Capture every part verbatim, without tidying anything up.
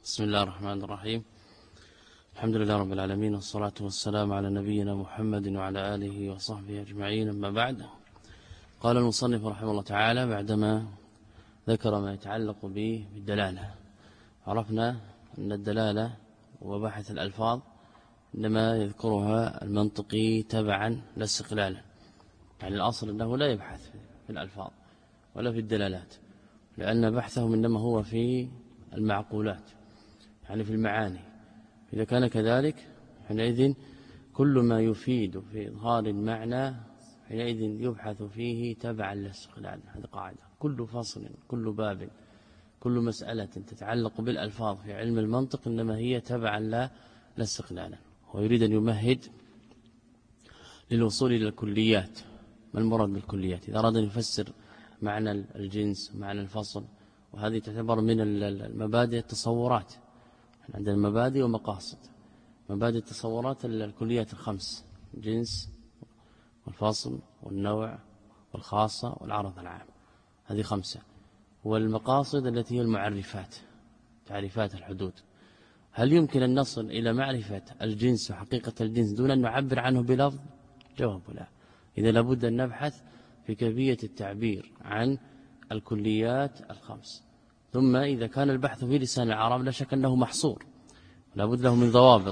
بسم الله الرحمن الرحيم. الحمد لله رب العالمين، والصلاة والسلام على نبينا محمد وعلى آله وصحبه أجمعين. أما بعد، قال المصنف رحمه الله تعالى بعدما ذكر ما يتعلق به بالدلالة، عرفنا أن الدلالة وبحث الألفاظ إنما يذكرها المنطقي تبعا لا استقلالا، يعني الأصل أنه لا يبحث في الألفاظ ولا في الدلالات، لأن بحثهم إنما هو في المعقولات، يعني في المعاني. إذا كان كذلك حينئذ كل ما يفيد في إظهار المعنى حينئذ يبحث فيه تبعا للاستقلال. هذه قاعدة. كل فصل، كل باب، كل مسألة تتعلق بالألفاظ في علم المنطق إنما هي تبعا لا لاستقلالا. ويريد أن يمهد للوصول إلى الكليات. ما المراد بالكليات؟ إذا أراد أن يفسر معنى الجنس ومعنى الفصل، وهذه تعتبر من المبادئ التصورات. عندنا مبادئ ومقاصد. مبادئ التصورات الكليات الخمس: الجنس والفصل والنوع والخاصة والعرض العام، هذه خمسة. والمقاصد التي هي المعرفات، تعريفات الحدود. هل يمكن أن نصل إلى معرفة الجنس وحقيقة الجنس دون أن نعبر عنه بلفظ؟ جواب لا. إذا لابد أن نبحث في كيفية التعبير عن الكليات الخمس. ثم إذا كان البحث في لسان العرب لا شك أنه محصور، لابد له من ضوابط،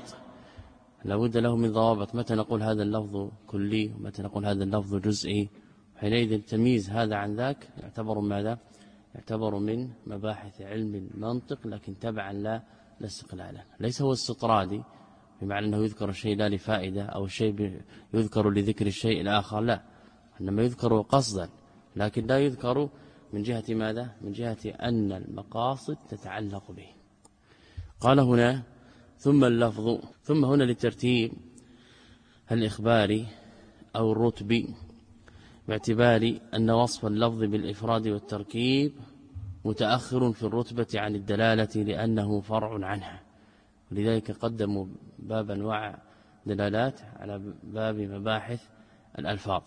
لابد له من ضوابط. متى نقول هذا اللفظ كلي ومتى نقول هذا اللفظ جزئي؟ حينئذ تمييز هذا عن ذاك يعتبر ماذا؟ يعتبر من مباحث علم المنطق، لكن تبعا لا لا استقلالا. ليس هو استطرادي بمعنى أنه يذكر الشيء لا لفائدة أو الشيء يذكر لذكر الشيء الآخر، لا، إنما يذكر قصدا، لكن لا يذكر من جهة ماذا؟ من جهة أن المقاصد تتعلق به. قال هنا ثم اللفظ، ثم هنا للترتيب الإخباري أو الرتبي، باعتبار أن وصف اللفظ بالإفراد والتركيب متأخر في الرتبة عن الدلالة لأنه فرع عنها، ولذلك قدموا باب أنواع دلالات على باب مباحث الألفاظ.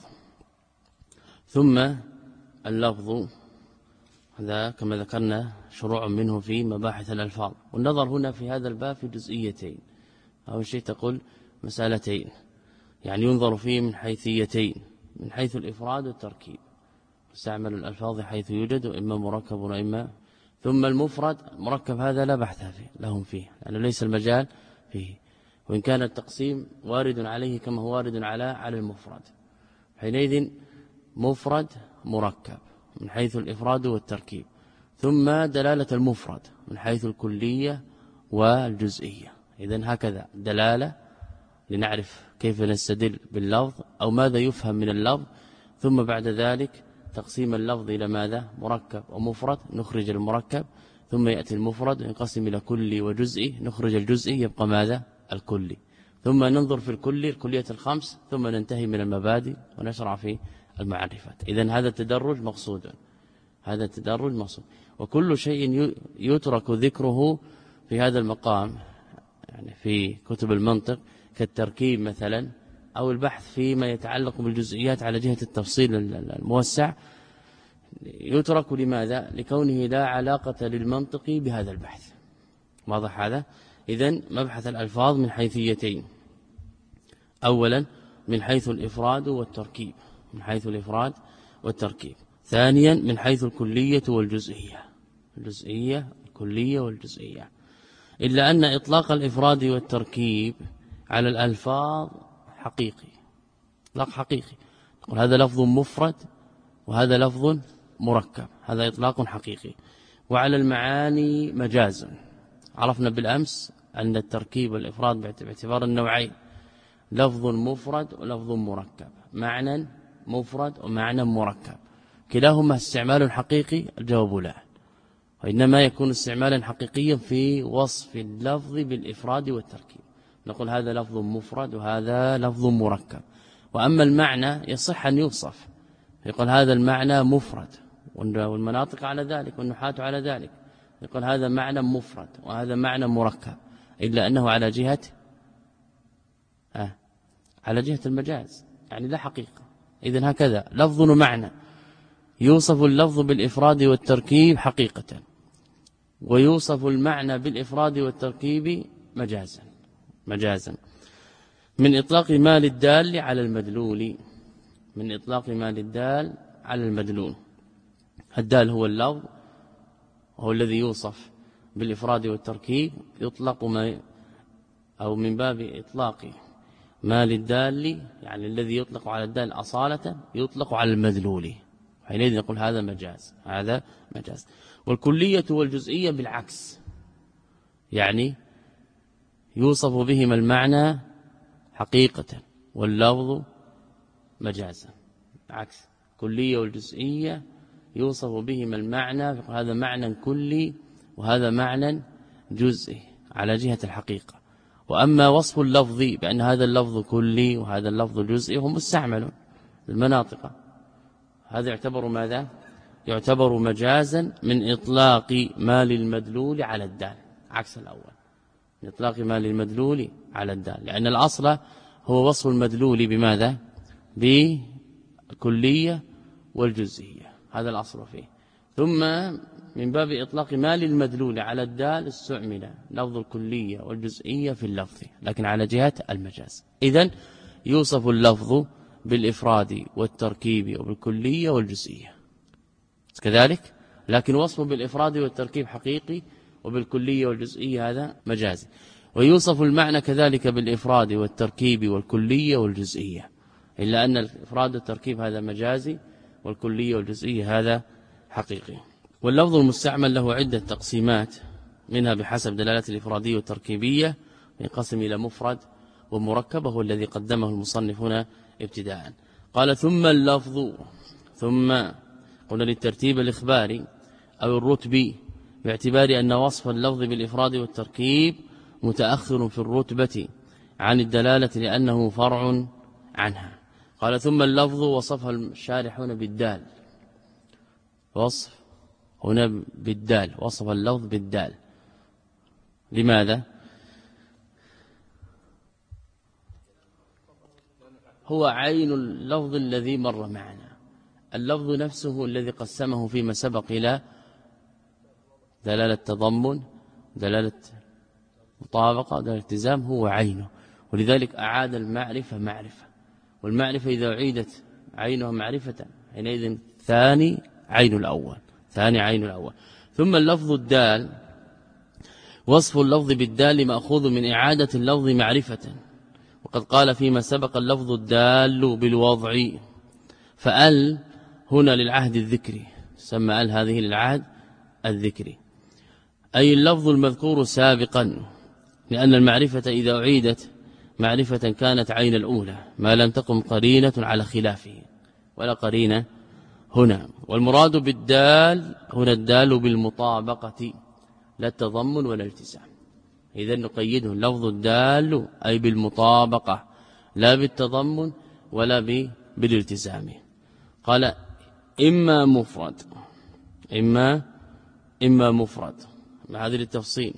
ثم اللفظ هذا كما ذكرنا شروع منه في مباحث الألفاظ، والنظر هنا في هذا الباب في جزئيتين. أول شيء تقول مسألتين، يعني ينظر فيه من حيثيتين: من حيث الإفراد والتركيب، استعمل الألفاظ حيث يوجد، إما مركب وإما. ثم المفرد مركب هذا لا بحث فيه لهم فيه، لأنه ليس المجال فيه، وإن كان التقسيم وارد عليه كما هو وارد على على المفرد. حينئذ مفرد مركب من حيث الإفراد والتركيب. ثم دلالة المفرد من حيث الكلية والجزئية. إذن هكذا دلالة لنعرف كيف نستدل باللفظ أو ماذا يفهم من اللفظ. ثم بعد ذلك تقسيم اللفظ إلى ماذا؟ مركب ومفرد، نخرج المركب. ثم يأتي المفرد ينقسم إلى كلي وجزئي، نخرج الجزئي يبقى ماذا؟ الكلي. ثم ننظر في الكلي الكلية الخمس، ثم ننتهي من المبادئ ونشرع في المعرفات. إذن هذا التدرج مقصود، هذا التدرج مقصود. وكل شيء يترك ذكره في هذا المقام، يعني في كتب المنطق كالتركيب مثلا، أو البحث فيما يتعلق بالجزئيات على جهة التفصيل الموسع، يترك لماذا؟ لكونه لا علاقة للمنطق بهذا البحث. واضح هذا؟ إذن مبحث الألفاظ من حيثيتين: أولا من حيث الإفراد والتركيب، من حيث الإفراد والتركيب. ثانيا من حيث الكلية والجزئية، الجزئية الكلية والجزئية. إلا أن إطلاق الإفراد والتركيب على الألفاظ حقيقي، إطلاق حقيقي. تقول هذا لفظ مفرد وهذا لفظ مركب، هذا إطلاق حقيقي. وعلى المعاني مجاز. عرفنا بالأمس أن التركيب والإفراد باعتبار النوعين: لفظ مفرد ولفظ مركب، معنى مفرد ومعنى مركب، كلاهما استعمال حقيقي؟ الجواب لا، وإنما يكون استعمالا حقيقيا في وصف اللفظ بالإفراد والتركيب. نقول هذا لفظ مفرد وهذا لفظ مركب. وأما المعنى يصح أن يوصف، يقول هذا المعنى مفرد، والمناطق على ذلك والنحاة على ذلك، يقول هذا معنى مفرد وهذا معنى مركب، إلا أنه على جهة آه على جهة المجاز، يعني لا حقيقة. إذن هكذا لفظ ومعنى، يوصف اللفظ بالإفراد والتركيب حقيقة، ويوصف المعنى بالإفراد والتركيب مجازا مجازا من إطلاق ما للدال على المدلول من إطلاق ما للدال على المدلول. الدال هو اللفظ وهو الذي يوصف بالإفراد والتركيب، يطلق ما أو من باب إطلاق ما للدال يعني الذي يطلق على الدال أصالة يطلق على المدلول، حينئذ نقول هذا مجاز هذا مجاز. والكلية والجزئية بالعكس، يعني يوصف بهما المعنى حقيقة واللفظ مجازا. عكس كلية والجزئية يوصف بهما المعنى، هذا معنى كلي وهذا معنى جزئي على جهة الحقيقة. وأما وصف اللفظ بأن هذا اللفظ كلي وهذا اللفظ جزئي هم مستعمل المناطق، هذا يعتبر ماذا؟ يعتبر مجازا من إطلاق ما للمدلول على الدال، عكس الأول من إطلاق ما للمدلول على الدال، لأن الأصل هو وصف المدلول بماذا؟ بالكلية والجزئية، هذا الأصل فيه. ثم من باب إطلاق ما للمدلول على الدال استعمل لفظ الكلية والجزئية في اللفظ لكن على جهة المجاز. إذن يوصف اللفظ بالإفراد والتركيب وبالكلية والجزئية كذلك، لكن وصفه بالإفراد والتركيب حقيقي وبالكلية والجزئية هذا مجازي. ويوصف المعنى كذلك بالإفراد والتركيب والكلية والجزئية، إلا أن الإفراد والتركيب هذا مجازي والكلية والجزئية هذا حقيقي. واللفظ المستعمل له عدة تقسيمات، منها بحسب دلالة الإفرادية والتركيبية ينقسم إلى مفرد ومركب، وهو الذي قدمه المصنف هنا ابتداء. قال ثم اللفظ، ثم قلنا للترتيب الإخباري أو الرتبي، باعتبار أن وصف اللفظ بالإفراد والتركيب متأخر في الرتبة عن الدلالة لأنه فرع عنها. قال ثم اللفظ وصفها الشارح هنا بالدال، وصف هنا بالدال، وصف اللفظ بالدال. لماذا؟ هو عين اللفظ الذي مر معنا، اللفظ نفسه الذي قسمه فيما سبق إلى دلالة تضمن، دلالة مطابقة، دلالة التزام، هو عينه، ولذلك أعاد المعرفة معرفة، والمعرفة إذا أعيدت عينها معرفة حينئذ ثاني عين الأول، ثاني عين الأول. ثم اللفظ الدال، وصف اللفظ بالدال مأخوذ من إعادة اللفظ معرفة، وقد قال فيما سبق اللفظ الدال بالوضع، فأل هنا للعهد الذكري، سمى أل هذه للعهد الذكري، أي اللفظ المذكور سابقا، لأن المعرفة إذا أعيدت معرفة كانت عين الأولى ما لم تقم قرينة على خلافه، ولا قرينة هنا. والمراد بالدال هنا الدال بالمطابقة لا التضمن ولا الالتزام، إذن نقيده لفظ الدال أي بالمطابقة لا بالتضمن ولا بالالتزام. قال إما مفرد إما إما مفرد مع هذا التفصيل،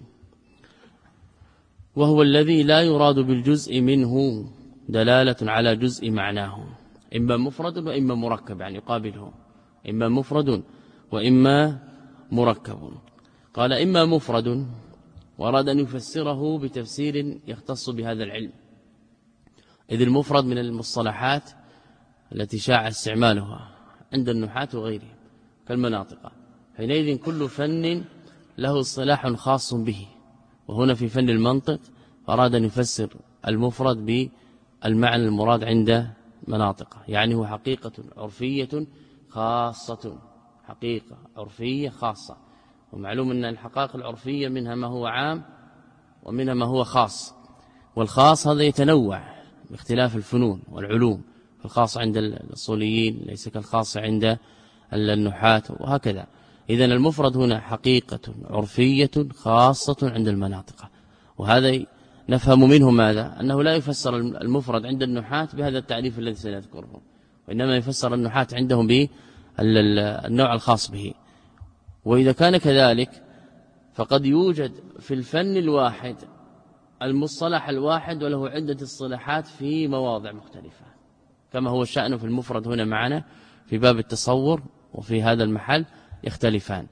وهو الذي لا يراد بالجزء منه دلالة على جزء معناه، إما مفرد وإما مركب، يعني يقابله إما مفرد وإما مركب. قال إما مفرد، وأراد أن يفسره بتفسير يختص بهذا العلم، إذ المفرد من المصطلحات التي شاع استعمالها عند النحاة وغيرهم كالمناطق، حينئذ كل فن له اصطلاح خاص به، وهنا في فن المنطق أراد أن يفسر المفرد بالمعنى المراد عند مناطق، يعني هو حقيقة عرفية خاصة، حقيقة عرفية خاصة. ومعلوم أن الحقائق العرفية منها ما هو عام ومنها ما هو خاص، والخاص هذا يتنوع باختلاف الفنون والعلوم، الخاص عند الأصوليين ليس كالخاص عند النحاة وهكذا. إذن المفرد هنا حقيقة عرفية خاصة عند المناطق، وهذا نفهم منه ماذا؟ أنه لا يفسر المفرد عند النحاة بهذا التعريف الذي سنذكره، وإنما يفسر النحاة عندهم بالنوع الخاص به. وإذا كان كذلك فقد يوجد في الفن الواحد المصطلح الواحد وله عدة اصطلاحات في مواضع مختلفة، كما هو الشأن في المفرد هنا معنا في باب التصور، وفي هذا المحل يختلفان.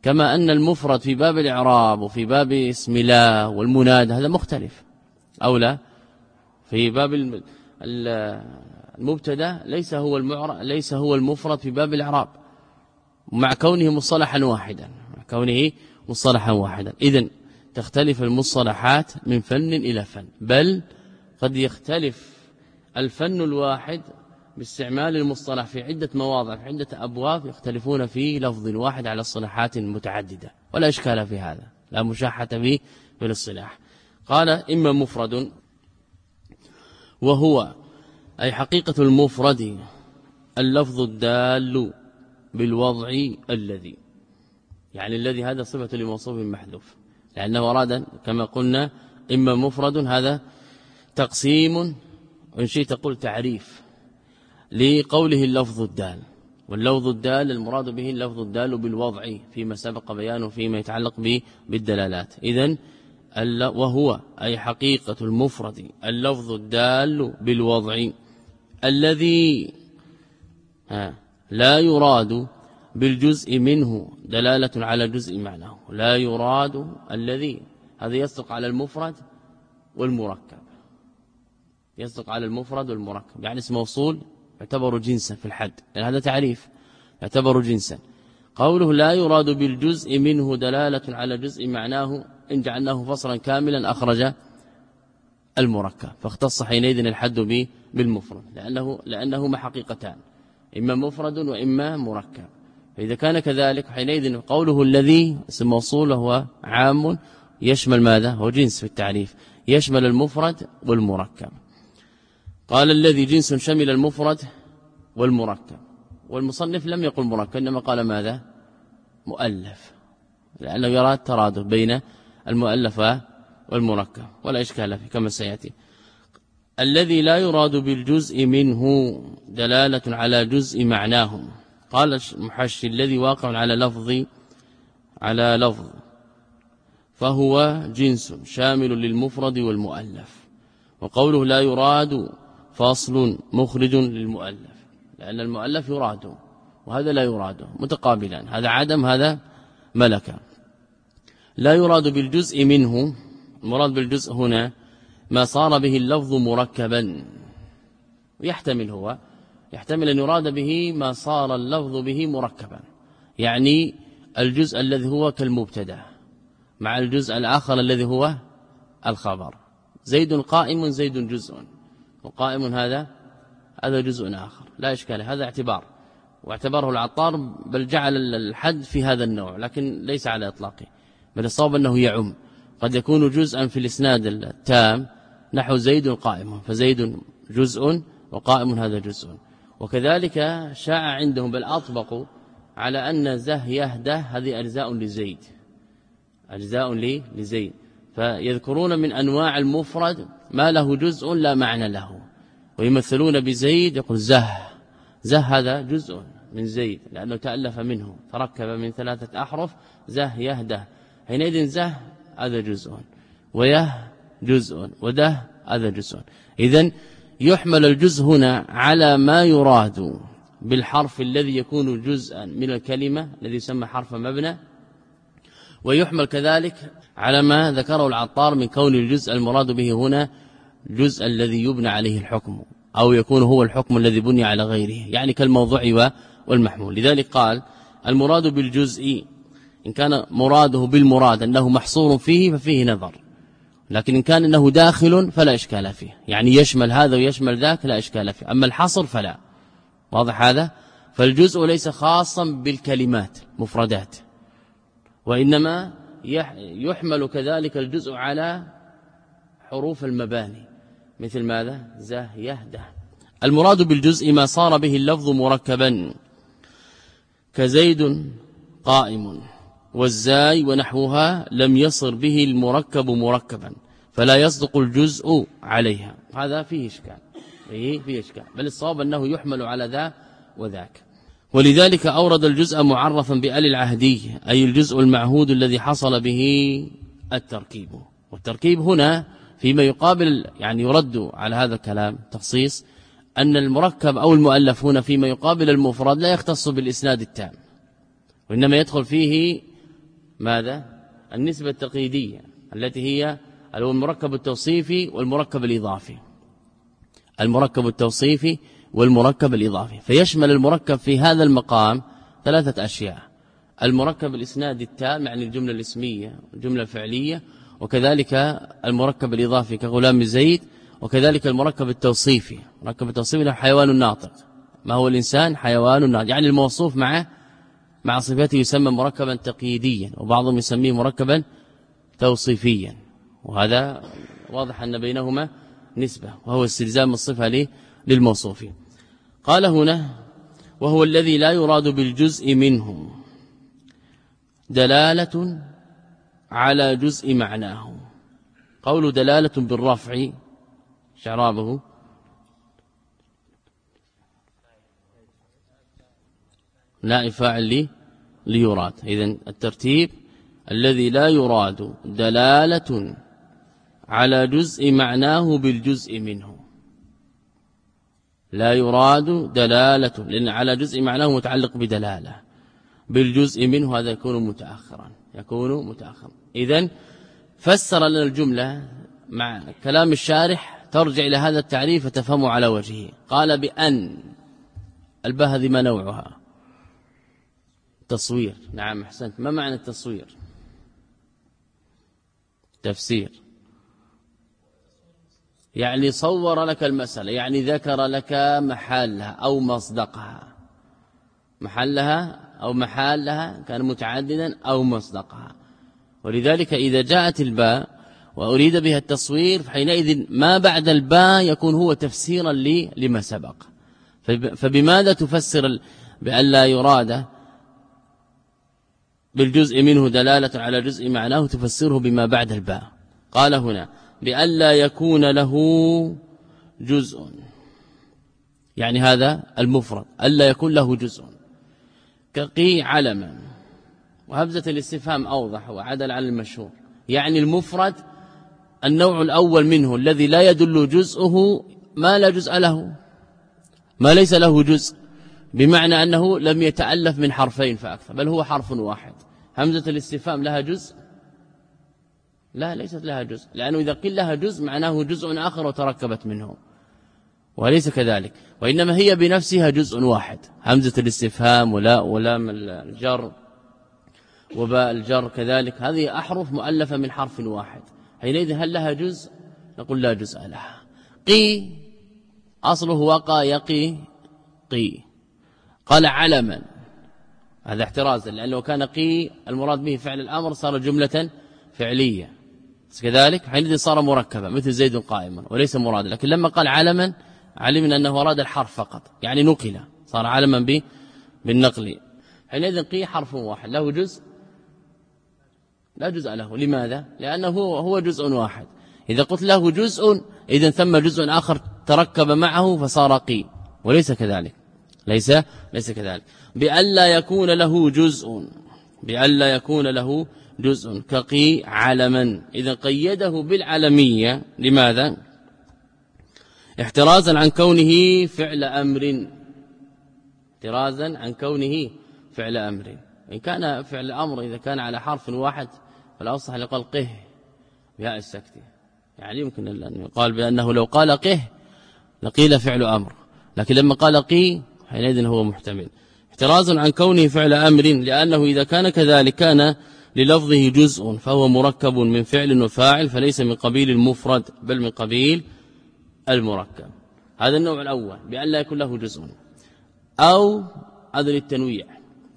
كما أن المفرد في باب الإعراب وفي باب اسم الله والمنادى هذا مختلف أو لا. في باب المبتدا ليس هو المعرب ليس هو المفرد في باب الإعراب مع كونه مصطلحا واحدا مع كونه مصطلحا واحدا. إذن تختلف المصطلحات من فن إلى فن، بل قد يختلف الفن الواحد باستعمال المصطلح في عدة مواضع في عدة أبواب يختلفون في لفظ واحد على اصطلاحات متعددة، ولا إشكال في هذا، لا مشاحة فيه في الاصطلاح. قال إما مفرد وهو أي حقيقة المفرد اللفظ الدال بالوضع الذي، يعني الذي هذا صفة لموصوف محذوف، لأنه أراد كما قلنا إما مفرد هذا تقسيم وإن شئت تقول تعريف لقوله اللفظ الدال، واللفظ الدال المراد به اللفظ الدال بالوضع فيما سبق بيانه فيما يتعلق به بالدلالات. إذن وهو أي حقيقة المفرد اللفظ الدال بالوضع الذي لا يراد بالجزء منه دلالة على جزء معناه. لا يراد الذي هذا يصدق على المفرد والمركب، يصدق على المفرد والمركب، يعني اسم موصول يعتبر جنسا في الحد، يعني هذا تعريف يعتبر جنسا. قوله لا يراد بالجزء منه دلالة على جزء معناه إن جعلناه فصلا كاملا أخرج المركب، فاختص حينئذ الحد به بالمفرد لأنه لأنهما حقيقتان، إما مفرد وإما مركب. فإذا كان كذلك حينئذ قوله الذي اسم موصول هو عام يشمل ماذا؟ هو جنس في التعريف، يشمل المفرد والمركب. قال الذي جنس شمل المفرد والمركب، والمصنف لم يقل مركب إنما قال ماذا؟ مؤلف، لأنه يرى الترادف بين المؤلف والمركب ولا إشكال فيه كما سيأتي. الذي لا يراد بالجزء منه دلالة على جزء معناه. قال المحشي الذي واقع على لفظ على لفظ فهو جنس شامل للمفرد والمؤلف. وقوله لا يراد فاصل مخرج للمؤلف، لأن المؤلف يراد وهذا لا يراد متقابلان، هذا عدم هذا ملكا. لا يراد بالجزء منه، المراد بالجزء هنا ما صار به اللفظ مركبا، ويحتمل هو يحتمل أن يراد به ما صار اللفظ به مركبا، يعني الجزء الذي هو كالمبتدا مع الجزء الآخر الذي هو الخبر. زيد قائم، زيد جزء، وقائم هذا هذا جزء آخر، لا إشكال، هذا اعتبار، واعتبره العطار بل جعل الحد في هذا النوع، لكن ليس على إطلاقه، بل الصواب أنه يعم، قد يكون جزءا في الإسناد التام نحو زيد قائم، فزيد جزء وقائم هذا جزء. وكذلك شاع عندهم بل أطبقوا على أن زه يهده هذه أجزاء لزيد، أجزاء لزيد، فيذكرون من أنواع المفرد ما له جزء لا معنى له، ويمثلون بزيد يقول زه، زه هذا جزء من زيد لأنه تألف منه تركب من ثلاثة أحرف، زه يهده، حينئذ زه هذا جزء، ويه جزء، وده هذا جزء. إذن يحمل الجزء هنا على ما يراد بالحرف الذي يكون جزءا من الكلمة الذي يسمى حرف مبنى، ويحمل كذلك على ما ذكره العطار من كون الجزء المراد به هنا جزء الذي يبنى عليه الحكم، أو يكون هو الحكم الذي بني على غيره، يعني كالموضوع والمحمول. لذلك قال المراد بالجزء إن كان مراده بالمراد أنه محصور فيه ففيه نظر، لكن إن كان أنه داخل فلا إشكال فيه، يعني يشمل هذا ويشمل ذاك لا إشكال فيه، أما الحصر فلا. واضح هذا؟ فالجزء ليس خاصا بالكلمات مفردات، وإنما يحمل كذلك الجزء على حروف المباني مثل ماذا؟ زه يهده. المراد بالجزء ما صار به اللفظ مركبا كزيد قائم، والزاي ونحوها لم يصر به المركب مركبا فلا يصدق الجزء عليها. هذا فيه إشكال، فيه, فيه إشكال، بل الصواب أنه يحمل على ذا وذاك. ولذلك أورد الجزء معرفا بأل العهدي، أي الجزء المعهود الذي حصل به التركيب. والتركيب هنا فيما يقابل، يعني يرد على هذا الكلام تخصيص أن المركب أو المؤلف هنا فيما يقابل المفرد لا يختص بالإسناد التام، وإنما يدخل فيه ماذا؟ النسبة التقييدية التي هي المركب التوصيفي والمركب الإضافي. المركب التوصيفي والمركب الإضافي، فيشمل المركب في هذا المقام ثلاثة أشياء: المركب الإسنادي التام يعني الجملة الاسمية الجملة الفعلية، وكذلك المركب الإضافي كغلام زيد، وكذلك المركب التوصيفي. المركب التوصيفي له حيوان ناطق، ما هو الإنسان؟ حيوان ناطق، يعني الموصوف مع مع صفاته يسمى مركبا تقييديا، وبعضهم يسميه مركبا توصيفيا، وهذا واضح أن بينهما نسبة، وهو استلزام الصفة للموصوف. قال هنا: وهو الذي لا يراد بالجزء منه دلالة على جزء معناه. قول دلالة بالرفع شعرابه لا فاعل لي ليراد. إذن الترتيب: الذي لا يراد دلالة على جزء معناه بالجزء منه. لا يراد دلالة، لأن على جزء معناه متعلق بدلالة، بالجزء منه هذا يكون متأخرا يكون متأخرا. إذن فسر لنا الجملة مع كلام الشارح ترجع إلى هذا التعريف فتفهمه على وجهه. قال بأن الباء هذه ما نوعها؟ تصوير. نعم أحسنت. ما معنى التصوير؟ تفسير، يعني صور لك المسألة، يعني ذكر لك محلها أو مصدقها، محلها أو محلها كان متعددا أو مصدقها. ولذلك إذا جاءت الباء وأريد بها التصوير فحينئذ ما بعد الباء يكون هو تفسيرا لي لما سبق. فبماذا تفسر بأن لا يراد بالجزء منه دلالة على جزء معناه؟ تفسره بما بعد الباء. قال هنا: بأن لا يكون له جزء، يعني هذا المفرد ألا يكون له جزء، كقي علما، وهمزة الاستفهام أوضح وعدل على المشهور. يعني المفرد النوع الأول منه الذي لا يدل جزءه ما لا جزء له، ما ليس له جزء، بمعنى أنه لم يتألف من حرفين فأكثر، بل هو حرف واحد. همزة الاستفهام لها جزء؟ لا، ليست لها جزء، لأنه إذا قيل لها جزء معناه جزء آخر وتركبت منه، وليس كذلك، وإنما هي بنفسها جزء واحد. همزة الاستفهام ولا ولام الجر وباء الجر كذلك، هذه أحرف مؤلفة من حرف واحد. حينئذ هل لها جزء؟ نقول لا جزء لها. قي أصله وقى يقي قي. قال علما، هذا احترازا، لأنه كان قي المراد به فعل الأمر صار جملة فعلية كذلك، حينئذ صار مركبا مثل زيد قائما وليس مرادا. لكن لما قال علما علمنا أنه أراد الحرف فقط، يعني نقل، صار علما به بالنقل. حينئذ قي حرف واحد له جزء؟ لا جزء له. لماذا؟ لأنه هو جزء واحد. إذا قلت له جزء إذن ثم جزء آخر تركب معه فصار قي، وليس كذلك، ليس ليس كذلك. بألا يكون له جزء، بألا يكون له جزء كقي علما. إذا قيده بالعلمية لماذا؟ احترازا عن كونه فعل أمر، احترازا عن كونه فعل أمر. إن كان فعل أمر إذا كان على حرف واحد فالأصح يقال قه بهاء السكت، يعني يمكن أن يقال بأنه لو قال قه لقيل فعل أمر، لكن لما قال قي حينئذ هو محتمل. احترازا عن كونه فعل أمر، لأنه إذا كان كذلك كان للفظه جزء فهو مركب من فعل وفاعل، فليس من قبيل المفرد بل من قبيل المركب. هذا النوع الأول، بأن لا يكون له جزء. أو هذا للتنويع،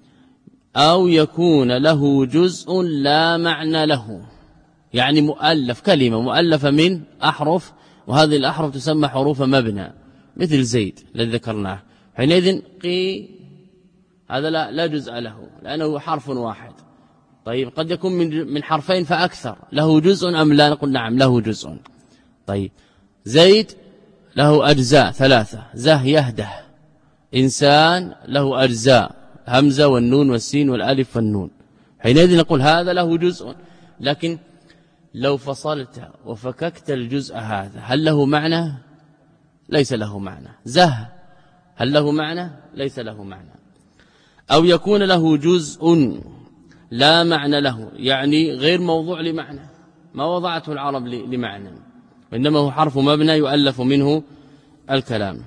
أو يكون له جزء لا معنى له، يعني مؤلف، كلمة مؤلفة من أحرف، وهذه الأحرف تسمى حروف مبنى مثل زيد الذي ذكرناه. حينئذ قي هذا لا, لا جزء له لأنه حرف واحد. طيب قد يكون من من حرفين فأكثر، له جزء أم لا؟ نقول نعم له جزء. طيب زيد له أجزاء ثلاثة، زه يهده. إنسان له أجزاء، همزة والنون والسين والالف والنون. حينئذ نقول هذا له جزء. لكن لو فصلت وفككت الجزء هذا هل له معنى؟ ليس له معنى. زه هل له معنى؟ ليس له معنى. أو يكون له جزء لا معنى له، يعني غير موضوع لمعنى، ما وضعته العرب لمعنى، وإنما هو حرف مبنى يؤلف منه الكلام.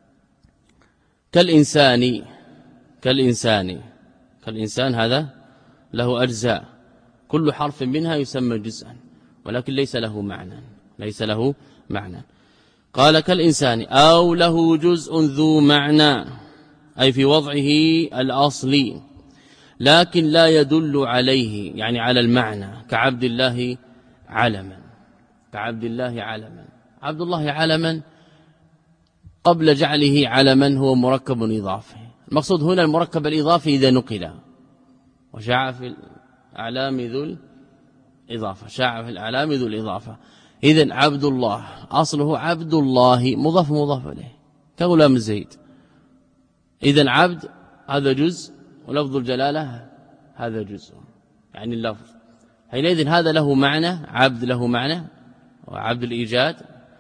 كالإنسان كالإنسان كالإنسان هذا له أجزاء، كل حرف منها يسمى جزءا، ولكن ليس له معنى ليس له معنى. قال كالإنسان أو له جزء ذو معنى، أي في وضعه الأصلي، لكن لا يدل عليه، يعني على المعنى، كعبد الله علما كعبد الله علما عبد الله علما قبل جعله علما هو مركب إضافي. المقصود هنا المركب الإضافي إذا نقل، وشاع في الأعلام ذو الإضافة شاع في الأعلام ذو الإضافة. إذن عبد الله أصله عبد الله مضاف مضاف إليه كغلام زيد. إذن عبد هذا جزء، ولفظ الجلالة هذا جزء، يعني اللفظ. حينئذ هذا له معنى، عبد له معنى وعبد الإيجاد،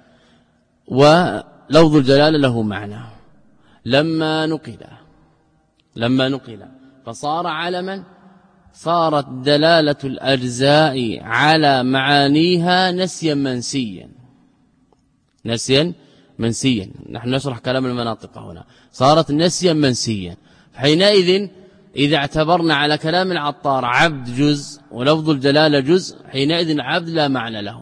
ولفظ الجلالة له معنى. لما نقل لما نقل فصار علما، صارت دلالة الأجزاء على معانيها نسيا منسيا نسيا منسيا نحن نشرح كلام المناطق هنا. صارت نسيا منسيا، حينئذ إذا اعتبرنا على كلام العطار عبد جزء ولفظ الجلالة جزء، حينئذ عبد لا معنى له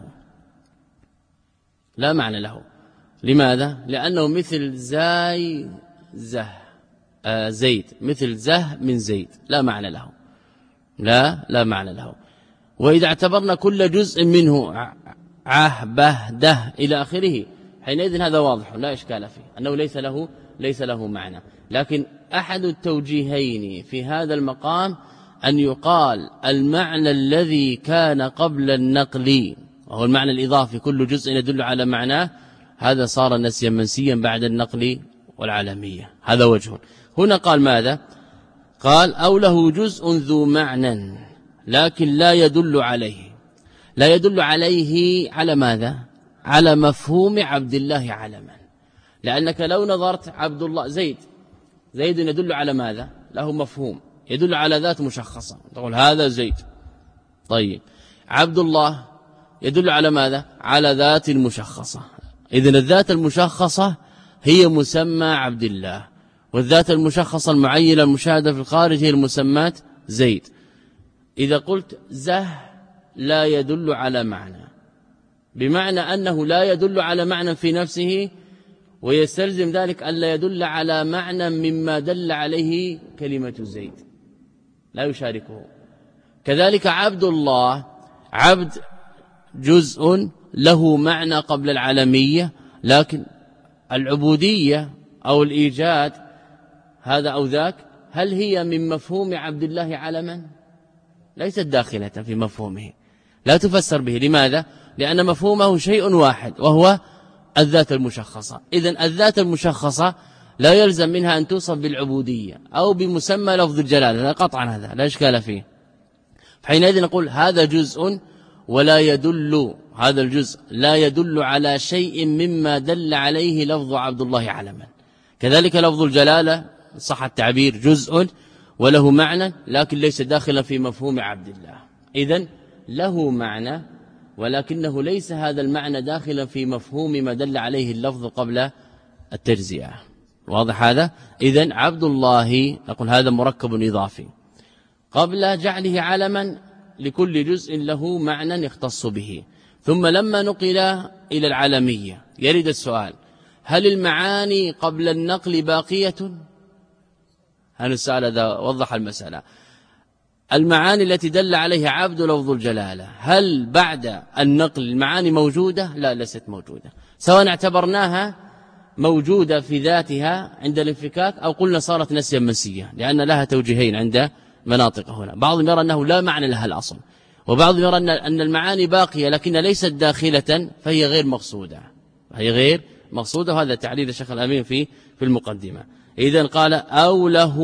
لا معنى له. لماذا؟ لأنه مثل زاي زه آه زيد، مثل زه من زيد، لا معنى له لا لا معنى له. وإذا اعتبرنا كل جزء منه عه به ده إلى آخره، حينئذ هذا واضح لا إشكال فيه أنه ليس له ليس له معنى. لكن أحد التوجيهين في هذا المقام أن يقال المعنى الذي كان قبل النقل، وهو المعنى الإضافي كل جزء يدل على معناه، هذا صار نسيا منسيا بعد النقل والعالمية. هذا وجه. هنا قال ماذا؟ قال أو له جزء ذو معنى لكن لا يدل عليه. لا يدل عليه على ماذا؟ على مفهوم عبد الله علما. لأنك لو نظرت عبد الله زيد زيد يدل على ماذا؟ له مفهوم يدل على ذات مشخصة، تقول هذا زيد. طيب عبد الله يدل على ماذا؟ على ذات مشخصة. إذن الذات المشخصة هي مسمى عبد الله، والذات المشخصة المعينة المشاهدة في الخارج هي المسمات زيد. إذا قلت زه لا يدل على معنى، بمعنى أنه لا يدل على معنى في نفسه، ويستلزم ذلك أن لا يدل على معنى مما دل عليه كلمة زيد، لا يشاركه. كذلك عبد الله عبد جزء له معنى قبل العالمية، لكن العبودية أو الإيجاد هذا أو ذاك هل هي من مفهوم عبد الله علما؟ ليست داخلة في مفهومه، لا تفسر به. لماذا؟ لأن مفهومه شيء واحد وهو الذات المشخصة. إذن الذات المشخصة لا يلزم منها أن توصف بالعبودية أو بمسمى لفظ الجلالة، لا قطعا هذا لا إشكال فيه. فحينئذ نقول هذا جزء ولا يدل، هذا الجزء لا يدل على شيء مما دل عليه لفظ عبد الله علما. كذلك لفظ الجلالة صح التعبير جزء وله معنى لكن ليس داخلا في مفهوم عبد الله. إذن له معنى ولكنه ليس هذا المعنى داخلا في مفهوم ما دل عليه اللفظ قبل التجزئة. واضح هذا؟ إذن عبد الله نقول هذا مركب إضافي قبل جعله علما لكل جزء له معنى يختص به. ثم لما نقل إلى العالمية يرد السؤال: هل المعاني قبل النقل باقية؟ هذا السؤال هذا وضح المسألة. المعاني التي دل عليها عبد لفظ الجلالة هل بعد النقل المعاني موجودة؟ لا، ليست موجودة، سواء اعتبرناها موجودة في ذاتها عند الانفكاك أو قلنا صارت نسيا منسية، لأن لها توجيهين عند مناطق هنا. بعضهم يرى أنه لا معنى لها الأصل، وبعضهم يرى أن المعاني باقية لكن ليست داخلة فهي غير مقصودة هي غير مقصودة وهذا تعليل الشيخ الأمين في في المقدمة. إذن قال أو له،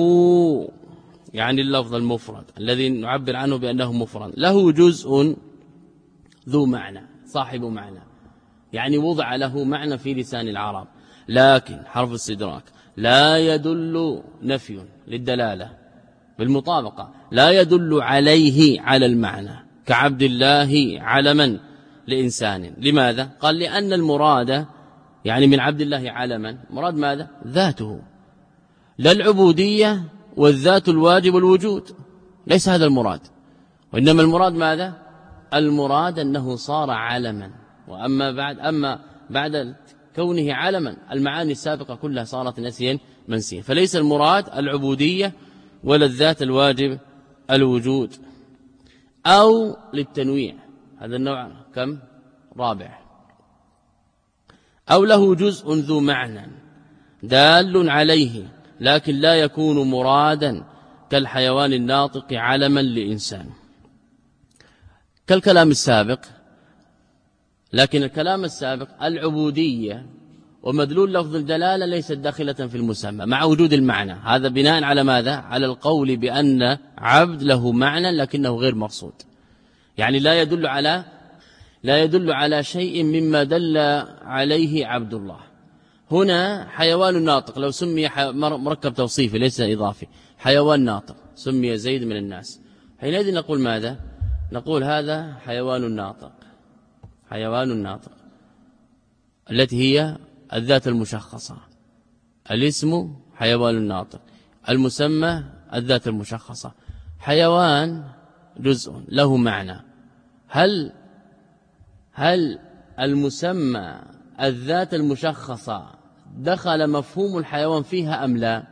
يعني اللفظ المفرد الذي نعبر عنه بأنه مفرد، له جزء ذو معنى صاحب معنى، يعني وضع له معنى في لسان العرب، لكن حرف استدراك لا يدل نفي للدلالة بالمطابقة لا يدل عليه على المعنى كعبد الله علما لإنسان. لماذا؟ قال لأن المراد يعني من عبد الله علما مراد ماذا؟ ذاته، لا العبودية والذات الواجب الوجود، ليس هذا المراد، وإنما المراد ماذا؟ المراد أنه صار علما. وأما بعد أما بعد كونه علما المعاني السابقة كلها صارت نسيا منسيا، فليس المراد العبودية ولا الذات الواجب الوجود. أو للتنويع، هذا النوع كم؟ رابع. أو له جزء ذو معنى دال عليه لكن لا يكون مرادا كالحيوان الناطق علما لإنسان، كالكلام السابق. لكن الكلام السابق العبودية ومدلول لفظ الدلالة ليست داخلة في المسمى مع وجود المعنى، هذا بناء على ماذا؟ على القول بأن عبد له معنى لكنه غير مقصود، يعني لا يدل على لا يدل على شيء مما دل عليه عبد الله. هنا حيوان ناطق لو سمي مركب توصيفي ليس إضافي، حيوان ناطق سمي زيد من الناس، حينئذ نقول ماذا؟ نقول هذا حيوان ناطق، حيوان ناطق التي هي الذات المشخصة، الاسم حيوان ناطق، المسمى الذات المشخصة. حيوان جزء له معنى، هل هل المسمى الذات المشخصة دخل مفهوم الحيوان فيها أم لا؟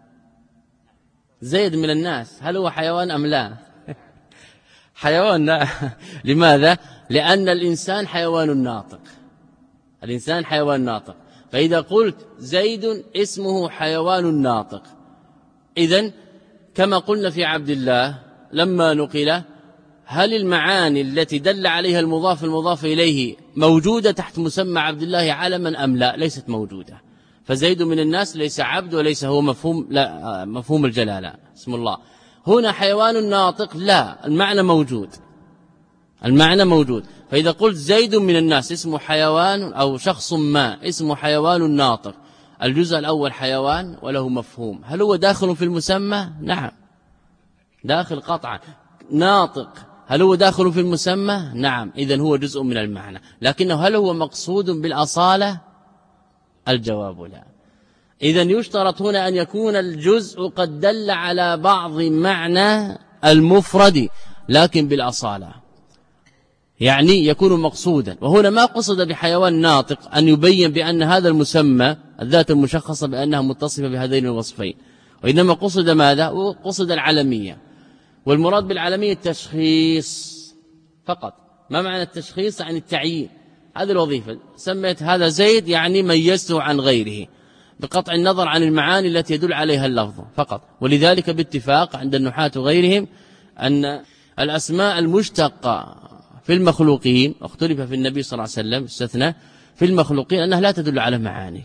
زيد من الناس هل هو حيوان أم لا؟ حيوان لا. لماذا؟ لأن الإنسان حيوان ناطق، الإنسان حيوان ناطق، فإذا قلت زيد اسمه حيوان ناطق، إذن كما قلنا في عبد الله لما نقل، هل المعاني التي دل عليها المضاف المضاف إليه موجودة تحت مسمى عبد الله علما أم لا؟ ليست موجودة، فزيد من الناس ليس عبد وليس هو مفهوم لا مفهوم الجلالة اسم الله. هنا حيوان ناطق لا، المعنى موجود، المعنى موجود. فإذا قلت زيد من الناس اسمه حيوان أو شخص ما اسمه حيوان ناطق، الجزء الأول حيوان وله مفهوم، هل هو داخل في المسمى؟ نعم داخل قطعا. ناطق هل هو داخل في المسمى؟ نعم، إذن هو جزء من المعنى، لكنه هل هو مقصود بالأصالة؟ الجواب لا. إذن يشترط هنا أن يكون الجزء قد دل على بعض معنى المفرد لكن بالأصالة، يعني يكون مقصودا. وهنا ما قصد بحيوان ناطق أن يبين بأن هذا المسمى الذات المشخصة بأنها متصفة بهذين الوصفين، وإنما قصد ماذا؟ قصد العلمية، والمراد بالعلمية التشخيص فقط. ما معنى التشخيص؟ يعني التعيين، هذه الوظيفة. سميت هذا زيد يعني ميزته عن غيره بقطع النظر عن المعاني التي يدل عليها اللفظ فقط. ولذلك باتفاق عند النحاة وغيرهم أن الأسماء المشتقة في المخلوقين، اختلف في النبي صلى الله عليه وسلم استثنى في المخلوقين أنها لا تدل على معاني.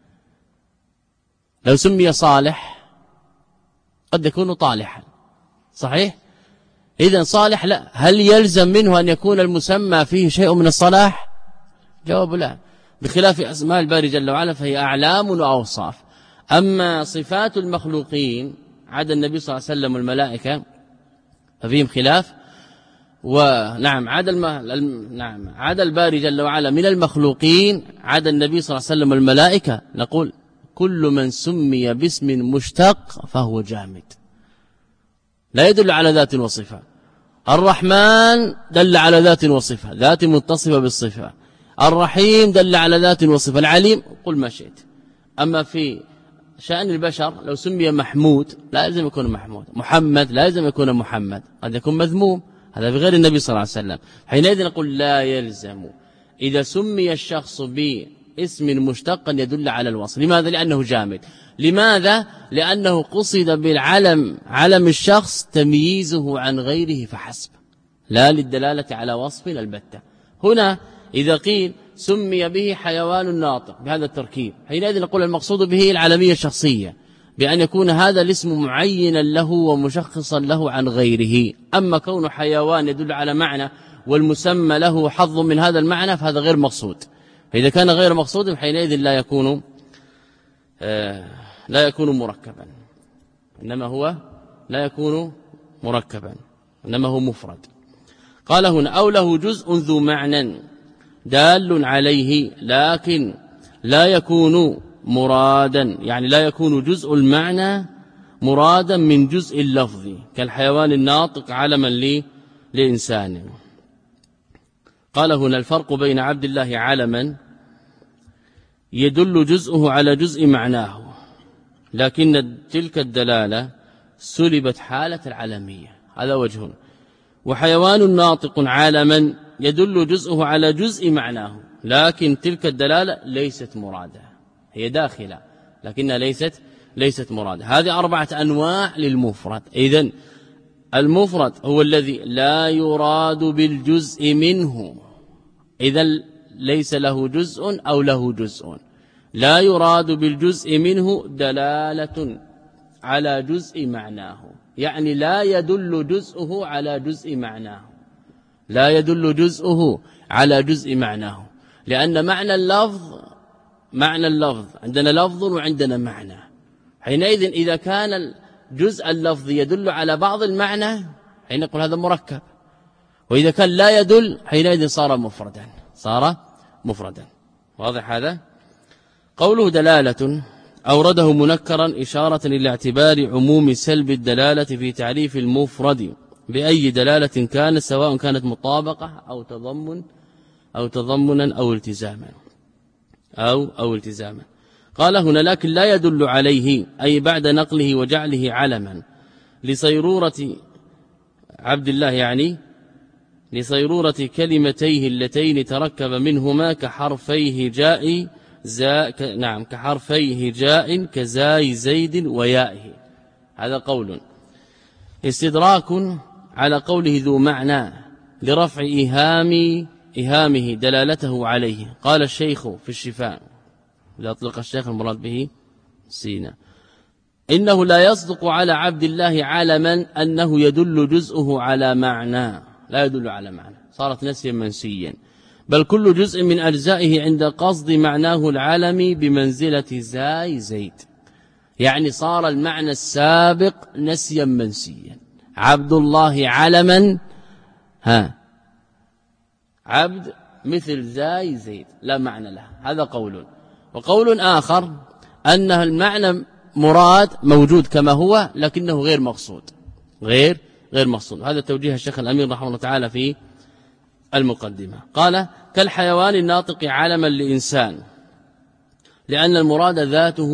لو سمي صالح قد يكون طالحا، صحيح؟ إذن صالح لا، هل يلزم منه أن يكون المسمى فيه شيء من الصلاح؟ جواب لا، بخلاف أسماء الباري جل وعلا فهي أعلام وأوصاف. أما صفات المخلوقين عدا النبي صلى الله عليه وسلم والملائكة ففيهم خلاف. ونعم عدا الم... نعم عدا الباري جل وعلا من المخلوقين عدا النبي صلى الله عليه وسلم والملائكة نقول كل من سمي باسم مشتق فهو جامد لا يدل على ذات وصفة. الرحمن دل على ذات وصفة، ذات متصفة بالصفة. الرحيم دل على ذات وصفة. العليم قل ما شئت. أما في شأن البشر لو سمي محمود لا يلزم يكون محمود، محمد لا يلزم يكون محمد، قد يكون مذموم، هذا بغير النبي صلى الله عليه وسلم. حينئذ نقول لا يلزم إذا سمي الشخص باسم مشتق يدل على الوصف. لماذا؟ لأنه جامد. لماذا؟ لأنه قصد بالعلم علم الشخص تمييزه عن غيره فحسب، لا للدلالة على وصف البتة. هنا إذا قيل سمي به حيوان ناطق بهذا التركيب، حينئذ نقول المقصود به العلمية الشخصية بأن يكون هذا الاسم معينا له ومشخصا له عن غيره. أما كون حيوان يدل على معنى والمسمى له حظ من هذا المعنى فهذا غير مقصود. فإذا كان غير مقصود حينئذ لا يكون آه لا يكون مركبا، إنما هو لا يكون مركبا إنما هو مفرد. قال هنا أو له جزء ذو معنى دال عليه لكن لا يكون مرادا، يعني لا يكون جزء المعنى مرادا من جزء اللفظ كالحيوان الناطق علما لي لإنسان. قال هنا الفرق بين عبد الله علما يدل جزءه على جزء معناه، لكن تلك الدلالة سلبت حالة العلمية، هذا وجه. وحيوان ناطق علما يدل جزءه على جزء معناه، لكن تلك الدلالة ليست مرادة، هي داخلة لكنها ليست ليست مرادة. هذه أربعة أنواع للمفرد. إذن المفرد هو الذي لا يراد بالجزء منه، إذن ليس له جزء أو له جزء. لا يراد بالجزء منه دلالة على جزء معناه، يعني لا يدل جزءه على جزء معناه، لا يدل جزءه على جزء معناه، لأن معنى اللفظ معنى اللفظ عندنا لفظ وعندنا معنى. حينئذ إذا كان الجزء اللفظي يدل على بعض المعنى حين نقول هذا مركب، وإذا كان لا يدل حينئذ صار مفردا صار مفردا. واضح هذا؟ قوله دلالة أورده منكرا إشارة إلى اعتبار عموم سلب الدلالة في تعريف المفرد بأي دلالة كانت، سواء كانت مطابقة أو تضمن أو تضمنا أو التزاما أو أو التزاما. قال هنا لكن لا يدل عليه، أي بعد نقله وجعله علما لصيرورة عبد الله، يعني لصيرورة كلمتيه اللتين تركب منهما كحرفيه جاء زا ك... نعم كحرفيه جاء كزاي زيد ويائه. هذا قول استدراك على قوله ذو معنى لرفع إيهام إيهامه دلالته عليه. قال الشيخ في الشفاء، إذا أطلق الشيخ المراد به سينا، إنه لا يصدق على عبد الله علما أنه يدل جزءه على معنى، لا يدل على معنى، صارت نسيا منسيا، بل كل جزء من أجزائه عند قصد معناه العالمي بمنزلة زاي زيد، يعني صار المعنى السابق نسيا منسيا. عبد الله علما ها عبد مثل زاي زيد لا معنى له، هذا قول. وقول آخر أن المعنى مراد موجود كما هو لكنه غير مقصود، غير غير مقصود. هذا توجيه الشيخ الأمير رحمه الله تعالى في المقدمة. قال كالحيوان الناطق علما لإنسان، لأن المراد ذاته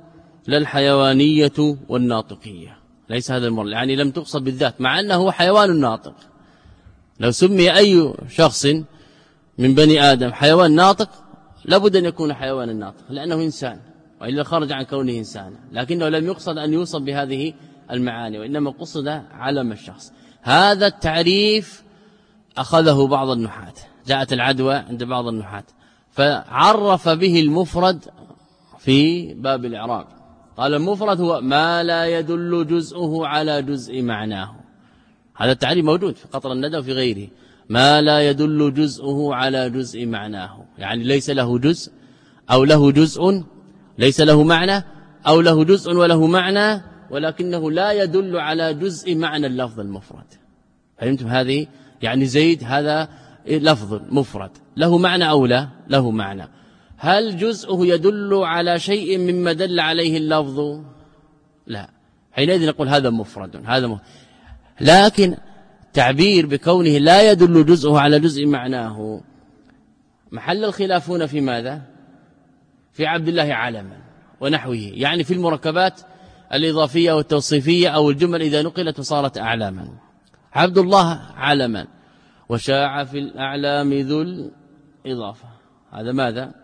للحيوانية والناطقية، ليس هذا المراد، يعني لم تقصد بالذات، مع أنه هو حيوان ناطق. لو سمي أي شخص من بني آدم حيوان ناطق لابد أن يكون حيوانا ناطق، لأنه إنسان، وإلا خرج عن كونه إنسانا، لكنه لم يقصد أن يوصف بهذه المعاني، وإنما قصد علم الشخص. هذا التعريف أخذه بعض النحاة، جاءت العدوى عند بعض النحاة فعرف به المفرد في باب الإعراب. قال المفرد هو ما لا يدل جزءه على جزء معناه، هذا التعريف موجود في قطر الندى وفي غيره، ما لا يدل جزءه على جزء معناه، يعني ليس له جزء أو له جزء ليس له معنى، أو له جزء وله معنى ولكنه لا يدل على جزء معنى اللفظ المفرد. فهمتم هذه؟ يعني زيد هذا لفظ مفرد له معنى أو لا له معنى، هل جزءه يدل على شيء مما دل عليه اللفظ؟ لا، حينئذ نقول هذا مفرد هذا مفرد. لكن تعبير بكونه لا يدل جزءه على جزء معناه محل الخلافون في ماذا؟ في عبد الله علما ونحوه، يعني في المركبات الإضافية والتوصيفية أو الجمل إذا نقلت وصارت أعلاما. عبد الله علما وشاع في الأعلام ذو الإضافة، هذا ماذا؟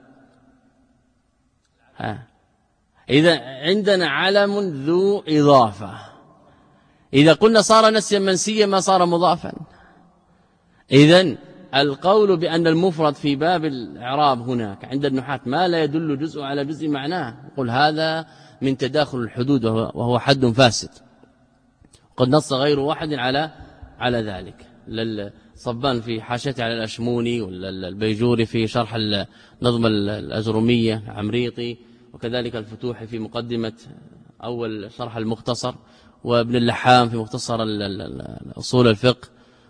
ها. إذا عندنا علم ذو إضافة، إذا قلنا صار نسيا منسيا ما صار مضافا. إذن القول بأن المفرد في باب الإعراب هناك عند النحاة ما لا يدل جزء على جزء معناه، قل هذا من تداخل الحدود وهو حد فاسد، قد نص غير واحد على على ذلك. للصبان في حاشته على الأشموني، والبيجوري في شرح النظم الأجرمية عمريطي، وكذلك الفتوحي في مقدمة أول شرح المختصر، وابن اللحام في مختصر أصول الفقه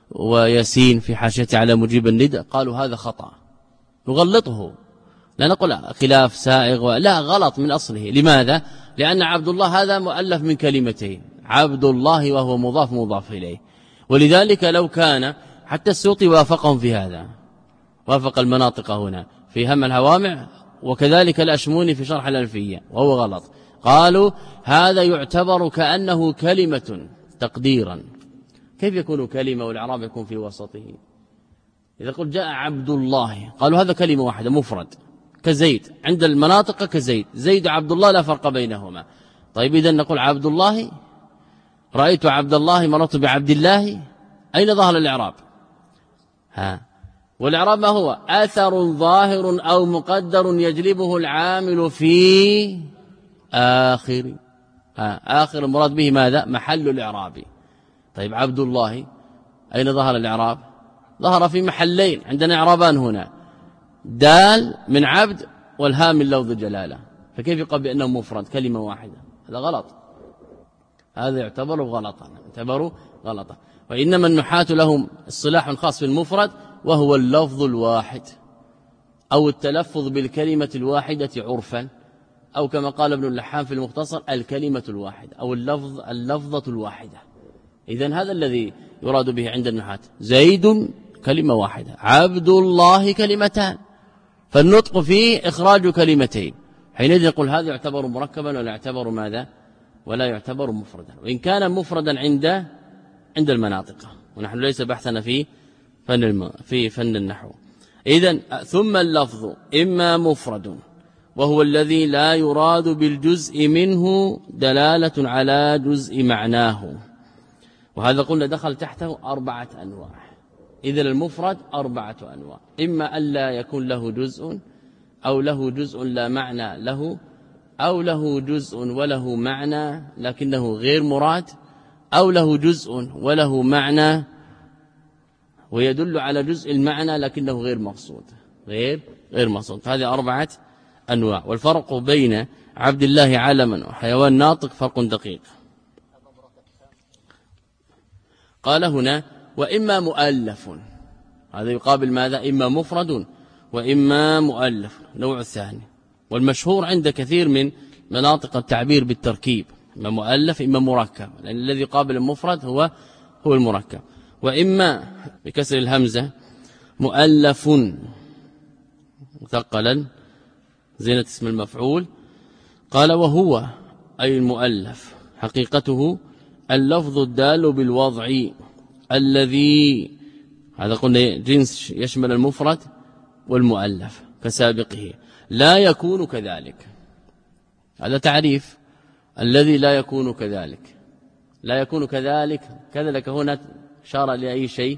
وياسين في حاشيته على مجيب الندى قالوا هذا خطأ نغلطه، لا نقول خلاف سائغ، لا غلط من أصله. لماذا؟ لأن عبد الله هذا مؤلف من كلمتين، عبد الله وهو مضاف مضاف إليه، ولذلك لو كان حتى السيوطي وافقهم في هذا، وافق المناطق هنا في هم الهوامع، وكذلك الأشموني في شرح الألفية، وهو غلط. قالوا هذا يعتبر كأنه كلمة تقديرا. كيف يكون كلمة والإعراب يكون في وسطه؟ إذا قلت جاء عبد الله قالوا هذا كلمة واحدة مفرد كزيد، عند المناطق كزيد، زيد وعبد الله لا فرق بينهما. طيب إذن نقول عبد الله، رأيت عبد الله، مررت بعبد الله، أين ظهر الإعراب؟ ها، والإعراب ما هو؟ أثر ظاهر أو مقدر يجلبه العامل في آخر. ها، آخر المراد به ماذا؟ محل الإعراب. طيب عبد الله أين ظهر الإعراب؟ ظهر في محلين، عندنا إعرابان هنا، دال من عبد والهاء من لفظ جلالة، فكيف يقال بأنه مفرد كلمة واحدة؟ هذا غلط، هذا يعتبر غلطا، يعتبر غلطا. وإنما النحاة لهم اصطلاح خاص في المفرد، وهو اللفظ الواحد أو التلفظ بالكلمة الواحدة عرفا، أو كما قال ابن اللحام في المختصر الكلمة الواحدة أو اللفظ اللفظة الواحدة. إذن هذا الذي يراد به عند النحاة، زيد كلمة واحدة، عبد الله كلمتان، فالنطق فيه إخراج كلمتين، حينئذ يقول هذا يعتبر مركبا ولا يعتبر ماذا؟ ولا يعتبر مفردا، وإن كان مفردا عند عند المناطق، ونحن ليس بحثنا في فن الم... في فن النحو. إذن ثم اللفظ إما مفرد وهو الذي لا يراد بالجزء منه دلالة على جزء معناه، وهذا قلنا دخل تحته أربعة أنواع. إذن المفرد أربعة أنواع، إما ألا يكون له جزء، أو له جزء لا معنى له، أو له جزء وله معنى لكنه غير مراد، أو له جزء وله معنى ويدل على جزء المعنى لكنه غير مقصود، غير غير مقصود. هذه أربعة أنواع، والفرق بين عبد الله علما وحيوان ناطق فرق دقيق. قال هنا وإما مؤلف، هذا يقابل ماذا؟ إما مفرد وإما مؤلف، نوع الثاني، والمشهور عند كثير من مناطق التعبير بالتركيب، إما مؤلف إما مركب، لأن الذي يقابل المفرد هو هو المركب. وإما بكسر الهمزة مؤلف مثقلا زينة اسم المفعول. قال وهو أي المؤلف حقيقته اللفظ الدال بالوضع الذي، هذا قلنا جنس يشمل المفرد والمؤلف كسابقه، لا يكون كذلك. هذا تعريف الذي لا يكون كذلك، لا يكون كذلك. كذلك هنا شار لأي شيء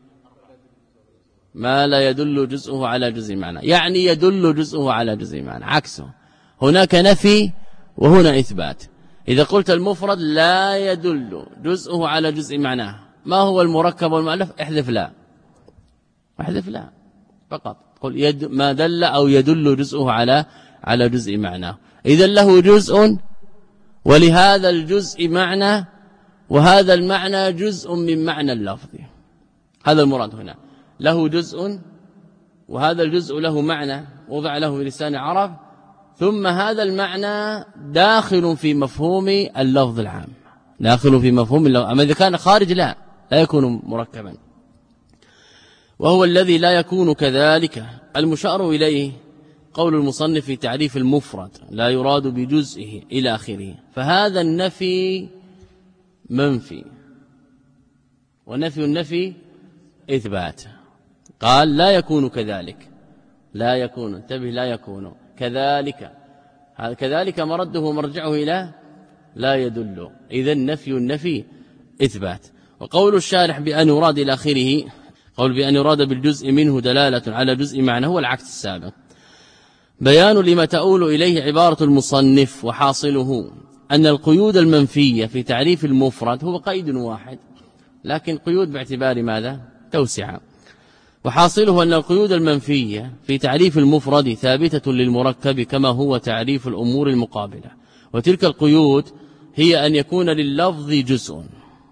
ما لا يدل جزءه على جزء معنى، يعني يدل جزءه على جزء معنى، عكسه هناك نفي وهنا إثبات. إذا قلت المفرد لا يدل جزءه على جزء معناه، ما هو المركب والمؤلف؟ احذف لا، احذف لا فقط، قل يد ما دل أو يدل جزءه على على جزء معناه. إذا له جزء ولهذا الجزء معنى، وهذا المعنى جزء من معنى اللفظ، هذا المراد هنا، له جزء وهذا الجزء له معنى وضع له في لسان عرب، ثم هذا المعنى داخل في مفهوم اللفظ العام، داخل في مفهوم اللفظ. أما إذا كان خارج لا لا يكون مركبا. وهو الذي لا يكون كذلك المشار إليه قول المصنف في تعريف المفرد لا يراد بجزئه إلى آخره، فهذا النفي منفي، ونفي النفي إثبات. قال لا يكون كذلك، لا يكون، انتبه، لا يكون كذلك، هذا كذلك مرده مرجعه إلى لا يدل، إذا نفي النفي إثبات. وقول الشارح بأن يراد إلى آخره، قول بأن يراد بالجزء منه دلالة على جزء معنى، هو العكس السابق. بيان لما تؤول إليه عبارة المصنف، وحاصله أن القيود المنفية في تعريف المفرد هو قيد واحد، لكن قيود باعتبار ماذا؟ توسعة. وحاصله أن القيود المنفية في تعريف المفرد ثابتة للمركب كما هو تعريف الأمور المقابلة، وتلك القيود هي أن يكون لللفظ جزء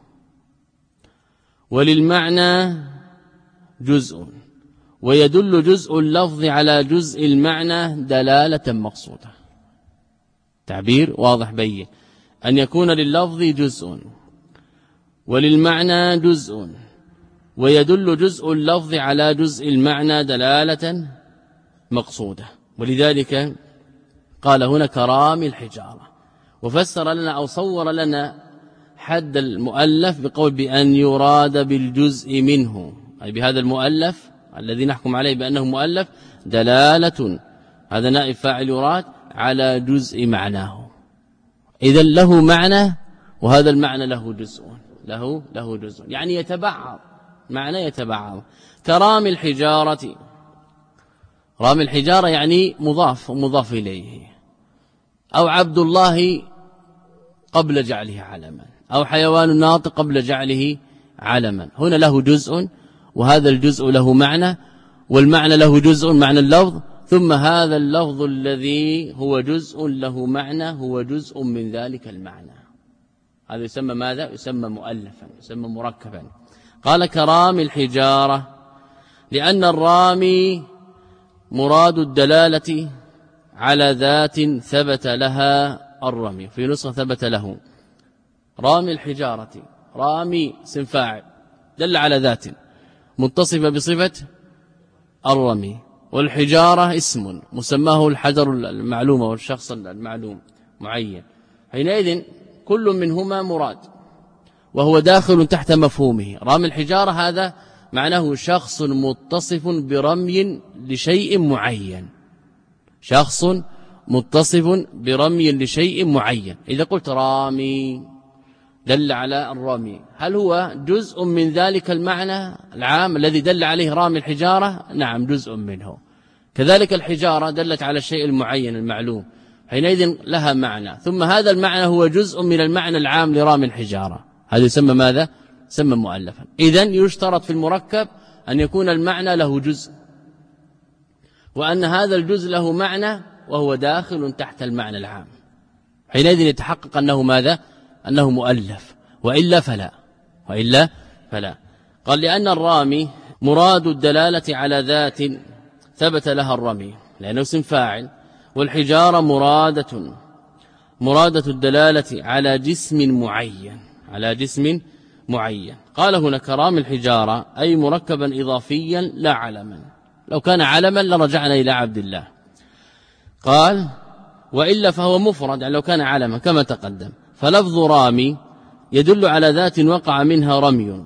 وللمعنى جزء، ويدل جزء اللفظ على جزء المعنى دلالة مقصودة. تعبير واضح بين، أن يكون لللفظ جزء وللمعنى جزء، ويدل جزء اللفظ على جزء المعنى دلالة مقصودة. ولذلك قال هنا كرام الحجارة، وفسر لنا أو صور لنا حد المؤلف بقول بأن يراد بالجزء منه، أي بهذا المؤلف الذي نحكم عليه بأنه مؤلف دلالة، هذا نائب فاعل يراد، على جزء معناه. إذن له معنى وهذا المعنى له جزء، له له جزء، يعني يتبعض، معنى يتبعض. كرام الحجارة، رام الحجارة يعني مضاف ومضاف إليه، أو عبد الله قبل جعله علما، أو حيوان ناطق قبل جعله علما. هنا له جزء، وهذا الجزء له معنى، والمعنى له جزء معنى اللفظ، ثم هذا اللفظ الذي هو جزء له معنى هو جزء من ذلك المعنى. هذا يسمى ماذا؟ يسمى مؤلفا، يسمى مركبا. قال كرام الحجارة لأن الرامي مراد الدلالة على ذات ثبت لها الرمي، في نسخة ثبت له. رامي الحجارة، رامي اسم فاعل دل على ذات متصفة بصفة الرمي، والحجارة اسم مسماه الحجر المعلوم والشخص المعلوم معين. حينئذ كل منهما مراد وهو داخل تحت مفهومه. رامي الحجارة هذا معناه شخص متصف برمي لشيء معين، شخص متصف برمي لشيء معين. إذا قلت رامي دل على الرمي، هل هو جزء من ذلك المعنى العام الذي دل عليه رامي الحجارة؟ نعم جزء منه. كذلك الحجارة دلت على الشيء المعين المعلوم، حينئذ لها معنى، ثم هذا المعنى هو جزء من المعنى العام لرامي الحجارة، هذا يسمى ماذا؟ يسمى مؤلفا. إذن يشترط في المركب أن يكون المعنى له جزء، وأن هذا الجزء له معنى وهو داخل تحت المعنى العام، حينئذ يتحقق أنه ماذا؟ أنه مؤلف، وإلا فلا، وإلا فلا. قال لأن الرامي مراد الدلالة على ذات ثبت لها الرمي لأنه اسم فاعل، والحجارة مرادة مرادة الدلالة على جسم معين، على جسم معين. قال هنا كرام الحجارة أي مركبا إضافيا لا علما، لو كان علما لرجعنا إلى عبد الله. قال وإلا فهو مفرد، يعني لو كان علما كما تقدم. فلفظ رامي يدل على ذات وقع منها رمي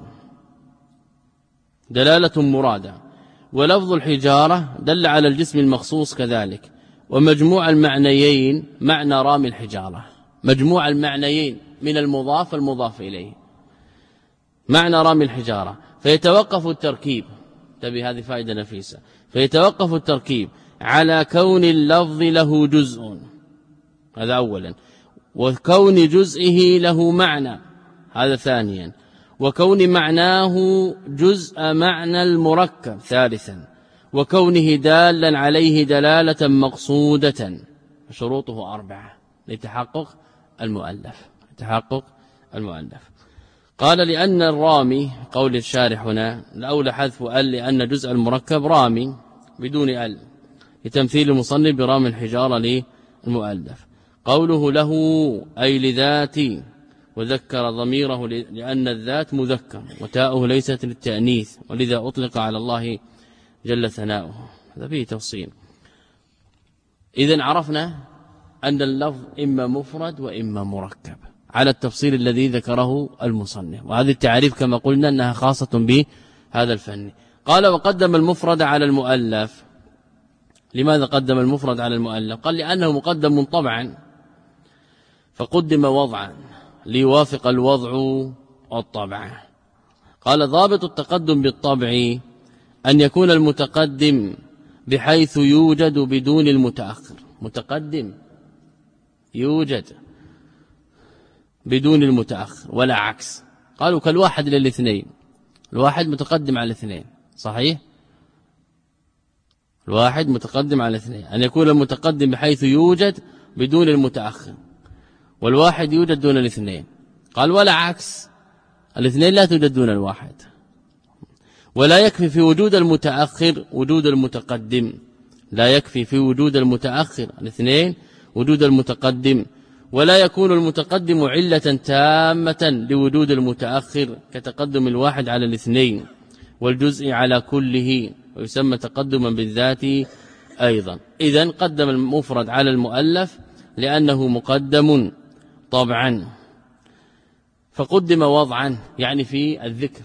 دلالة مرادة، ولفظ الحجارة دل على الجسم المخصوص كذلك. ومجموع المعنيين معنى رامي الحجارة، مجموع المعنيين من المضاف المضاف إليه معنى رامي الحجارة. فيتوقف التركيب، تبي هذه فائدة نفيسة، فيتوقف التركيب على كون اللفظ له جزء، هذا أولا، وكون جزئه له معنى، هذا ثانيا، وكون معناه جزء معنى المركب ثالثا، وكونه دالا عليه دلالة مقصودة. شروطه أربعة لتحقق المؤلف، لتحقق المؤلف. قال لأن الرامي، قول الشارح هنا الأولى حذف ال لأن جزء المركب رامي بدون ال، لتمثيل المصنف برامي الحجارة للمؤلف. قوله له أي لذاتي، وذكر ضميره لأن الذات مذكر وتاؤه ليست للتأنيث، ولذا أطلق على الله جل ثناؤه. هذا فيه تفصيل. إذن عرفنا أن اللفظ إما مفرد وإما مركب على التفصيل الذي ذكره المصنف، وهذه التعريف كما قلنا أنها خاصة بهذا الفن. قال وقدم المفرد على المؤلف. لماذا قدم المفرد على المؤلف؟ قال لأنه مقدم طبعا فقدم وضعا ليوافق الوضع والطبع. قال ضابط التقدم بالطبع أن يكون المتقدم بحيث يوجد بدون المتأخر، متقدم يوجد بدون المتأخر ولا عكس. قالوا كالواحد للاثنين، الواحد متقدم على الاثنين، صحيح؟ الواحد متقدم على الاثنين، أن يكون المتقدم بحيث يوجد بدون المتأخر، والواحد يوجد دون الاثنين. قال ولا عكس، الاثنين لا توجد دون الواحد. ولا يكفي في وجود المتأخر وجود المتقدم، لا يكفي في وجود المتأخر الاثنين وجود المتقدم، ولا يكون المتقدم علة تامة لوجود المتأخر كتقدم الواحد على الاثنين والجزء على كله، ويسمى تقدما بالذات أيضا. إذن قدم المفرد على المؤلف لأنه مقدم طبعا، فقدم وضعا يعني في الذكر،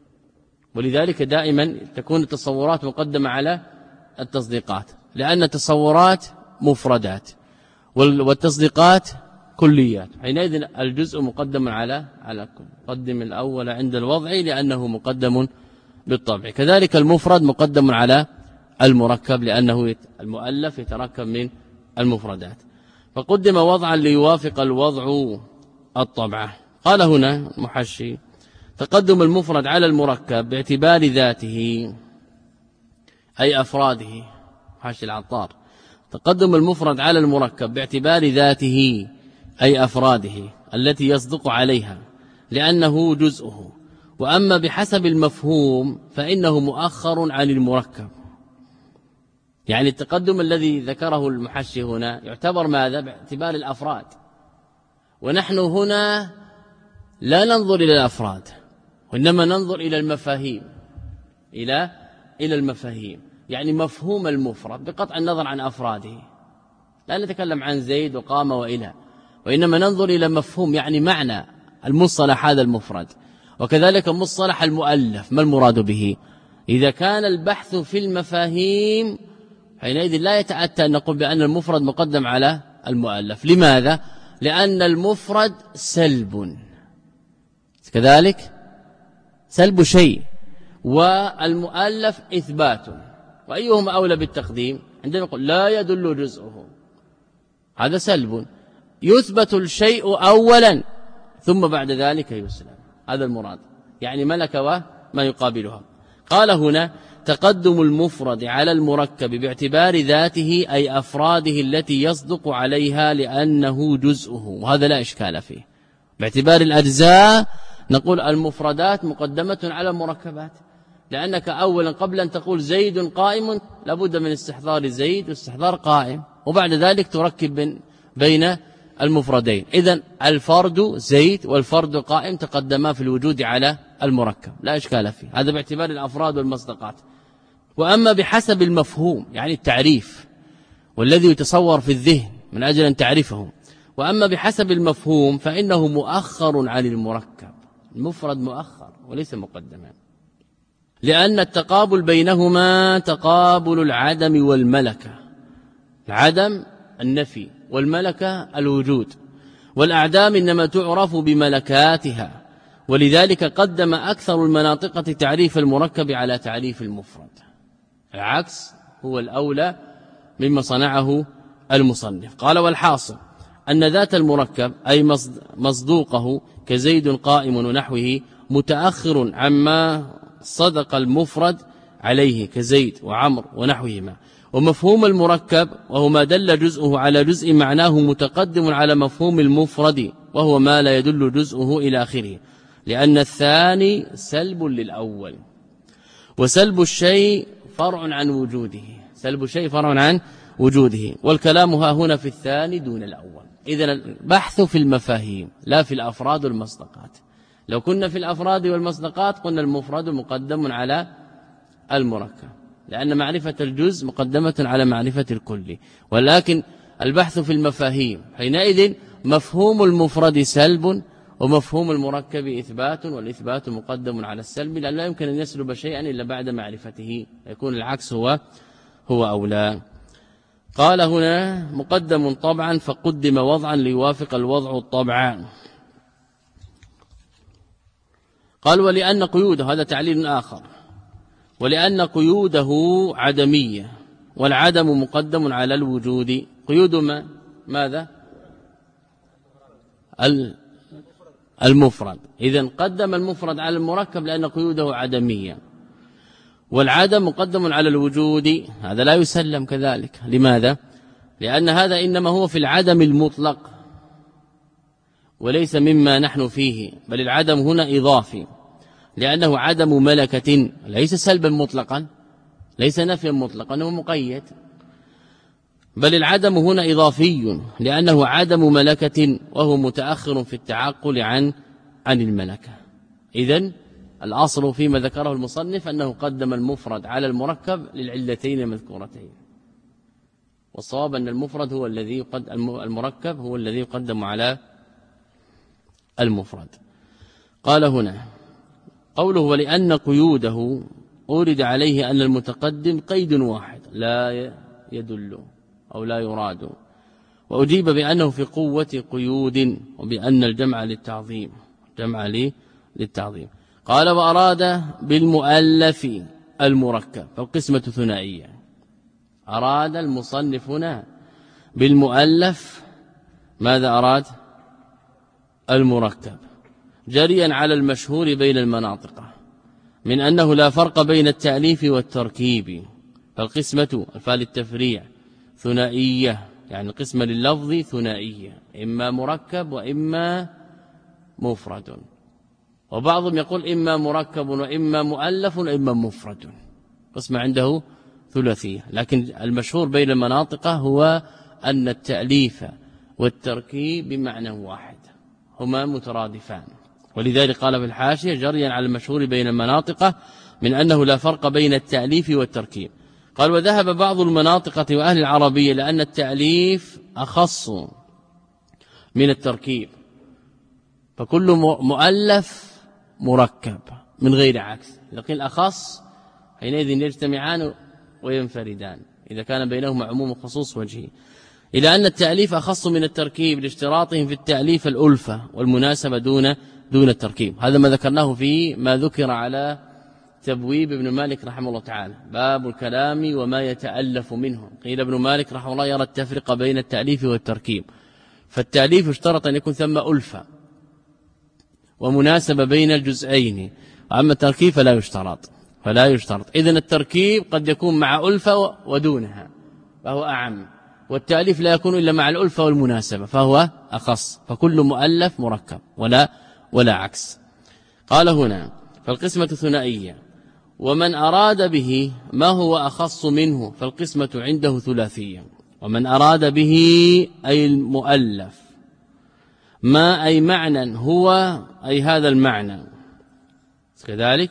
ولذلك دائما تكون التصورات مقدمة على التصديقات، لأن التصورات مفردات والتصديقات كليات، حينئذ الجزء مقدم على على الكل. قدم الأول عند الوضع لأنه مقدم بالطبع. كذلك المفرد مقدم على المركب لأنه المؤلف يتركب من المفردات، فقدم وضعا ليوافق الوضع الطبع. قال هنا محشي تقدم المفرد على المركب باعتبار ذاته أي أفراده. محشي العطار تقدم المفرد على المركب باعتبار ذاته أي أفراده التي يصدق عليها لأنه جزءه، وأما بحسب المفهوم فإنه مؤخر عن المركب. يعني التقدم الذي ذكره المحشي هنا يعتبر ماذا؟ باعتبار الأفراد، ونحن هنا لا ننظر إلى الأفراد وإنما ننظر إلى المفاهيم، إلى إلى المفاهيم، يعني مفهوم المفرد بقطع النظر عن أفراده. لا نتكلم عن زيد وقام وإلى، وإنما ننظر إلى مفهوم يعني معنى المصطلح هذا المفرد. وكذلك مصطلح المؤلف ما المراد به؟ إذا كان البحث في المفاهيم حينئذ لا يتأتى أن نقول بأن المفرد مقدم على المؤلف. لماذا؟ لأن المفرد سلب، كذلك سلب شيء، والمؤلف إثبات، وأيهما أولى بالتقديم؟ عندما نقول لا يدل جزءه، هذا سلب، يثبت الشيء أولا ثم بعد ذلك يسلم، هذا المراد، يعني ملك وما يقابلها. قال هنا تقدم المفرد على المركب باعتبار ذاته أي أفراده التي يصدق عليها لأنه جزءه، وهذا لا إشكال فيه. باعتبار الأجزاء نقول المفردات مقدمة على المركبات، لأنك أولا قبل أن تقول زيد قائم لابد من استحضار زيد واستحضار قائم، وبعد ذلك تركب بين المفردين. إذن الفرد زيد والفرد قائم تقدما في الوجود على المركب، لا إشكال فيه، هذا باعتبار الأفراد والمصداقات. وأما بحسب المفهوم يعني التعريف والذي يتصور في الذهن من أجل أن تعرفه، وأما بحسب المفهوم فإنه مؤخر عن المركب، المفرد مؤخر وليس مقدما، لأن التقابل بينهما تقابل العدم والملكة، العدم النفي والملكة الوجود، والأعدام إنما تعرف بملكاتها، ولذلك قدم أكثر المناطق تعريف المركب على تعريف المفرد، العكس هو الأولى مما صنعه المصنف. قال والحاصل أن ذات المركب أي مصدوقه كزيد قائم ونحوه متأخر عما صدق المفرد عليه كزيد وعمر ونحوهما، ومفهوم المركب وهو ما دل جزءه على جزء معناه متقدم على مفهوم المفرد وهو ما لا يدل جزءه إلى آخره، لأن الثاني سلب للأول، وسلب الشيء فرع عن وجوده، سلب الشيء فرع عن وجوده، والكلام ها هنا في الثاني دون الأول. إذن البحث في المفاهيم لا في الأفراد والمصداقات. لو كنا في الأفراد والمصداقات قلنا المفرد مقدم على المركب، لأن معرفة الجزء مقدمة على معرفة الكل، ولكن البحث في المفاهيم حينئذ مفهوم المفرد سلب ومفهوم المركب إثبات، والإثبات مقدم على السلب، لأن لا يمكن أن يسلب شيئا إلا بعد معرفته، يكون العكس هو هو أولى. قال هنا مقدم طبعا فقدم وضعا ليوافق الوضع الطبع. قال ولأن قيوده، هذا تعليل آخر، ولأن قيوده عدمية والعدم مقدم على الوجود. قيود ما ماذا؟ المفرد، إذن قدم المفرد على المركب لأن قيوده عدمية، والعدم مقدم على الوجود، هذا لا يسلم كذلك. لماذا؟ لأن هذا إنما هو في العدم المطلق، وليس مما نحن فيه، بل العدم هنا إضافي لأنه عدم ملكة، ليس سلبا مطلقا، ليس نفيا مطلقا، أنه مقيد، بل العدم هنا إضافي لأنه عدم ملكة وهو متأخر في التعقل عن عن الملكة. إذن الأصل فيما ذكره المصنف أنه قدم المفرد على المركب للعلتين المذكورتين، والصواب أن المفرد هو الذي يقدم، المركب هو الذي يقدم على المفرد. قال هنا قوله ولأن قيوده أورد عليه أن المتقدم قيد واحد لا يدل أو لا يراد، وأجيب بأنه في قوة قيود، وبأن الجمع للتعظيم، جمع للتعظيم. قال وأراد بالمؤلف المركب، فالقسمة ثنائية. أراد المصنف هنا بالمؤلف ماذا أراد؟ المركب، جريا على المشهور بين المناطق من أنه لا فرق بين التأليف والتركيب، فالقسمة الفال التفريع ثنائية، يعني القسمة لللفظ ثنائية، إما مركب وإما مفرد، وبعضهم يقول إما مركب وإما مؤلف وإما مفرد، قسمة عنده ثلاثية، لكن المشهور بين المناطق هو أن التأليف والتركيب بمعنى واحد، هما مترادفان، ولذلك قال في الحاشية جريا على المشهور بين المناطق من أنه لا فرق بين التأليف والتركيب. قال وذهب بعض المناطق وأهل العربية لأن التأليف أخص من التركيب، فكل مؤلف مركب من غير عكس، لكن الأخص حينئذ يجتمعان وينفردان إذا كان بينهما عموم خصوص وجهي، إلى أن التأليف أخص من التركيب لاشتراطهم في التأليف الألفة والمناسبة دون دون التركيب. هذا ما ذكرناه في ما ذكر على تبويب ابن مالك رحمه الله تعالى، باب الكلام وما يتألف منه. قيل ابن مالك رحمه الله يرى التفرقة بين التأليف والتركيب، فالتأليف اشترط أن يكون ثم ألفة ومناسبة بين الجزئين، أما التركيب فلا يشترط فلا يشترط إذن التركيب قد يكون مع ألفة ودونها فهو أعم، والتأليف لا يكون إلا مع الألفة والمناسبة فهو أخص، فكل مؤلف مركب ولا ولا عكس. قال هنا فالقسمة ثنائية، ومن أراد به ما هو أخص منه فالقسمة عنده ثلاثية. ومن أراد به أي المؤلف ما أي معنى هو أي هذا المعنى كذلك،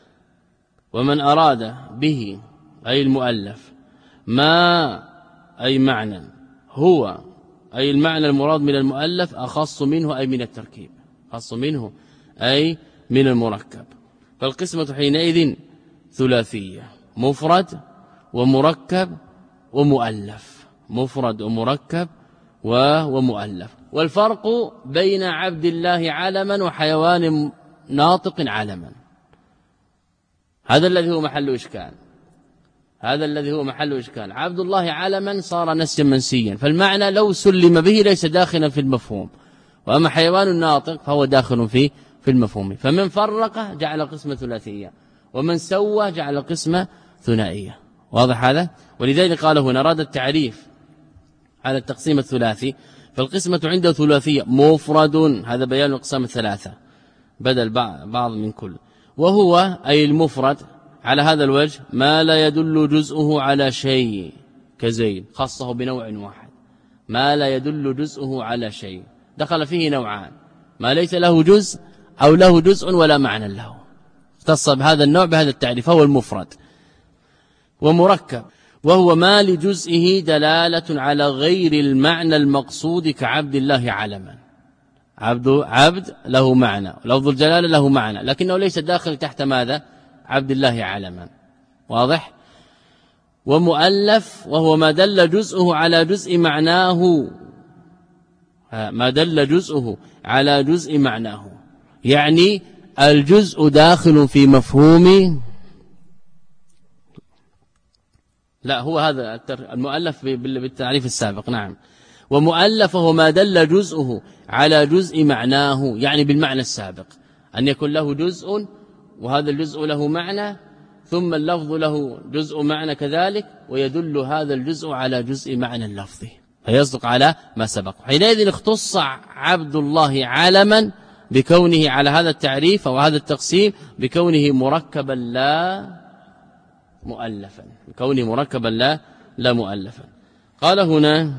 ومن أراد به أي المؤلف ما أي معنى هو أي المعنى المراد من المؤلف أخص منه أي من التركيب، أخص منه أي من المركب، فالقسمة حينئذ ثلاثية، مفرد ومركب ومؤلف، مفرد ومركب ومؤلف. والفرق بين عبد الله علما وحيوان ناطق علما، هذا الذي هو محل إشكال، هذا الذي هو محل إشكال. عبد الله علما صار نسيا منسيا، فالمعنى لو سلم به ليس داخلا في المفهوم، وأما حيوان الناطق فهو داخل في في المفهوم، فمن فرق جعل قسمة ثلاثية، ومن سوى جعل قسمة ثنائية. واضح هذا؟ ولذلك قال هنا أراد التعريف على التقسيم الثلاثي، فالقسمة عنده ثلاثية، مفرد هذا بيان الأقسام الثلاثة بدل بعض من كل، وهو أي المفرد على هذا الوجه ما لا يدل جزءه على شيء كزيد، خصه بنوع واحد، ما لا يدل جزءه على شيء، دخل فيه نوعان، ما ليس له جزء أو له جزء ولا معنى له، اختص بهذا النوع بهذا التعريف، هو المفرد. ومركب وهو ما لجزئه دلالة على غير المعنى المقصود كعبد الله علما، عبد عبد له معنى، لفظ الجلالة له معنى، لكنه ليس داخل تحت ماذا؟ عبد الله علما. واضح؟ ومؤلف وهو ما دل جزءه على جزء معناه، ما دل جزءه على جزء معناه، يعني الجزء داخل في مفهوم، لا هو هذا المؤلف بالتعريف السابق. نعم. ومؤلف هو ما دل جزءه على جزء معناه، يعني بالمعنى السابق، أن يكون له جزء وهذا الجزء له معنى، ثم اللفظ له جزء معنى كذلك، ويدل هذا الجزء على جزء معنى اللفظ، فيصدق على ما سبق. حينئذ اختص عبد الله علما بكونه على هذا التعريف أو هذا التقسيم بكونه مركبا لا مؤلفا، بكونه مركبا لا لا مؤلفا. قال هنا: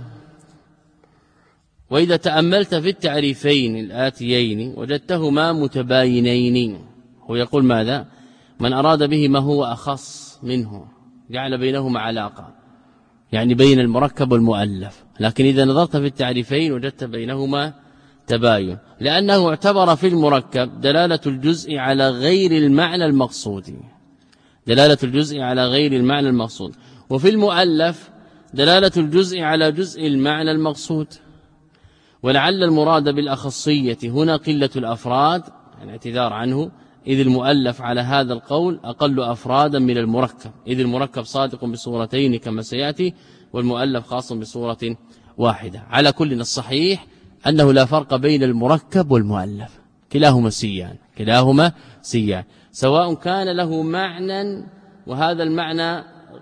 وإذا تأملت في التعريفين الآتيين وجدتهما متباينين. هو يقول ماذا؟ من أراد به ما هو أخص منه جعل بينهما علاقة، يعني بين المركب والمؤلف. لكن إذا نظرت في التعريفين وجدت بينهما تباين، لأنه اعتبر في المركب دلالة الجزء على غير المعنى المقصود، دلالة الجزء على غير المعنى المقصود، وفي المؤلف دلالة الجزء على جزء المعنى المقصود. ولعل المراد بالأخصية هنا قلة الأفراد، يعني اعتذار عنه، إذ المؤلف على هذا القول أقل أفرادا من المركب، إذ المركب صادق بصورتين كما سيأتي، والمؤلف خاص بصورة واحدة. على كل الصحيح أنه لا فرق بين المركب والمؤلف، كلاهما سيان، كلاهما سيان، سواء كان له معنى وهذا المعنى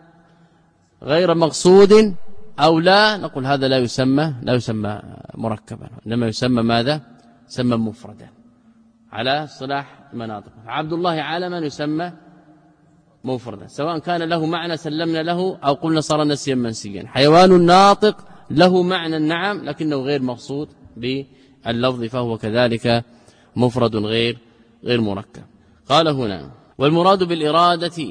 غير مقصود أو لا، نقول هذا لا يسمى لا يسمى مركبا، إنما يسمى ماذا؟ يسمى مفردا على اصطلاح المناطق. عبد الله علما يسمى مفردا، سواء كان له معنى سلمنا له أو قلنا صار نسيا منسيا. حيوان ناطق له معنى نعم لكنه غير مقصود باللفظ، فهو كذلك مفرد غير غير مركب. قال هنا: والمراد بالإرادة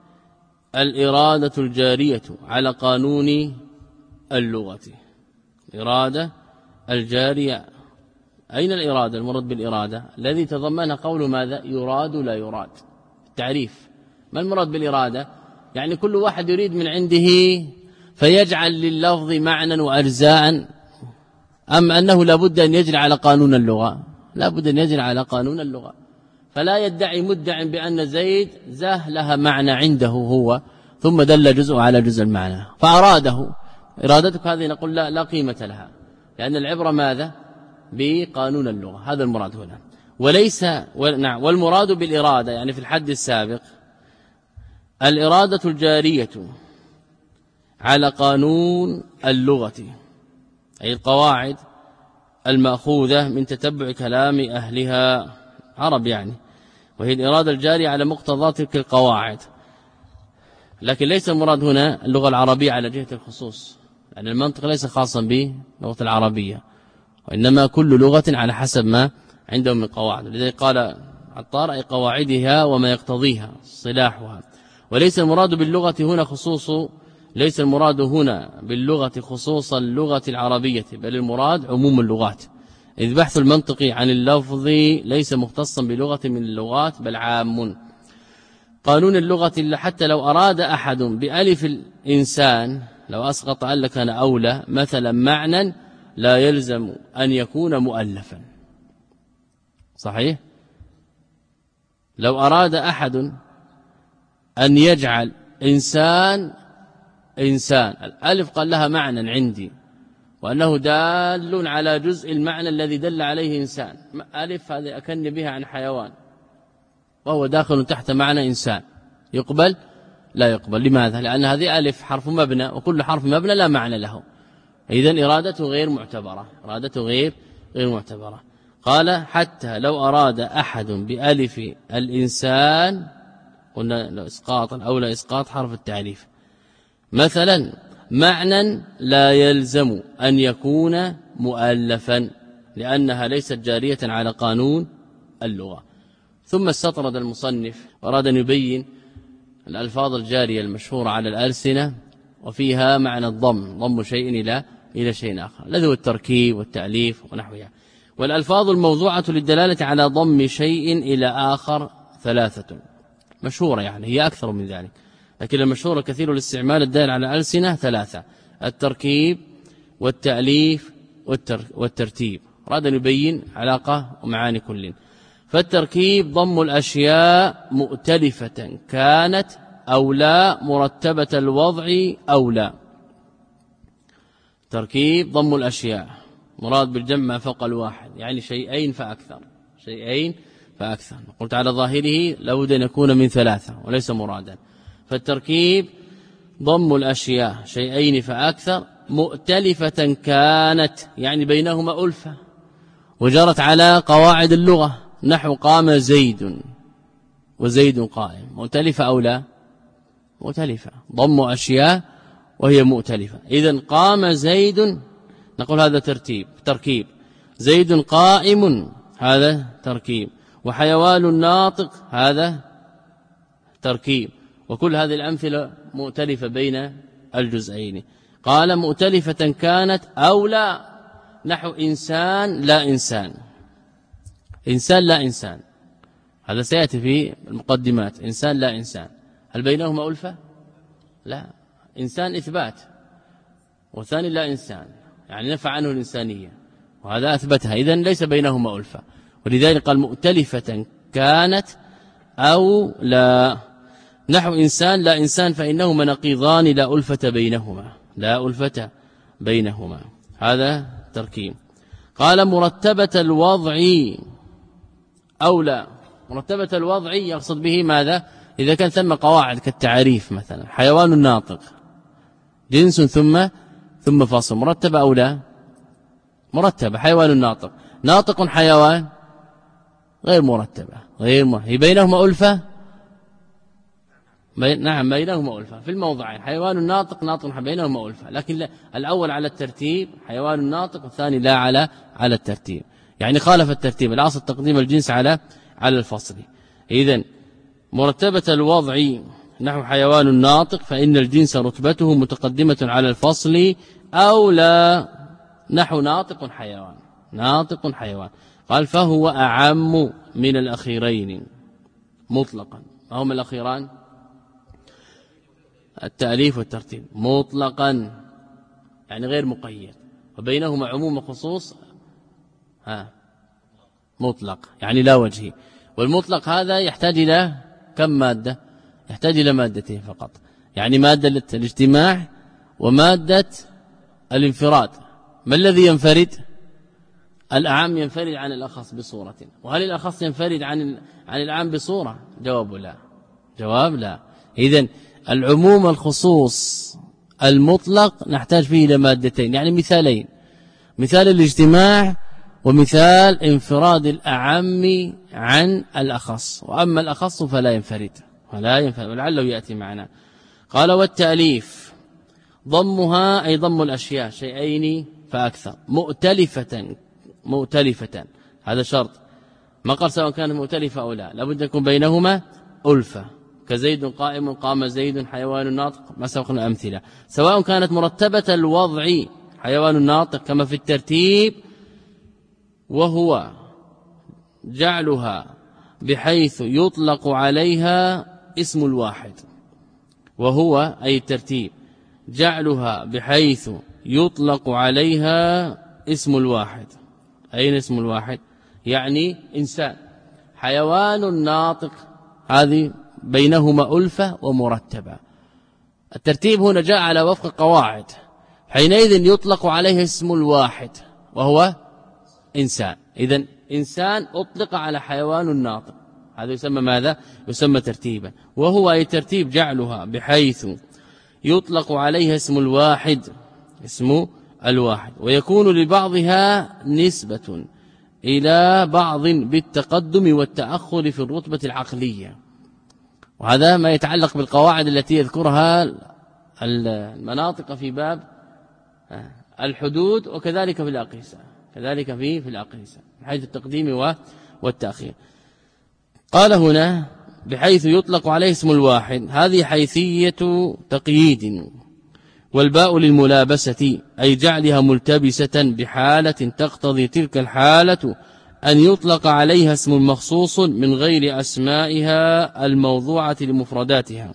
الإرادة الجارية على قانون اللغة. الإرادة الجارية، أين الإرادة؟ المراد بالإرادة الذي تضمن قول ماذا؟ يراد لا يراد. التعريف ما المراد بالإرادة؟ يعني كل واحد يريد من عنده فيجعل لللفظ معنى وأجزاء، أم أنه لابد أن يجري على قانون اللغة؟ لابد أن يجري على قانون اللغة. فلا يدعي مدع بأن زيد زاه لها معنى عنده هو، ثم دل جزء على جزء المعنى فأراده. إرادتك هذه نقول لا, لا قيمة لها، لأن العبرة ماذا؟ بقانون اللغة. هذا المراد هنا. وليس نعم والمراد بالإرادة يعني في الحد السابق الإرادة الجارية على قانون اللغة، أي القواعد المأخوذة من تتبع كلام أهلها عرب يعني، وهي الإرادة الجارية على مقتضى تلك القواعد. لكن ليس المراد هنا اللغة العربية على جهة الخصوص، لأن المنطق ليس خاصا باللغة العربية، وإنما كل لغة على حسب ما عندهم من قواعد. لذلك قال عطار: أي قواعدها وما يقتضيها صلاحها. وليس المراد باللغة هنا خصوص ليس المراد هنا باللغة خصوص اللغة العربية، بل المراد عموم اللغات، إذ بحث المنطق عن اللفظ ليس مختصا بلغة من اللغات بل عام. قانون اللغة حتى لو أراد أحد بألف الإنسان، لو أسقط أل كان أولى مثلا معنى، لا يلزم أن يكون مؤلفا. صحيح؟ لو أراد أحد أن يجعل إنسان إنسان، الألف قال لها معنى عندي وأنه دال على جزء المعنى الذي دل عليه إنسان، ألف هذه أكن بها عن حيوان وهو داخل تحت معنى إنسان، يقبل؟ لا يقبل. لماذا؟ لأن هذه ألف حرف مبنى، وكل حرف مبنى لا معنى له، إذن إرادته غير معتبرة، إرادته غير غير معتبرة. قال: حتى لو أراد أحد بألف الإنسان، قلنا لو إسقاط أو لا إسقاط حرف التعريف، مثلا معنى لا يلزم أن يكون مؤلفا، لأنها ليست جارية على قانون اللغة. ثم استطرد المصنف وأراد أن يبين الألفاظ الجارية المشهورة على الألسنة، وفيها معنى الضم، ضم شيء إلى إلى شيء آخر، الذي هو التركيب والتأليف ونحوها. والألفاظ الموضوعة للدلالة على ضم شيء إلى آخر ثلاثة مشهورة، يعني هي أكثر من ذلك، لكن المشهورة كثير الاستعمال الدال على الألسنة ثلاثة: التركيب والتأليف والترتيب. أراد أن يبين علاقة ومعاني كل. فالتركيب ضم الأشياء مؤتلفة كانت أو لا، مرتبة الوضع أو لا. تركيب ضم الأشياء مراد بالجمع فوق الواحد، يعني شيئين فأكثر، شيئين فأكثر. قلت على ظاهره لابد أن يكون من ثلاثة وليس مرادا. فالتركيب ضم الأشياء شيئين فأكثر مؤتلفة كانت يعني بينهما ألفة وجرت على قواعد اللغة نحو قام زيد وزيد قائم، مؤتلفة أو لا؟ مؤتلفة، ضم أشياء وهي مؤتلفة. إذن قام زيد نقول هذا ترتيب تركيب، زيد قائم هذا تركيب، وحيوان الناطق هذا تركيب، وكل هذه الأمثلة مؤتلفة بين الجزئين. قال مؤتلفة كانت أو لا، نحو إنسان لا إنسان، إنسان لا إنسان، هذا سيأتي في المقدمات، إنسان لا إنسان، هل بينهما ألفة؟ لا، إنسان إثبات وثاني لا إنسان، يعني نفع عنه الإنسانية وهذا أثبتها، إذن ليس بينهما ألفة، ولذلك قال مؤتلفة كانت أو لا، نحو إنسان لا إنسان فإنهما نقيضان لا ألفة بينهما، لا ألفة بينهما، هذا تركيب. قال مرتبة الوضع أو لا، مرتبة الوضع يقصد به ماذا؟ إذا كان ثم قواعد كالتعريف مثلا، حيوان الناطق جنس ثم ثم فصل، مرتبة أو لا؟ مرتبة، حيوان الناطق، ناطق حيوان غير مرتبة، غير مرتبة، بينهما ألفة، بي... نعم بينهما ألفة في الموضعين، حيوان الناطق ناطق بينهما ألفة، لكن لا، الأول على الترتيب حيوان الناطق والثاني لا على على الترتيب، يعني خالف الترتيب، الأصل تقديم الجنس على على الفصل. إذن مرتبة الوضع نحو حيوان الناطق فإن الجنس رتبته متقدمة على الفصل أو لا، نحو ناطق حيوان، ناطق حيوان. قال فهو أعم من الأخيرين مطلقا، ما هما الأخيران؟ التأليف والترتيب، مطلقا يعني غير مقيد، وبينهما عموم وخصوص ها مطلق يعني لا وجهي، والمطلق هذا يحتاج إلى كم مادة؟ يحتاج إلى مادتين فقط، يعني مادة الاجتماع ومادة الانفراد. ما الذي ينفرد؟ الأعم ينفرد عن الأخص بصورة، وهل الأخص ينفرد عن عن العام بصورة؟ جواب لا، جواب لا. إذن العموم الخصوص المطلق نحتاج فيه إلى مادتين، يعني مثالين، مثال الاجتماع ومثال انفراد الأعم عن الأخص، وأما الأخص فلا ينفرد ولا ينفرد، ولعله يأتي معنا. قال والتأليف ضمها أي ضم الأشياء شيئين فأكثر، مؤتلفة مؤتلفة، هذا شرط، ما قال سواء كانت مؤتلفة أو لا، لابد يكون بينهما ألفة، كزيد قائم قام زيد حيوان ناطق، ما سبقنا أمثلة. سواء كانت مرتبة الوضع حيوان ناطق كما في الترتيب، وهو جعلها بحيث يطلق عليها اسم الواحد، وهو أي الترتيب جعلها بحيث يطلق عليها اسم الواحد. أين اسم الواحد؟ يعني إنسان، حيوان ناطق، هذه بينهما ألفة ومرتبة. الترتيب هنا جاء على وفق قواعد، حينئذ يطلق عليه اسم الواحد وهو إنسان. إذن إنسان أطلق على حيوان ناطق، هذا يسمى ماذا؟ يسمى ترتيبا، وهو أي ترتيب جعلها بحيث يطلق عليها اسم الواحد، اسم الواحد، ويكون لبعضها نسبة إلى بعض بالتقدم والتأخر في الرتبة العقلية، وهذا ما يتعلق بالقواعد التي يذكرها المناطق في باب الحدود، وكذلك في الأقيسة، كذلك في في الأقيسة من حيث التقديم والتأخير. قال هنا بحيث يطلق عليه اسم الواحد، هذه حيثية تقييد، والباء للملابسة أي جعلها ملتبسة بحالة تقتضي تلك الحالة أن يطلق عليها اسم مخصوص من غير أسمائها الموضوعة لمفرداتها،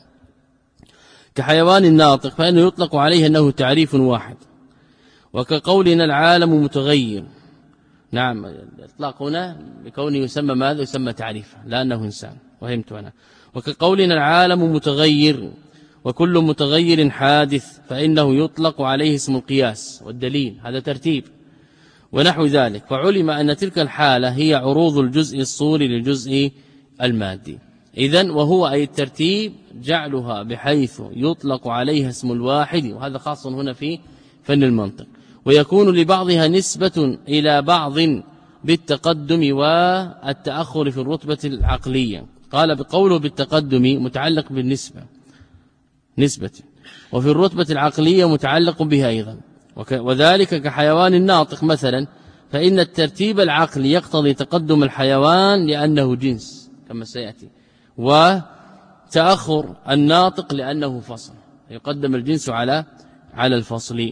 كحيوان الناطق فإنه يطلق عليه أنه تعريف واحد، وكقولنا العالم متغير، نعم الإطلاق هنا بكونه يسمى ماذا؟ يسمى تعريفا لأنه إنسان، وهمت أنا. وكقولنا العالم متغير، وكل متغير حادث فإنه يطلق عليه اسم القياس والدليل، هذا ترتيب ونحو ذلك. فعلم أن تلك الحالة هي عروض الجزء الصوري للجزء المادي. إذن وهو أي الترتيب جعلها بحيث يطلق عليها اسم الواحد، وهذا خاص هنا في فن المنطق. ويكون لبعضها نسبة إلى بعض بالتقدم والتأخر في الرتبة العقلية. قال بقوله بالتقدم متعلق بالنسبة نسبة، وفي الرتبة العقلية متعلق بها أيضا، وذلك كحيوان الناطق مثلا، فإن الترتيب العقلي يقتضي تقدم الحيوان لأنه جنس كما سيأتي، وتأخر الناطق لأنه فصل، يقدم الجنس على على الفصل.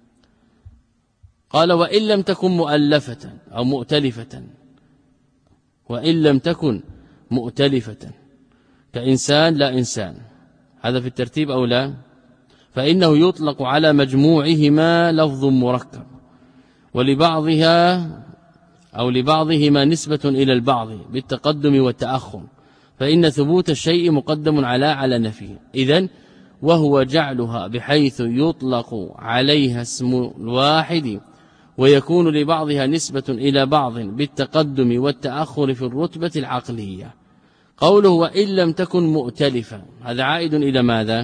قال وإن لم تكن مؤلفة أو مؤتلفة، وإن لم تكن مؤتلفة كإنسان لا إنسان، هذا في الترتيب أو لا، فإنه يطلق على مجموعهما لفظ مركب، ولبعضها أو لبعضهما نسبة إلى البعض بالتقدم والتأخر، فإن ثبوت الشيء مقدم على على نفيه. إذن وهو جعلها بحيث يطلق عليها اسم الواحد ويكون لبعضها نسبة إلى بعض بالتقدم والتأخر في الرتبة العقلية. قوله وإن لم تكن مؤتلفة، هذا عائد إلى ماذا؟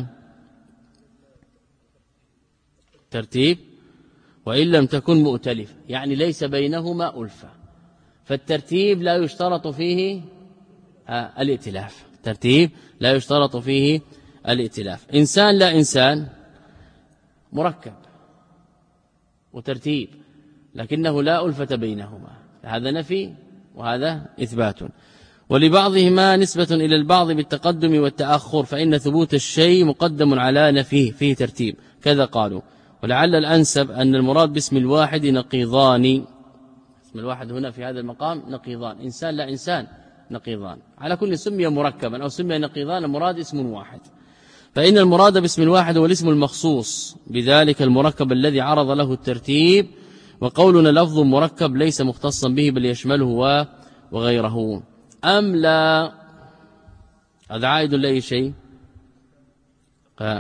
ترتيب. وإن لم تكن مؤتلفة يعني ليس بينهما ألفة، فالترتيب لا يشترط فيه آه الائتلاف، ترتيب لا يشترط فيه الائتلاف. إنسان لا إنسان مركب وترتيب، لكنه لا ألفة بينهما، هذا نفي وهذا إثبات. ولبعضهما نسبة إلى البعض بالتقدم والتأخر، فإن ثبوت الشيء مقدم على نفيه فيه ترتيب، كذا قالوا. ولعل الأنسب أن المراد باسم الواحد نقيضان، اسم الواحد هنا في هذا المقام نقيضان، إنسان لا إنسان نقيضان، على كل سمي مركبا أو سمي نقيضان المراد اسم واحد، فإن المراد باسم الواحد هو الاسم المخصوص بذلك المركب الذي عرض له الترتيب. وقولنا لفظ مركب ليس مختصا به بل يشمله وغيره. أم لا، هذا عائد لأي شيء؟ في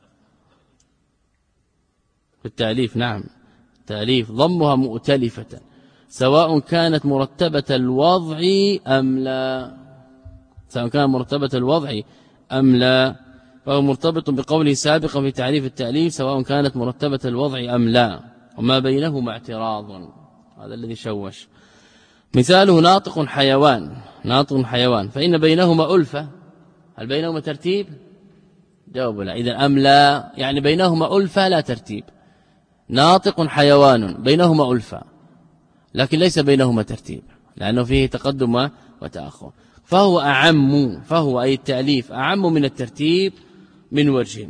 التأليف. نعم، تأليف ضمها مؤتلفة سواء كانت مرتبة الوضع أم لا، سواء كانت مرتبة الوضع أم لا، فهو مرتبط بقوله سابقا في تعريف التأليف سواء كانت مرتبة الوضع أم لا، وما بينهما اعتراض، هذا الذي شوش. مثاله ناطق حيوان، ناطق حيوان، فإن بينهما ألفة، هل بينهما ترتيب؟ جاوب لا. إذا أم لا يعني بينهما ألفة لا ترتيب. ناطق حيوان بينهما ألفة لكن ليس بينهما ترتيب، لأنه فيه تقدم وتأخر، فهو أعم، فهو أي التأليف أعم من الترتيب من وجه،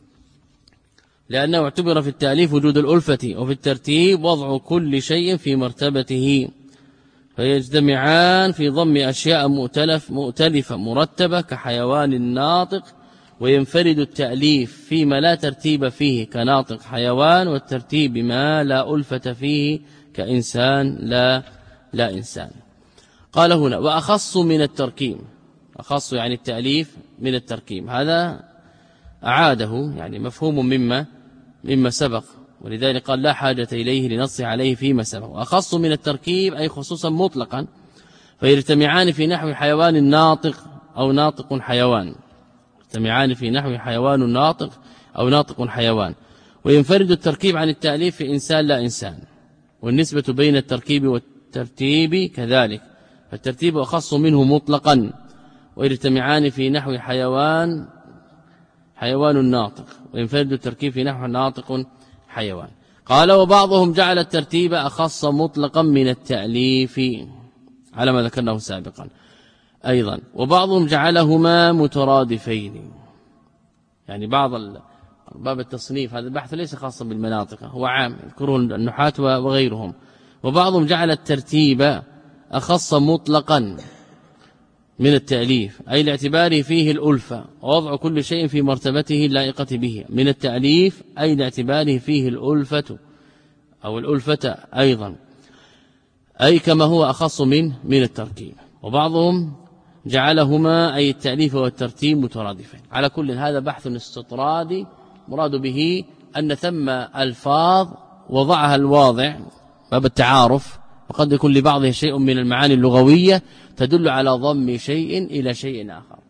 لأنه اعتبر في التأليف وجود الألفة، وفي الترتيب وضع كل شيء في مرتبته، فيجتمعان في ضم أشياء مؤتلف مؤتلفة مرتبة كحيوان الناطق، وينفرد التأليف فيما لا ترتيب فيه كناطق حيوان، والترتيب ما لا ألفة فيه كإنسان لا لا إنسان. قال هنا وأخص من التركيب، أخص يعني التأليف من التركيب، هذا أعاده يعني مفهوم مما مما سبق، ولذلك قال لا حاجة إليه لنص عليه فيما سبق. وأخص من التركيب أي خصوصا مطلقا، فيجتمعان في نحو حيوان الناطق أو ناطق حيوان، يجتمعان في نحو حيوان ناطق أو ناطق حيوان، وينفرد التركيب عن التأليف في إنسان لا إنسان، والنسبة بين التركيب والترتيب كذلك، فالترتيب أخص منه مطلقا، ويجتمعان في نحو حيوان حيوان الناطق، وينفرد التركيب في نحو ناطق حيوان. قال وبعضهم جعل الترتيب أخص مطلقا من التأليف على ما ذكرناه سابقا أيضا، وبعضهم جعلهما مترادفين، يعني بعض باب التصنيف هذا البحث ليس خاصا بالمناطق، هو عام يذكره النحاة وغيرهم. وبعضهم جعل الترتيب أخص مطلقا من التأليف أي لاعتباره فيه الألفة، ووضع كل شيء في مرتبته اللائقة به، من التأليف أي لاعتباره فيه الألفة أو الألفة أيضا، أي كما هو أخص من من التركيب. وبعضهم جعلهما أي التأليف والترتيب مترادفين. على كل هذا بحث استطرادي مراد به أن ثم ألفاظ وضعها الواضع باب التعارف، وقد يكون لبعضها شيء من المعاني اللغوية تدل على ضم شيء إلى شيء آخر،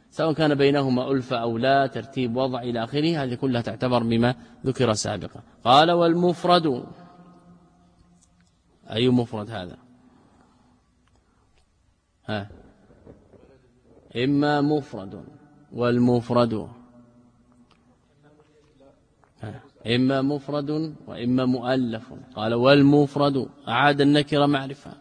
سواء كان بينهما ألفة أو لا، ترتيب وضع إلى آخره، هذه كلها تعتبر بما ذكر سابقا. قال والمفرد، أي مفرد هذا؟ ها إما مفرد، والمفرد ها إما مفرد وإما مؤلف. قال والمفرد، أعاد النكرة معرفة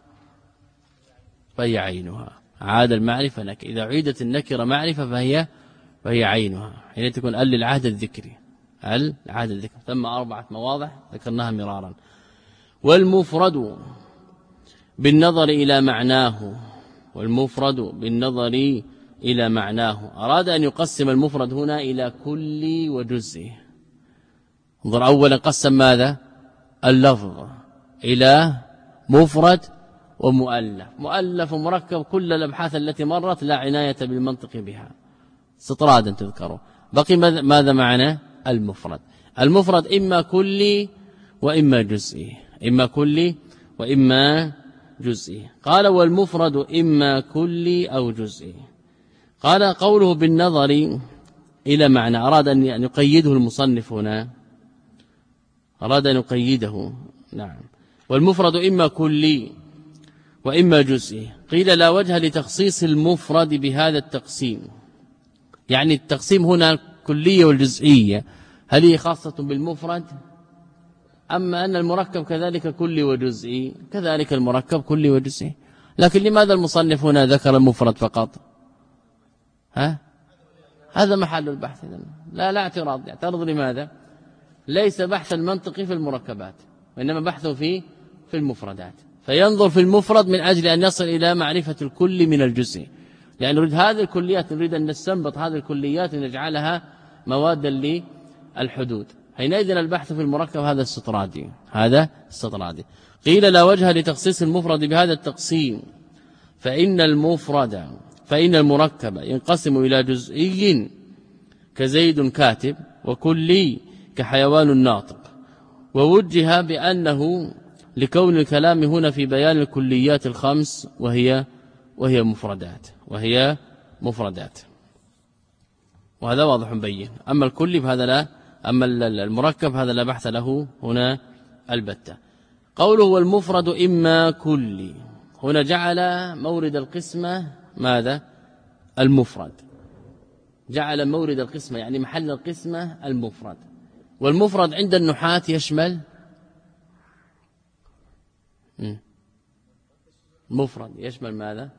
فهي عينها، عاد المعرفة نكرة، إذا عيدت النكرة معرفة فهي فهي عينها، حين تكون ال للعهد الذكري، ال العهد الذكري. ثم أربعة مواضع ذكرناها مرارا. والمفرد بالنظر إلى معناه، والمفرد بالنظر إلى معناه، أراد أن يقسم المفرد هنا إلى كل وجزء. انظر، أولا قسم ماذا؟ اللفظ إلى مفرد ومؤلف. مؤلف ومركب كل الأبحاث التي مرت لا عناية بالمنطق بها، استطرادا تذكره. بقي ماذا معنا؟ المفرد. المفرد إما كلي وإما جزئي، إما كلي وإما جزئي. قال والمفرد إما كلي أو جزئي. قال قوله بالنظر إلى معنى، أراد أن يقيده المصنف هنا، أراد أن يقيده. نعم. والمفرد إما كلي وإما جزئي. قيل لا وجه لتخصيص المفرد بهذا التقسيم، يعني التقسيم هنا الكلية والجزئية هل هي خاصة بالمفرد؟ أما أن المركب كذلك كلي وجزئي، كذلك المركب كلي وجزئي. لكن لماذا المصنف هنا ذكر المفرد فقط؟ ها؟ هذا محل البحث. لا لا اعتراض. يعترض لماذا؟ ليس بحث المنطقي في المركبات، وإنما بحثه في في المفردات، فينظر في المفرد من أجل أن يصل إلى معرفة الكل من الجزء، لأن نريد هذه الكليات، نريد أن نستنبط هذه الكليات ونجعلها موادا للحدود. حينئذ البحث في المركب هذا استطرادي، هذا استطرادي. قيل لا وجه لتخصيص المفرد بهذا التقسيم، فإن المفرد فإن المركب ينقسم إلى جزئي كزيد كاتب، وكلي كحيوان ناطق. ووجه بأنه لكون الكلام هنا في بيان الكليات الخمس وهي وهي مفردات وهي مفردات وهذا واضح بين. أما الكلي فهذا لا، أما المركب هذا لا بحث له هنا البتة. قوله والمفرد إما كلي، هنا جعل مورد القسمة ماذا؟ المفرد. جعل مورد القسمة يعني محل القسمة المفرد. والمفرد عند النحاة يشمل مفرد يشمل ماذا؟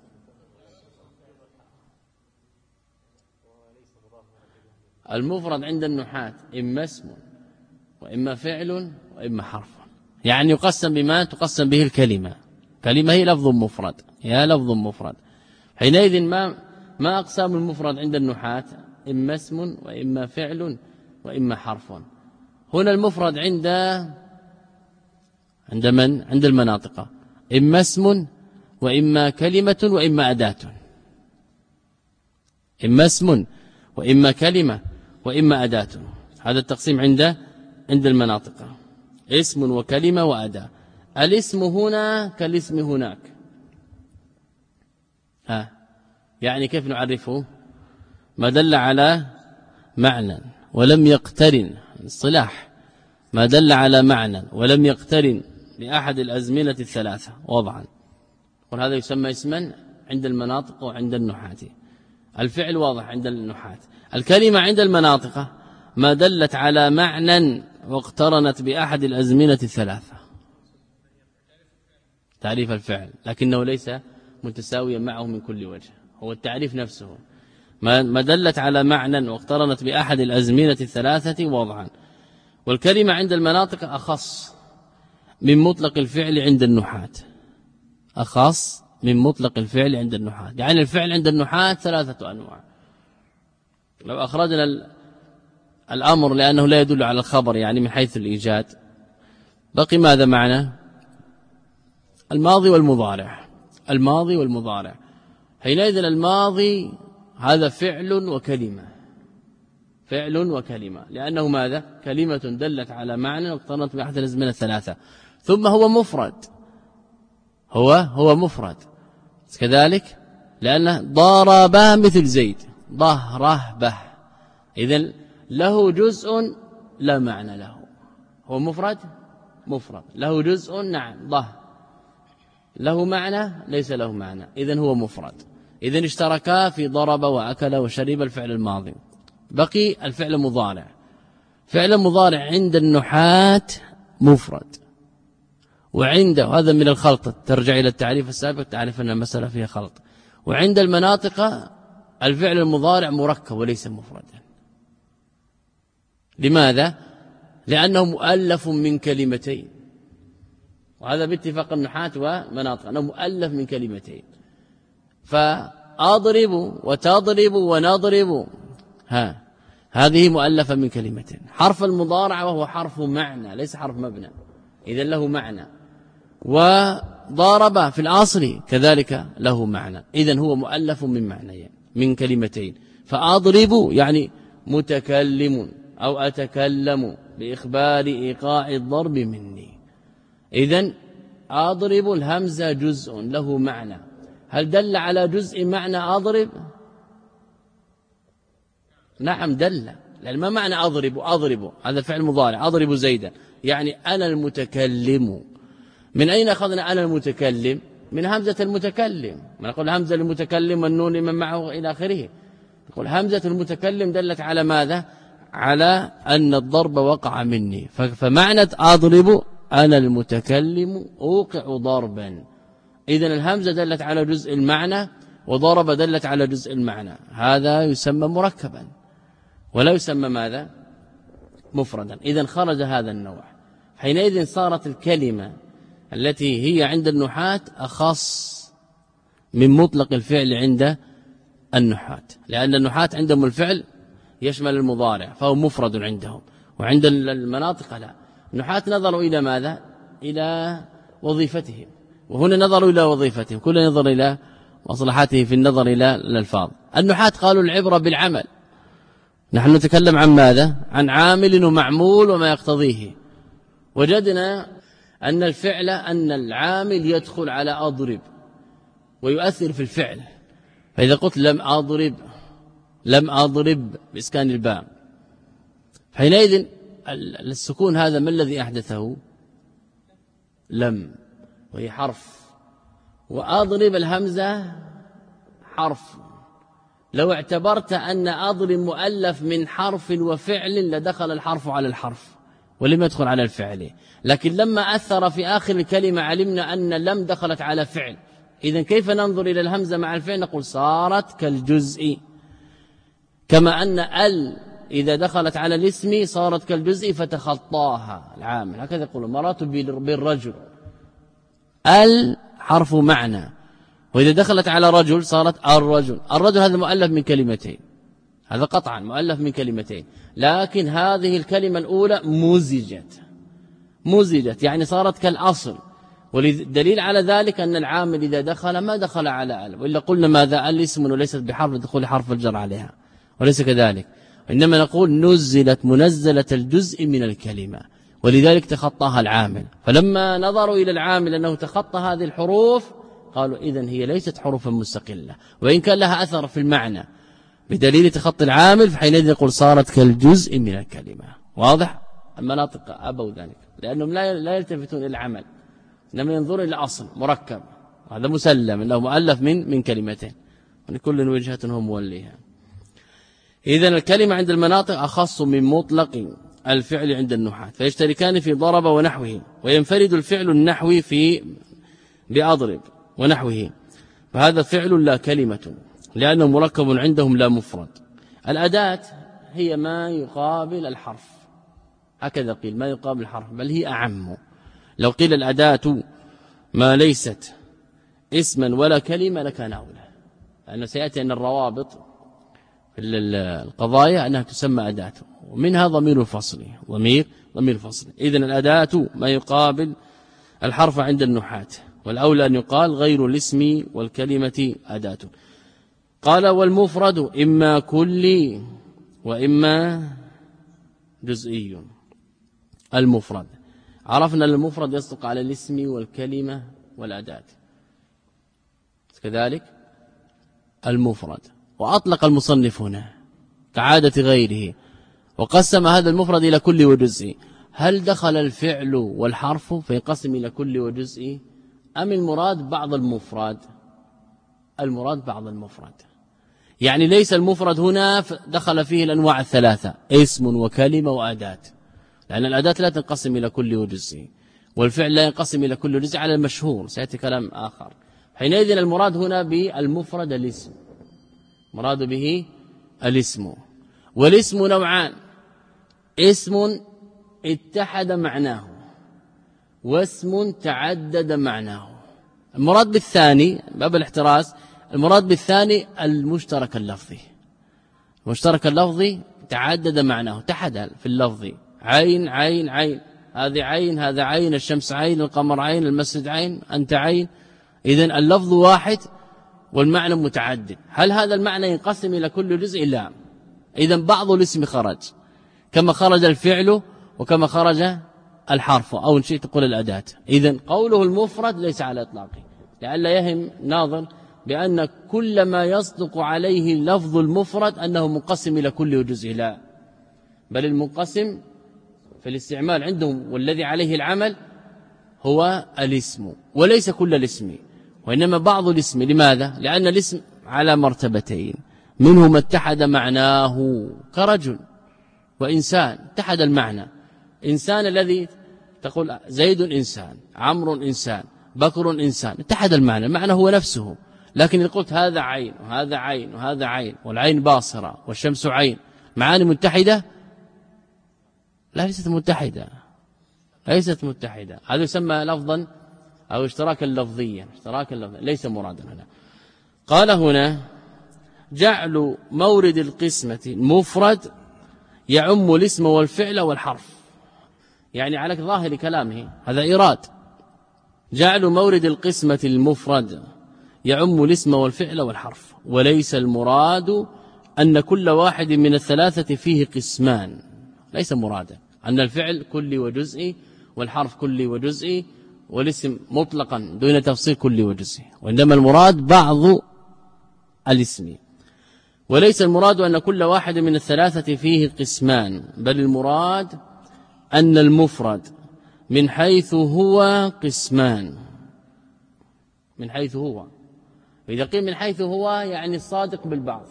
المفرد عند النحاة إما اسم وإما فعل وإما حرف، يعني يقسم بما تقسم به الكلمة. كلمة هي لفظ مفرد، هي لفظ مفرد. حينئذ ما ما أقسام المفرد عند النحاة؟ إما اسم وإما فعل وإما حرف. هنا المفرد عند عند من؟ عند المناطق، إما اسم وإما كلمة وإما أداة. إما اسم وإما كلمة وإما أداة، هذا التقسيم عند عند المناطق، اسم وكلمة وأداة. الاسم هنا كالاسم هناك. ها يعني كيف نعرفه؟ ما دل على معنى ولم يقترن، الصلاح ما دل على معنى ولم يقترن لأحد الأزمنة الثلاثة وضعا، وهذا يسمى اسما عند المناطق وعند النحاة. الفعل واضح عند النحاة. الكلمة عند المناطق ما دلت على معنى واقترنت بأحد الأزمنة الثلاثة، تعريف الفعل، لكنه ليس متساويا معه من كل وجه، هو التعريف نفسه. ما دلت على معنى واقترنت بأحد الأزمنة الثلاثة وضعا. والكلمة عند المناطق أخص من مطلق الفعل عند النحاة، أخص من مطلق الفعل عند النحاة. يعني الفعل عند النحاة ثلاثة أنواع. لو أخرجنا الأمر لأنه لا يدل على الخبر يعني من حيث الإيجاد، بقي ماذا معنا؟ الماضي والمضارع، الماضي والمضارع. حينئذ الماضي هذا فعل وكلمة، فعل وكلمة، لأنه ماذا؟ كلمة دلت على معنى واقترنت بأحد الأزمنة الثلاثة. ثم هو مفرد، هو هو مفرد كذلك، لأنه ضرب مثل زيد، ظهره به. إذن له جزء لا معنى له. هو مفرد مفرد له جزء نعم ظه له معنى ليس له معنى إذن هو مفرد. إذن اشتركا في ضرب وأكل وشرب الفعل الماضي. بقي الفعل المضارع. فعل المضارع عند النحاة مفرد، وعنده هذا من الخلط، ترجع إلى التعريف السابق تعرف أن المسألة فيها خلط. وعند المناطق الفعل المضارع مركب وليس مفردا. لماذا؟ لأنه مؤلف من كلمتين، وهذا باتفاق النحاة ومناطق أنه مؤلف من كلمتين. فأضرب وتضرب ونضرب ها هذه مؤلفة من كلمتين. حرف المضارع وهو حرف معنى ليس حرف مبنى، إذا له معنى. وضارب في الأصل كذلك له معنى، إذن هو مؤلف من معنيين من كلمتين. فأضرب يعني متكلم أو أتكلم بإخبار إيقاع الضرب مني. إذن أضرب الهمزة جزء له معنى. هل دل على جزء معنى أضرب؟ نعم دل، لأن ما معنى أضرب؟ أضرب هذا فعل مضارع، أضرب زيدا يعني أنا المتكلم. من أين أخذنا أنا المتكلم؟ من همزة المتكلم. ما نقول همزة المتكلم والنون من معه إلى آخره. نقول همزة المتكلم دلت على ماذا؟ على أن الضرب وقع مني. فمعنى أضرب أنا المتكلم أوقع ضربا. إذن الهمزة دلت على جزء المعنى، وضرب دلت على جزء المعنى. هذا يسمى مركبا ولا يسمى ماذا؟ مفردا. إذن خرج هذا النوع. حينئذ صارت الكلمة التي هي عند النحاة أخص من مطلق الفعل عند النحاة، لأن النحاة عندهم الفعل يشمل المضارع فهو مفرد عندهم، وعند المناطق لا. النحاة نظروا إلى ماذا؟ إلى وظيفتهم، وهنا نظروا إلى وظيفتهم، كل نظر إلى مصلحته في النظر إلى الألفاظ. النحاة قالوا العبرة بالعمل. نحن نتكلم عن ماذا؟ عن عامل ومعمول وما يقتضيه. وجدنا أن الفعل أن العامل يدخل على أضرب ويؤثر في الفعل. فإذا قلت لم أضرب لم أضرب بإسكان الباء، حينئذ السكون هذا ما الذي أحدثه؟ لم، وهي حرف، وأضرب الهمزة حرف. لو اعتبرت أن أضرب مؤلف من حرف وفعل لدخل الحرف على الحرف ولم يدخل على الفعل. لكن لما أثر في آخر الكلمة علمنا أن لم دخلت على فعل. إذن كيف ننظر إلى الهمزة مع الفعل؟ نقول صارت كالجزء، كما أن ال إذا دخلت على الاسم صارت كالجزء فتخطاها العامل. هكذا يقول مرات بالرجل، ال حرف معنى، وإذا دخلت على رجل صارت الرجل. الرجل هذا مؤلف من كلمتين، هذا قطعا مؤلف من كلمتين، لكن هذه الكلمة الأولى مزجت مزجت يعني صارت كالأصل. والدليل على ذلك أن العامل إذا دخل ما دخل على ال، وإلا قلنا ماذا؟ ال اسم وليست بحرف دخول حرف الجر عليها، وليس كذلك. إنما نقول نزلت منزلة الجزء من الكلمة، ولذلك تخطاها العامل. فلما نظروا إلى العامل أنه تخطى هذه الحروف قالوا إذن هي ليست حروفا مستقلة، وإن كان لها أثر في المعنى بدليل تخطي العامل، فحينئذ يقول صارت كالجزء من الكلمة. واضح؟ المناطق أبوا ذلك لأنهم لا يلتفتون إلى العمل، إنما ينظرون إلى أصل مركب، وهذا مسلم أنه مؤلف من من كلمتين، ولكل وجهة هم موليها. إذن الكلمة عند المناطق أخص من مطلق الفعل عند النحاة، فيشتركان في ضرب ونحوه، وينفرد الفعل النحوي في بأضرب ونحوه، فهذا فعل لا كلمة لأنه مركب عندهم لا مفرد. الأداة هي ما يقابل الحرف، هكذا قيل ما يقابل الحرف، بل هي أعم. لو قيل الأداة ما ليست اسما ولا كلمة لكان أولى، لأنه سيأتي أن الروابط في القضايا أنها تسمى أداة، ومنها ضمير الفصل، ضمير ضمير الفصل. إذن الأداة ما يقابل الحرف عند النحاة، والأولى أن يقال غير الاسم والكلمة أداة. قال والمفرد إما كلي وإما جزئي. المفرد عرفنا المفرد يصدق على الاسم والكلمة والأداة، كذلك المفرد وأطلق المصنف هنا كعادة غيره وقسم هذا المفرد إلى كل وجزء، هل دخل الفعل والحرف فينقسم إلى كل وجزء أم المراد بعض المفرد؟ المراد بعض المفرد، يعني ليس المفرد هنا دخل فيه الأنواع الثلاثة اسم وكلمة وأداة، لأن الأداة لا تنقسم إلى كل وجزء والفعل لا ينقسم إلى كل جزء على المشهور، سيأتي كلام آخر. حينئذ المراد هنا بالمفرد الاسم، مراد به الاسم، والاسم نوعان، اسم اتحد معناه واسم تعدد معناه. المراد بالثاني باب الاحتراز، المراد بالثاني المشترك اللفظي، المشترك اللفظي تعدد معناه، اتحد في اللفظ، عين عين عين، هذه عين هذا عين، الشمس عين القمر عين المسجد عين أنت عين، إذن اللفظ واحد والمعنى متعدد. هل هذا المعنى ينقسم إلى كل جزء؟ لا، إذن بعض الاسم خرج كما خرج الفعل وكما خرج الحرف أو إن شئت تقول الأداة. إذن قوله المفرد ليس على إطلاقه، لئلا يهم ناظر بأن كل ما يصدق عليه لفظ المفرد أنه منقسم إلى كل جزء، لا، بل المنقسم في الاستعمال عندهم والذي عليه العمل هو الاسم وليس كل الاسم، وإنما بعض الاسم. لماذا؟ لأن الاسم على مرتبتين، منه ما اتحد معناه كرجل وإنسان، اتحد المعنى، إنسان الذي تقول زيد إنسان، عمرو إنسان، بكر إنسان، اتحد المعنى، المعنى هو نفسه. لكن إذا قلت هذا عين وهذا عين وهذا عين والعين باصرة والشمس عين، معاني متحدة؟ لا، ليست متحدة، ليست متحدة، هذا يسمى لفظا أو اشتراكا لفظيا، اشتراكا لفظيا ليس مرادا هنا. قال هنا جعل مورد القسمة المفرد يعم الاسم والفعل والحرف، يعني على ظاهر كلامه هذا إيراد، جعل مورد القسمة المفرد يعم الاسم والفعل والحرف، وليس المراد أن كل واحد من الثلاثة فيه قسمان، ليس مرادا أن الفعل كل وجزء والحرف كل وجزء والاسم مطلقا دون تفصيل كل وجزء، وإنما المراد بعض الاسم. وليس المراد أن كل واحد من الثلاثة فيه قسمان، بل المراد أن المفرد من حيث هو قسمان، من حيث هو، إذا قيل من حيث هو يعني الصادق بالبعض.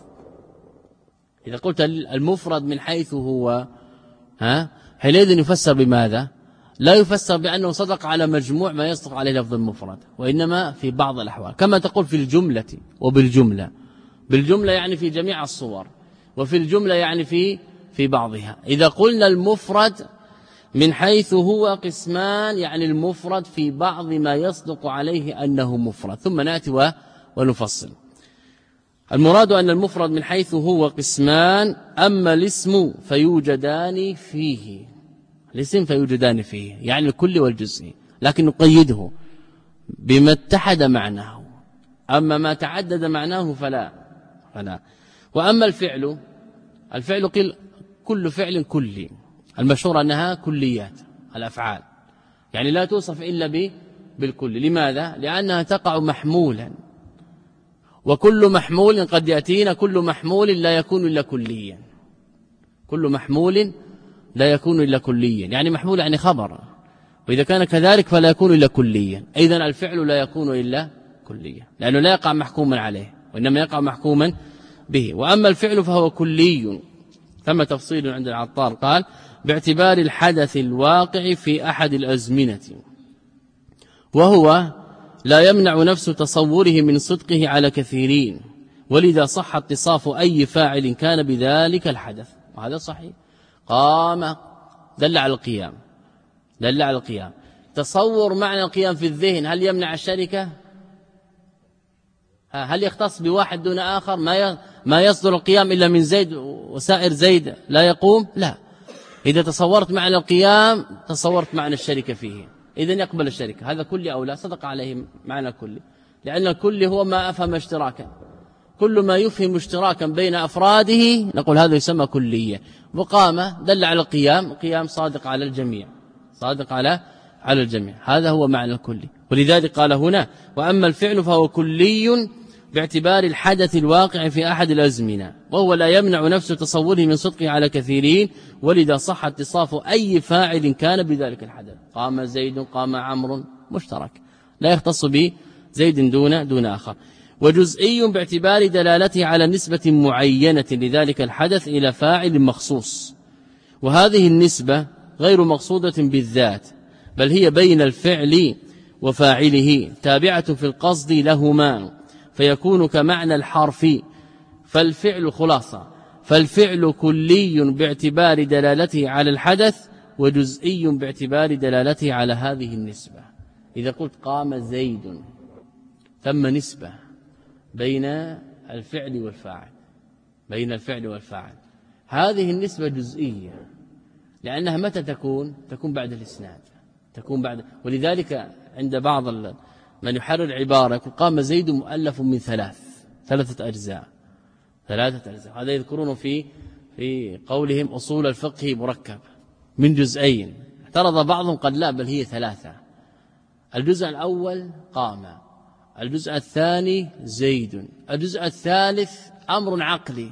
إذا قلت المفرد من حيث هو ها حينئذ يفسر بماذا؟ لا يفسر بأنه صدق على مجموع ما يصدق عليه لفظ المفرد، وإنما في بعض الأحوال، كما تقول في الجملة وبالجملة، بالجملة يعني في جميع الصور، وفي الجملة يعني في في بعضها. إذا قلنا المفرد من حيث هو قسمان يعني المفرد في بعض ما يصدق عليه أنه مفرد، ثم نأتي ونفصل. المراد أن المفرد من حيث هو قسمان، أما الاسم فيوجدان فيه، الاسم فيوجدان فيه يعني الكل والجزء، لكن نقيده بما اتحد معناه، أما ما تعدد معناه فلا فلا. وأما الفعل، الفعل قيل كل فعل كلي، المشهور أنها كليات الأفعال، يعني لا توصف إلا بالكل. لماذا؟ لأنها تقع محمولا، وكل محمول قد يأتينا كل محمول لا يكون إلا كليا، كل محمول لا يكون إلا كليا، يعني محمول يعني خبر، وإذا كان كذلك فلا يكون إلا كليا. إذن الفعل لا يكون إلا كليا، لأنه لا يقع محكوما عليه وإنما يقع محكوما به. وأما الفعل فهو كلي، ثم تفصيل عند العطار قال باعتبار الحدث الواقع في أحد الأزمنة، وهو لا يمنع نفس تصوره من صدقه على كثيرين، ولذا صح اتصاف أي فاعل كان بذلك الحدث، وهذا صحيح. قام دل على القيام، دل على القيام، تصور معنى القيام في الذهن هل يمنع الشركة؟ هل يختص بواحد دون آخر؟ ما ما يصدر القيام إلا من زيد وسائر زيد لا يقوم؟ لا، إذا تصورت معنى القيام تصورت معنى الشركة فيه، إذن يقبل الشركة، هذا كل أو لا، صدق عليه معنى كل، لأن الكل هو ما أفهم اشتراكا، كل ما يفهم اشتراكا بين أفراده نقول هذا يسمى كلية. وقام دل على القيام، قيام صادق على الجميع، صادق على على الجميع، هذا هو معنى الكلي. ولذلك قال هنا وأما الفعل فهو كلي باعتبار الحدث الواقع في أحد الأزمنة، وهو لا يمنع نفس تصوره من صدقه على كثيرين، ولذا صح اتصاف أي فاعل كان بذلك الحدث. قام زيد، قام عمرو، مشترك لا يختص به زيد دون دون آخر. وجزئي باعتبار دلالته على نسبة معينة لذلك الحدث إلى فاعل مخصوص، وهذه النسبة غير مقصودة بالذات، بل هي بين الفعل وفاعله تابعة في القصد لهما، فيكون كمعنى الحرف. فالفعل خلاصة فالفعل كلي باعتبار دلالته على الحدث، وجزئي باعتبار دلالته على هذه النسبة. إذا قلت قام زيد ثم نسبة بين الفعل والفاعل، بين الفعل والفاعل، هذه النسبة جزئية، لأنها متى تكون؟ تكون بعد الإسناد، تكون بعد. ولذلك عند بعض من يحرر العبارة يقول قام زيد مؤلف من ثلاث ثلاثة أجزاء ثلاثة أجزاء هذا يذكرونه في في قولهم أصول الفقه مركب من جزئين. اعترض بعضهم قد لا، بل هي ثلاثة. الجزء الأول قام، الجزء الثاني زيد، الجزء الثالث أمر عقلي،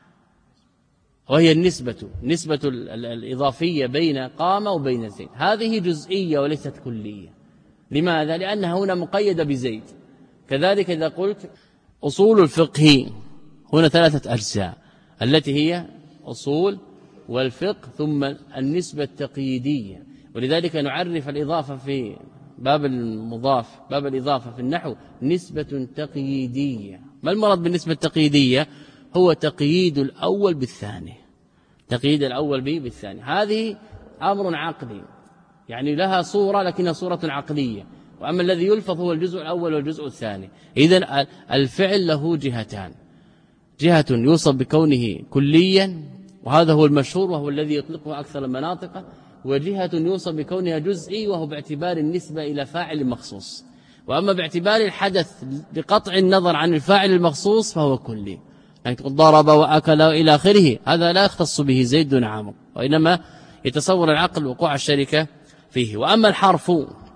وهي النسبة نسبة الإضافية بين قام وبين زيد. هذه جزئية وليست كلية. لماذا؟ لأنها هنا مقيدة بزيد. كذلك إذا قلت أصول الفقه، هنا ثلاثة أجزاء التي هي أصول والفقه ثم النسبة التقييدية. ولذلك نعرف الإضافة في باب المضاف، باب الإضافة في النحو نسبة تقييدية. ما المراد بالنسبة التقييدية؟ هو تقييد الأول بالثاني، تقييد الأول به بالثاني. هذه أمر عقلي، يعني لها صورة لكنها صورة عقلية، وأما الذي يلفظ هو الجزء الأول والجزء الثاني. إذن الفعل له جهتان، جهة يوصف بكونه كليا وهذا هو المشهور وهو الذي يطلقه أكثر المناطق، وجهة يوصف بكونها جزئي وهو باعتبار النسبة إلى فاعل مخصوص. وأما باعتبار الحدث بقطع النظر عن الفاعل المخصوص فهو كلي، يعني ضرب وأكل إلى آخره، هذا لا يختص به زيد دون عمرو، وإنما يتصور العقل وقوع الشركة فيه. وأما الحرف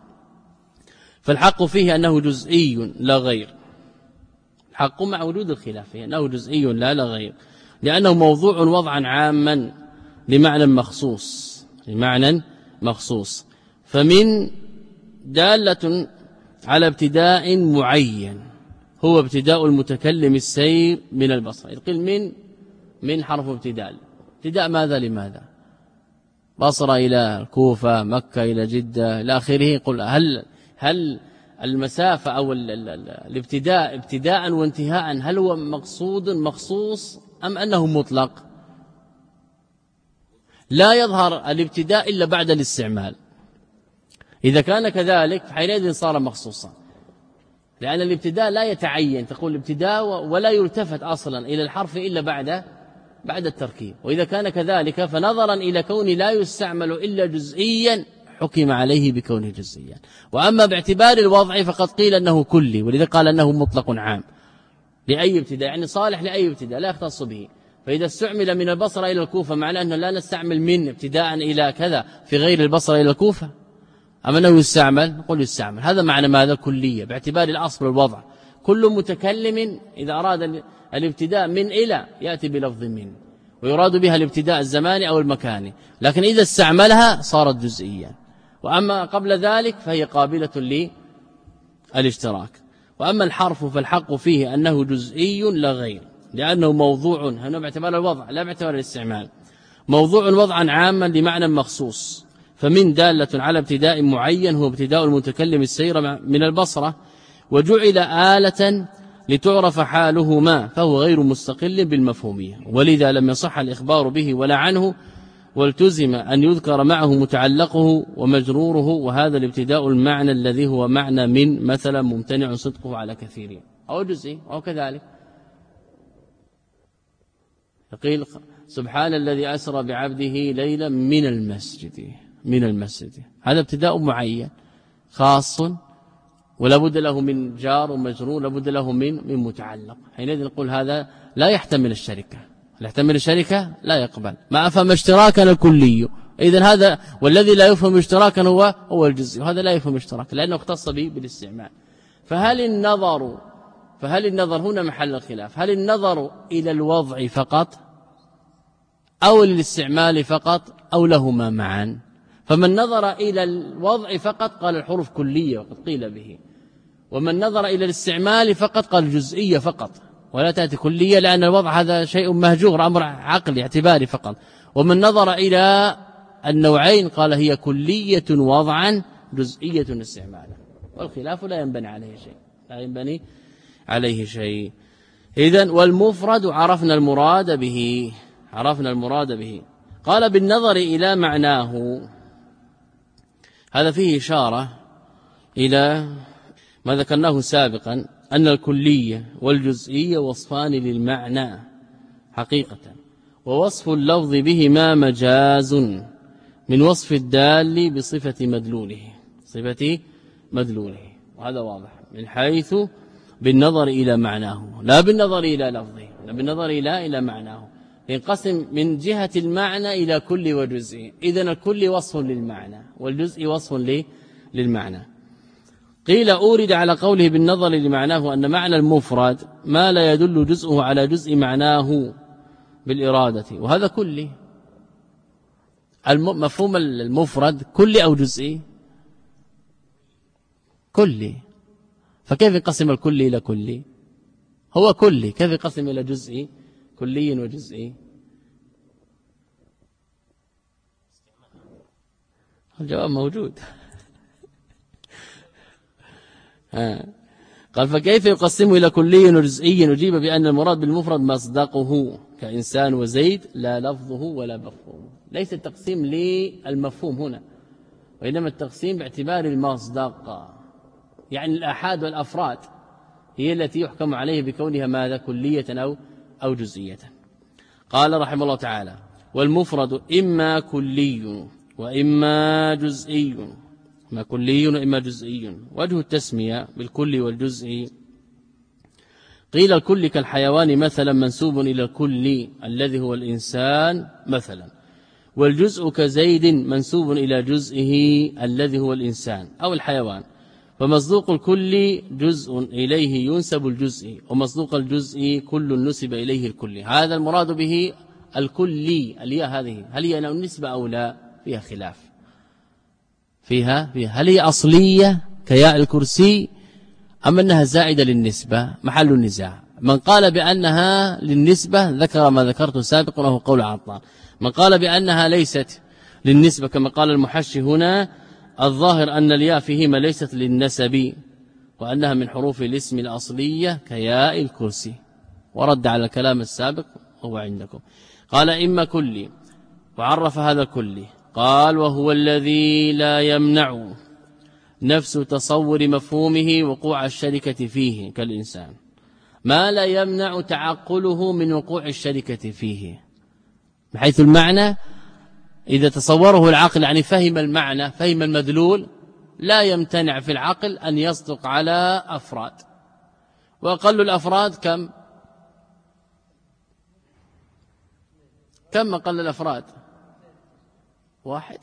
فالحق فيه أنه جزئي لا غير، الحق مع وجود الخلاف أنه جزئي لا لا غير، لأنه موضوع وضعا عاما لمعنى مخصوص، لمعنى مخصوص. فمن دالة على ابتداء معين هو ابتداء المتكلم السير من البصر. يقول من من حرف ابتداء، ابتداء ماذا لماذا؟ بصرة إلى الكوفة، مكة إلى جدة إلى آخره. قل هل هل المسافة أو الابتداء ابتداء وانتهاء هل هو مقصود مخصوص أم أنه مطلق؟ لا يظهر الابتداء إلا بعد الاستعمال. إذا كان كذلك حينئذ صار مخصوصا، لأن الابتداء لا يتعين، تقول الابتداء ولا يلتفت أصلا إلى الحرف إلا بعد بعد التركيب. وإذا كان كذلك فنظرا إلى كون لا يستعمل إلا جزئيا حكم عليه بكونه جزئيا. وأما باعتبار الوضع فقد قيل أنه كلي، ولذا قال أنه مطلق عام لأي ابتداء، يعني صالح لأي ابتداء لا يختص به. فإذا استعمل من البصرة إلى الكوفة معناه أنه لا نستعمل من ابتداء إلى كذا في غير البصرة إلى الكوفة، أما أنه يستعمل نقول يستعمل. هذا معنى ماذا؟ كلية باعتبار الأصل والوضع. كل متكلم إذا أراد الابتداء من إلى يأتي بلفظ من، ويراد بها الابتداء الزماني أو المكاني، لكن إذا استعملها صارت جزئيا. وأما قبل ذلك فهي قابلة للاشتراك. وأما الحرف فالحق فيه أنه جزئي لا غير، لأنه موضوع هنا باعتبار الوضع لا باعتبار الاستعمال، موضوع وضعا عاما لمعنى مخصوص. فمن دالة على ابتداء معين هو ابتداء المتكلم السير من البصرة، وجعل آلة لتعرف حالهما، فهو غير مستقل بالمفهومية، ولذا لم يصح الإخبار به ولا عنه، والتزم أن يذكر معه متعلقه ومجروره. وهذا الابتداء المعنى الذي هو معنى من، مثلا ممتنع صدقه على كثيرين أو جزئي أو كذلك. يقول سبحان الذي أسرى بعبده ليلا من المسجد، من المسجد، هذا ابتداء معين خاص ولا بد له من جار ومجرور، لا بد له من من متعلق. حينئذ نقول هذا لا يحتمل الشركة، لا يحتمل الشركة لا يقبل. ما أفهم اشتراكا الكلي، إذن هذا والذي لا يفهم اشتراكا هو هو الجزء، وهذا لا يفهم اشتراكا لأنه اختص به بالاستعمال. فهل النظر فهل النظر هنا محل الخلاف؟ هل النظر إلى الوضع فقط أو للاستعمال فقط أو لهما معا؟ فمن نظر إلى الوضع فقط قال الحروف كلية وقد قيل به، ومن نظر إلى الاستعمال فقط قال جزئية فقط ولا تأتي كلية، لأن الوضع هذا شيء مهجور أمر عقلي اعتباري فقط. ومن نظر إلى النوعين قال هي كلية وضعا جزئية استعمالا، والخلاف لا ينبني عليه شيء لا ينبني عليه شيء. إذن والمفرد عرفنا المراد به عرفنا المراد به قال بالنظر إلى معناه. هذا فيه إشارة إلى ما ذكرناه سابقا أن الكلية والجزئية وصفان للمعنى حقيقة، ووصف اللفظ بهما مجاز من وصف الدال بصفة مدلوله صفة مدلوله، وهذا واضح من حيث بالنظر إلى معناه لا بالنظر إلى لفظه لا بالنظر إلى إلى معناه. ينقسم من جهة المعنى إلى كل وجزء، إذن الكل وصف للمعنى والجزء وصف للمعنى. قيل أورد على قوله بالنظر لمعناه أن معنى المفرد ما لا يدل جزءه على جزء معناه بالإرادة، وهذا كلي. مفهوم المفرد كلي أو جزئي؟ كلي. فكيف ينقسم الكلي إلى كلي؟ هو كلي، كيف ينقسم إلى جزئي؟ كلي وجزئي. الجواب موجود. قال فكيف يقسمه إلى كلي وجزئي؟ نجيب بأن المراد بالمفرد مصدقه كإنسان وزيد لا لفظه ولا مفهومه. ليس التقسيم للمفهوم هنا، وإنما التقسيم باعتبار المصدق، يعني الآحاد والأفراد هي التي يحكم عليه بكونها ماذا كلية أو أو جزئية. قال رحمه الله تعالى والمفرد إما كلي وإما جزئي، ما كلي وإما جزئي. وجه التسمية بالكل والجزء قيل الكل كالحيوان مثلا منسوب إلى الكل الذي هو الإنسان مثلا، والجزء كزيد منسوب إلى جزئه الذي هو الإنسان أو الحيوان. فمصدوق الكل جزء إليه ينسب الجزء، ومصدوق الجزء كل نسب إليه الكل. هذا المراد به الكلي. الياء هذه هل هي نسبة أو لا؟ فيها خلاف فيها, فيها هل هي أصلية كياء الكرسي أم أنها زائدة للنسبة؟ محل النزاع. من قال بأنها للنسبة ذكر ما ذكرت سابقا وهو قول عطار. من قال بأنها ليست للنسبة كما قال المحشي هنا الظاهر أن الياء فيهما ليست للنسب وأنها من حروف الاسم الأصلية كياء الكرسي، ورد على الكلام السابق وهو عندكم. قال إما كلي، وعرف هذا كلي قال وهو الذي لا يمنع نفس تصور مفهومه وقوع الشركة فيه كالإنسان، ما لا يمنع تعقله من وقوع الشركة فيه، بحيث المعنى إذا تصوره العقل يعني فهم المعنى فهم المدلول لا يمتنع في العقل أن يصدق على أفراد، وأقل الأفراد كم كم أقل الأفراد؟ واحد.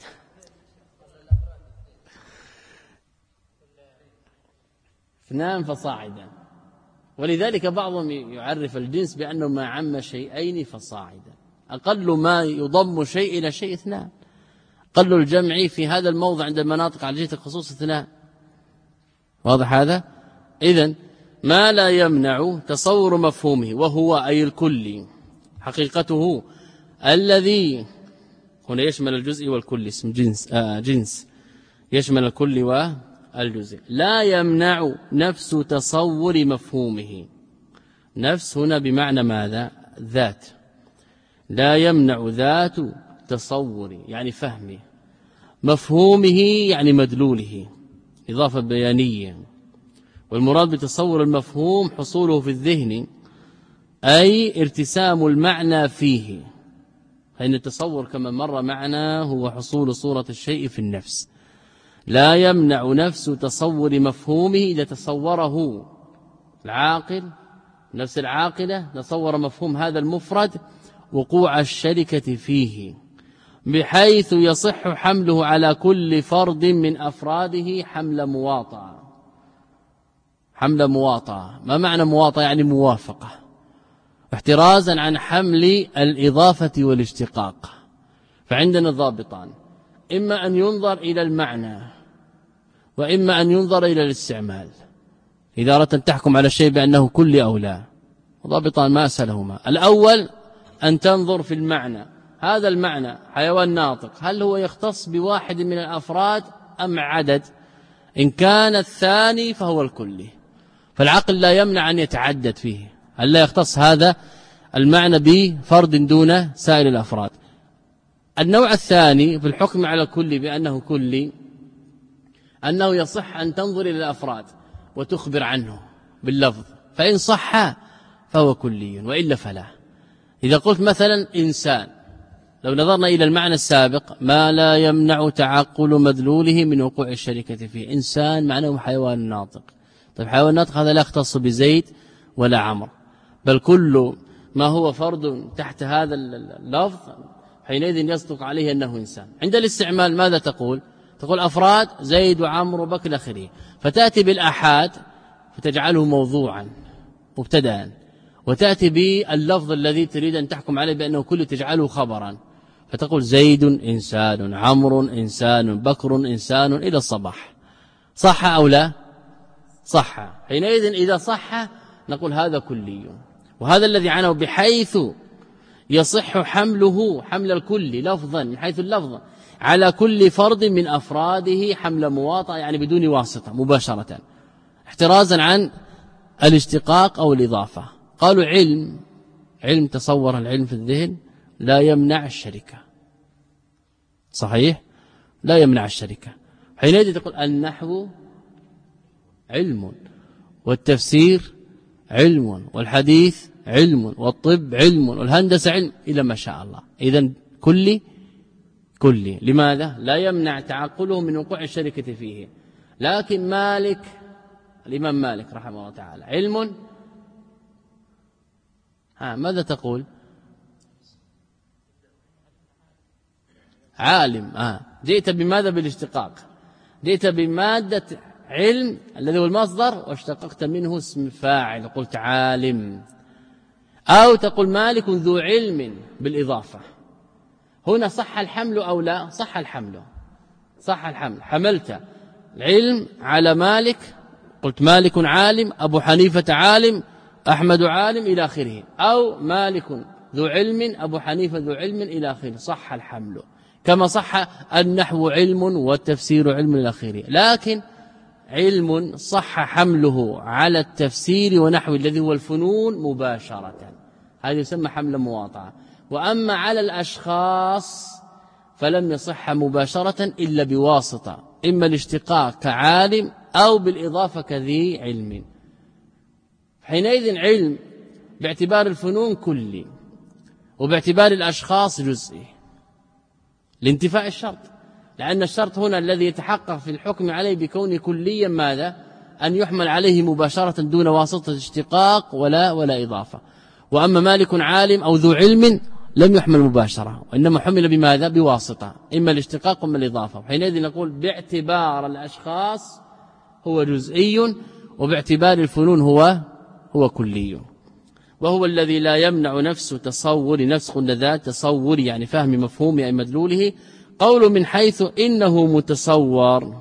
اثنان فصاعدا. ولذلك بعضهم يعرف الجنس بأنه ما عم شيئين فصاعدا، أقل ما يضم شيء إلى شيء اثنان، أقل الجمع في هذا الموضع عند المناطق على جهة الخصوص اثنان. واضح هذا؟ إذن ما لا يمنع تصور مفهومه وهو أي الكل حقيقته الذي هنا يشمل الجزء والكل، اسم جنس آه جنس يشمل الكل والجزء، لا يمنع نفس تصور مفهومه. نفس هنا بمعنى ماذا؟ ذات. لا يمنع ذات تصور يعني فهمه، مفهومه يعني مدلوله، إضافة بيانية. والمراد بتصور المفهوم حصوله في الذهن أي ارتسام المعنى فيه، فإن التصور كما مر معنا هو حصول صورة الشيء في النفس. لا يمنع نفس تصور مفهومه إذا تصوره العاقل نفس العاقلة تصور مفهوم هذا المفرد وقوع الشركة فيه، بحيث يصح حمله على كل فرد من أفراده حمل مواطأة حمل مواطأة. ما معنى مواطأة؟ يعني موافقة، احترازا عن حمل الإضافة والاشتقاق. فعندنا ضابطان، إما أن ينظر إلى المعنى وإما أن ينظر إلى الاستعمال. إذا أردت أن تحكم على الشيء بأنه كل أو لا، ضابطان ما أسهلهما. الأول أن تنظر في المعنى، هذا المعنى حيوان ناطق هل هو يختص بواحد من الأفراد أم عدد؟ إن كان الثاني فهو الكلي، فالعقل لا يمنع أن يتعدد فيه، هل لا يختص هذا المعنى بفرد دون سائر الأفراد. النوع الثاني في الحكم على الكل بأنه كلي أنه يصح أن تنظر إلى الأفراد وتخبر عنه باللفظ، فإن صح فهو كلي وإلا فلا. إذا قلت مثلا إنسان، لو نظرنا إلى المعنى السابق ما لا يمنع تعقل مدلوله من وقوع الشركة فيه، إنسان معناه حيوان ناطق. طيب حيوان ناطق هذا لا يختص بزيد ولا عمر، بل كل ما هو فرد تحت هذا اللفظ حينئذ يصدق عليه أنه إنسان. عند الاستعمال ماذا تقول؟ تقول أفراد زيد وعمر وبكر آخره، فتأتي بالآحاد فتجعله موضوعا مبتدأ، وتأتي باللفظ الذي تريد أن تحكم عليه بأنه كل تجعله خبرا، فتقول زيد إنسان، عمر إنسان، بكر إنسان إلى الصباح. صح أو لا؟ صح. حينئذ إذا صح نقول هذا كلي، وهذا الذي عنه بحيث يصح حمله حمل الكل لفظا من حيث اللفظ على كل فرد من أفراده حمل مواطأ، يعني بدون واسطة مباشرة، احترازا عن الاشتقاق أو الإضافة. قالوا علم علم تصور العلم في الذهن لا يمنع الشركة، صحيح؟ لا يمنع الشركة. حينئذ تقول النحو علم، والتفسير علم، والحديث علم، والطب علم، والهندسة علم، إلى ما شاء الله. إذن كلي كلي. لماذا؟ لا يمنع تعقله من وقوع الشركة فيه. لكن مالك، الإمام مالك رحمه الله تعالى علم، ها ماذا تقول؟ عالم. آه. جئت بماذا؟ بالاشتقاق، جئت بمادة علم الذي هو المصدر واشتققت منه اسم فاعل، قلت عالم. أو تقول مالك ذو علم بالإضافة. هنا صح الحمل أو لا؟ صح الحمل، صح الحمل. حملت العلم على مالك، قلت مالك عالم، أبو حنيفة عالم، أحمد عالم إلى آخره. أو مالك ذو علم، أبو حنيفة ذو علم إلى آخره، صح الحمل. كما صح النحو علم والتفسير علم إلى آخره. لكن علم صح حمله على التفسير ونحو الذي هو الفنون مباشرة، هذا يسمى حمل مواطأة. وأما على الأشخاص فلم يصح مباشرة إلا بواسطة، إما الاشتقاق كعالم أو بالإضافة كذي علم. حينئذ علم باعتبار الفنون كلي، وباعتبار الأشخاص جزئي لانتفاء الشرط، لأن الشرط هنا الذي يتحقق في الحكم عليه بكونه كليا ماذا؟ أن يحمل عليه مباشرة دون واسطة اشتقاق ولا ولا إضافة. وأما مالك عالم أو ذو علم لم يحمل مباشرة، وإنما حمل بماذا؟ بواسطة، إما الاشتقاق وإما الإضافة. حينئذ نقول باعتبار الأشخاص هو جزئي، وباعتبار الفنون هو هو كلي. وهو الذي لا يمنع نفس تصور، نفس قلنا ذات تصور يعني فهم مفهوم أي مدلوله. قول من حيث إنه متصور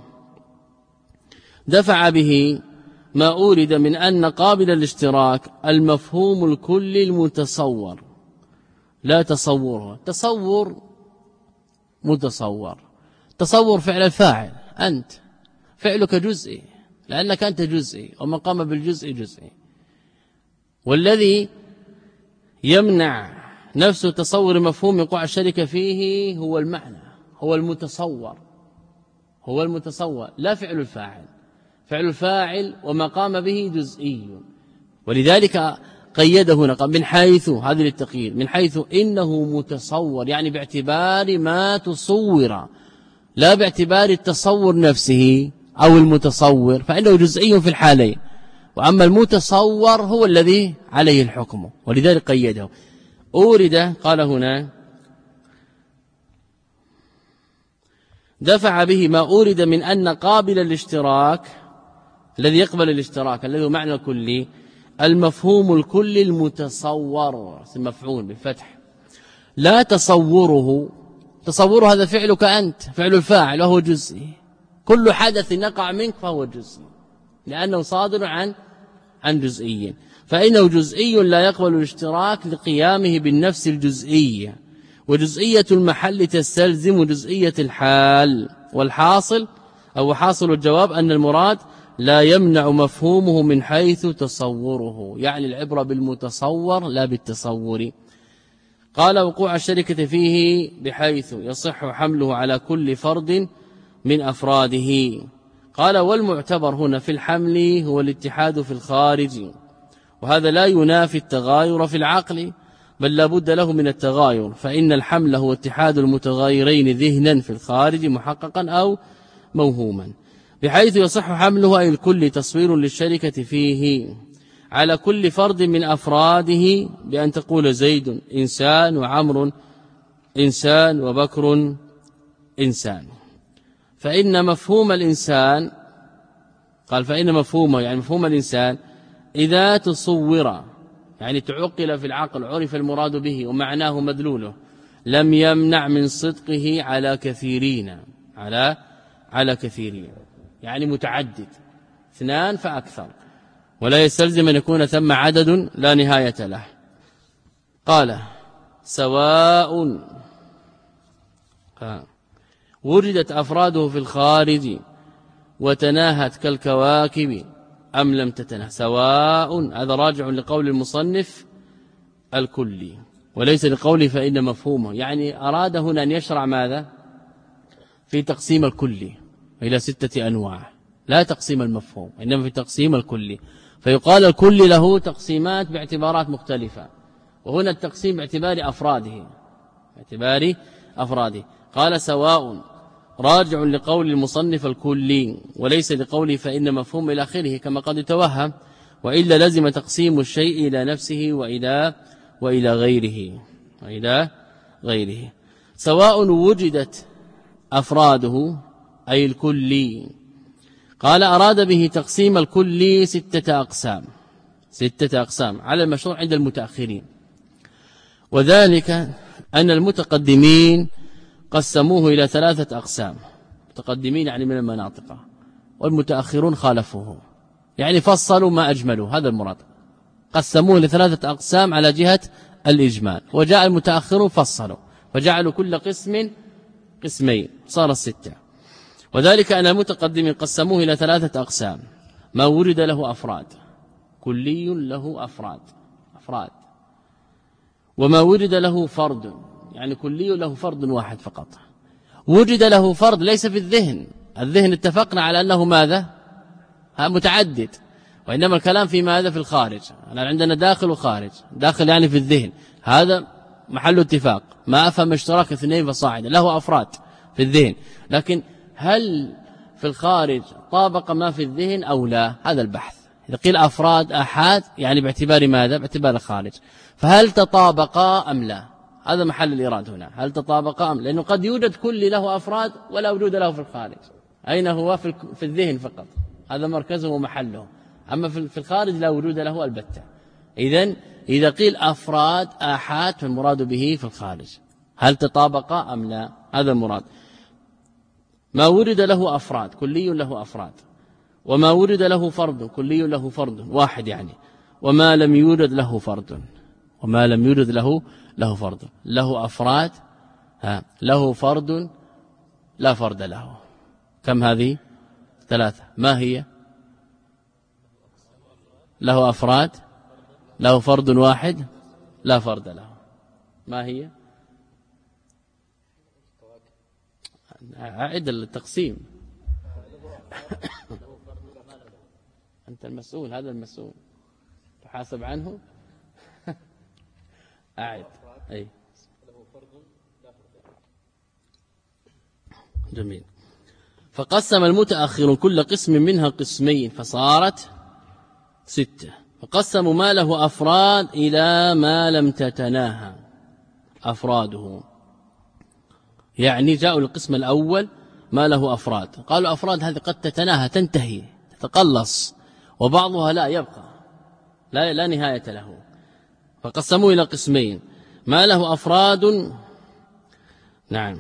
دفع به ما أورد من أن قابل الاشتراك المفهوم الكلي المتصور لا تصوره. تصور متصور، تصور فعل الفاعل، أنت فعلك جزئي لأنك أنت جزئي، ومن قام بالجزء جزئي. والذي يمنع نفسه تصور مفهوم وقوع الشركة فيه هو المعنى، هو المتصور، هو المتصور لا فعل الفاعل. فعل الفاعل وما قام به جزئي، ولذلك قيده هنا من حيث، هذه للتقييد، من حيث إنه متصور يعني باعتبار ما تصور، لا باعتبار التصور نفسه أو المتصور، فإنه جزئي في الحالين. وأما المتصور هو الذي عليه الحكم، ولذلك قيده. أورد قال هنا دفع به ما أورد من أن قابل الاشتراك الذي يقبل الاشتراك الذي هو معنى كلي المفهوم الكلي المتصور مفعول بالفتح لا تصوره تصور هذا فعلك أنت فعل الفاعل وهو جزئي كل حدث يقع منك فهو جزئي لأنه صادر عن عن جزئي فإنه جزئي لا يقبل الاشتراك لقيامه بالنفس الجزئية وجزئية المحل تستلزم جزئية الحال والحاصل أو حاصل الجواب أن المراد لا يمنع مفهومه من حيث تصوره يعني العبرة بالمتصور لا بالتصور قال وقوع الشركة فيه بحيث يصح حمله على كل فرد من أفراده قال والمعتبر هنا في الحمل هو الاتحاد في الخارج وهذا لا ينافي التغاير في العقل بل لا بد له من التغاير فإن الحمل هو اتحاد المتغايرين ذهنا في الخارج محققا أو موهوما بحيث يصح حمله أي الكل تصوير للشركة فيه على كل فرد من أفراده بأن تقول زيد إنسان وعمر إنسان وبكر إنسان فإن مفهوم الإنسان قال فإن مفهومه يعني مفهوم الإنسان إذا تصور يعني تعقل في العقل عرف المراد به ومعناه مدلوله لم يمنع من صدقه على كثيرين على على كثيرين يعني متعدد اثنان فأكثر ولا يستلزم أن يكون ثم عدد لا نهاية له قال سواء وجدت أفراده في الخارج وتناهت كالكواكب أم لم تتنه سواء هذا راجع لقول المصنف الكلي وليس لقوله فإن مفهومه يعني أراد هنا أن يشرع ماذا في تقسيم الكلي إلى ستة أنواع لا تقسيم المفهوم إنما في تقسيم الكلي فيقال الكل له تقسيمات باعتبارات مختلفة وهنا التقسيم باعتبار أفراده باعتبار أفراده قال سواء راجع لقول المصنف الكلي وليس لقوله فإن مفهوم إلى آخره كما قد يتوهم وإلا لزم تقسيم الشيء إلى نفسه وإلى وإلى غيره وإلى غيره سواء وجدت أفراده أي الكلي قال أراد به تقسيم الكلي ستة أقسام ستة أقسام على المشروع عند المتأخرين وذلك أن المتقدمين قسموه إلى ثلاثة أقسام متقدمين يعني من المناطق والمتأخرون خالفوه يعني فصلوا ما أجملوا هذا المراد قسموه لثلاثة أقسام على جهة الإجمال وجاء المتأخرون فصلوا فجعلوا كل قسم قسمين صار الستة وذلك أن المتقدمين قسموه إلى ثلاثة أقسام ما ورد له أفراد كلي له أفراد أفراد وما ورد له فرد يعني كلي له فرد واحد فقط وجد له فرد ليس في الذهن الذهن اتفقنا على أنه ماذا متعدد وإنما الكلام في ماذا في الخارج أنا عندنا داخل وخارج داخل يعني في الذهن هذا محل اتفاق ما أفهم اشتراك اثنين فصاعدا له أفراد في الذهن لكن هل في الخارج طابق ما في الذهن أو لا هذا البحث إذا قيل أفراد أحاد يعني باعتبار ماذا باعتبار الخارج فهل تطابقا أم لا هذا محل الإراد هنا هل تطابقا أم لأنه قد يوجد كل له أفراد ولا وجود له في الخارج أين هو في في الذهن فقط هذا مركزه ومحله أما في الخارج لا وجود له البتة إذن إذا قيل أفراد آحاد فالمراد به في الخارج هل تطابقا أم لا هذا المراد ما ورد له أفراد كلي له أفراد وما ورد له فرد كلي له فرد واحد يعني وما لم يورد له فرد وما لم يورد له له فرد له أفراد ها له فرد لا فرد له كم هذه ثلاثة ما هي له أفراد له فرد واحد لا فرد له ما هي أعد التقسيم أنت المسؤول هذا المسؤول تحاسب عنه أعد أي جميل فقسم المتأخر كل قسم منها قسمين فصارت ستة فقسموا ما له أفراد إلى ما لم تتناهى أفراده يعني جاءوا القسم الأول ما له أفراد قالوا أفراد هذه قد تتناهى تنتهي تقلص، وبعضها لا يبقى لا, لا نهاية له. فقسموه إلى قسمين: ما له أفراد، نعم،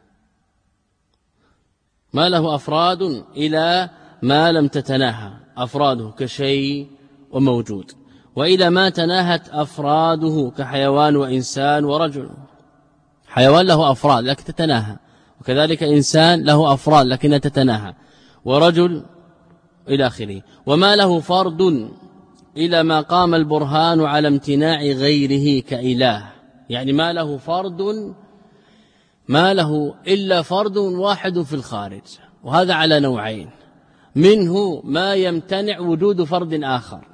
ما له أفراد إلى ما لم تتناهى أفراده كشيء وموجود، وإلى ما تناهت أفراده كحيوان وإنسان ورجل. حيوان له أفراد لكن تتناهى، وكذلك إنسان له أفراد لكنها تتناهى، ورجل إلى آخره. وما له فرد إلى ما قام البرهان على امتناع غيره كإله، يعني ما له فرد، ما له إلا فرد واحد في الخارج، وهذا على نوعين: منه ما يمتنع وجود فرد آخر،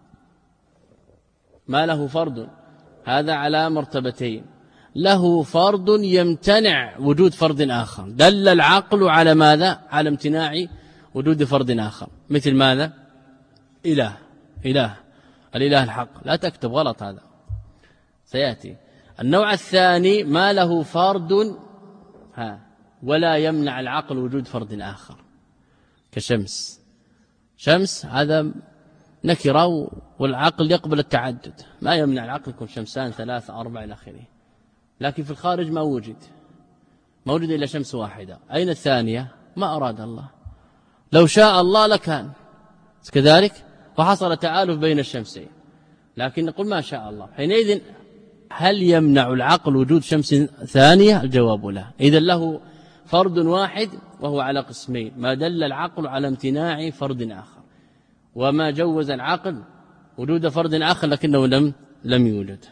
ما له فرد هذا على مرتبتين: له فرد يمتنع وجود فرد آخر، دل العقل على ماذا؟ على امتناع وجود فرد آخر، مثل ماذا؟ إله، إله الإله الحق، لا تكتب غلط، هذا سيأتي. النوع الثاني: ما له فرد ها ولا يمنع العقل وجود فرد آخر، كشمس. شمس هذا نكرة والعقل يقبل التعدد، ما يمنع العقل يكون شمسان ثلاثة أربعة إلى آخره، لكن في الخارج ما وجد، ما وجد إلا شمس واحدة. أين الثانية؟ ما أراد الله، لو شاء الله لكان كذلك، فحصل تعالف بين الشمسين، لكن نقول ما شاء الله. حينئذ هل يمنع العقل وجود شمس ثانية؟ الجواب لا. إذن له فرد واحد وهو على قسمين: ما دل العقل على امتناع فرد آخر، وما جوز العقل وجود فرد آخر لكنه لم لم يوجد.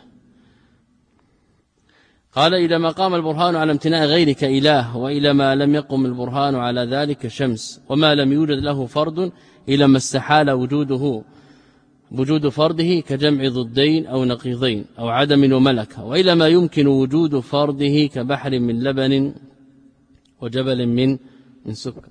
قال: إلى ما قام البرهان على امتناع غير كإله، وإلى ما لم يقم البرهان على ذلك شمس، وما لم يوجد له فرد إلى ما استحال وجوده وجود فرده كجمع ضدين أو نقيضين أو عدم وملكة، وإلى ما يمكن وجود فرده كبحر من لبن وجبل من من سكر.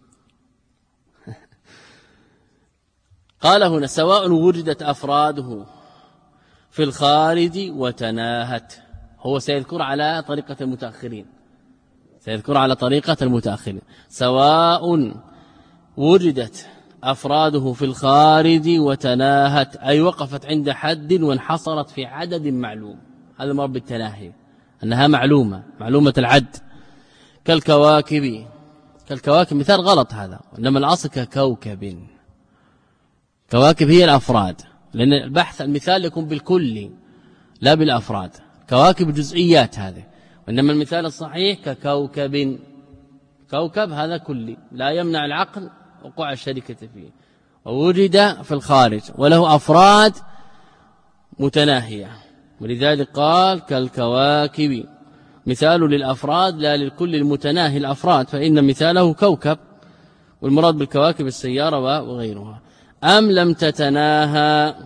قال هنا: سواء وجدت أفراده في الخارج وتناهت. هو سيذكر على طريقة المتأخرين، سيذكر على طريقة المتأخرين. سواء وجدت أفراده في الخارج وتناهت، أي وقفت عند حد وانحصرت في عدد معلوم. هذا مراد بالتناهي، أنها معلومة معلومة العد، كالكواكب. كالكواكب مثال غلط هذا، إنما الأصل ككوكب. كواكب هي الأفراد، لأن البحث المثال يكون بالكل لا بالأفراد. كواكب جزئيات هذه، وإنما المثال الصحيح ككوكب. كوكب هذا كلي لا يمنع العقل وقوع الشركة فيه، ووجد في الخارج وله أفراد متناهية، ولذلك قال كالكواكب، مثال للأفراد لا للكل المتناهي الأفراد، فإن مثاله كوكب، والمراد بالكواكب السيارة وغيرها. أم لم تتناهى،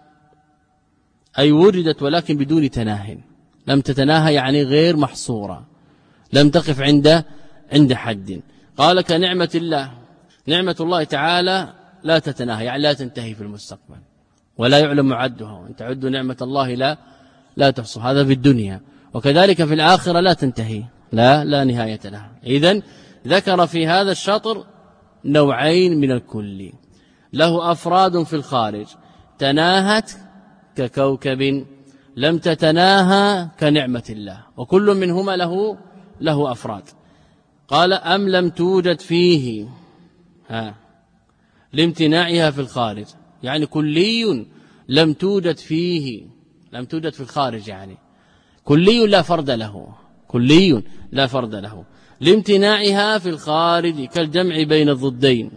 أي وجدت ولكن بدون تناه. لم تتناهى يعني غير محصورة، لم تقف عند عند حد. قال كنعمة الله، نعمة الله تعالى لا تتناهى يعني لا تنتهي في المستقبل، ولا يعلم عدها، وان تعدوا نعمة الله لا لا تحصوا، هذا في الدنيا، وكذلك في الآخرة لا تنتهي، لا لا نهاية لها. إذن ذكر في هذا الشطر نوعين من الكل: له أفراد في الخارج تناهت ككوكب، لم تتناهى كنعمة الله، وكل منهما له له أفراد. قال أم لم توجد فيه ها لامتناعها في الخارج، يعني كلي لم توجد فيه، لم توجد في الخارج، يعني كلي لا فرد له، كلي لا فرد له، لامتناعها في الخارج كالجمع بين الضدين،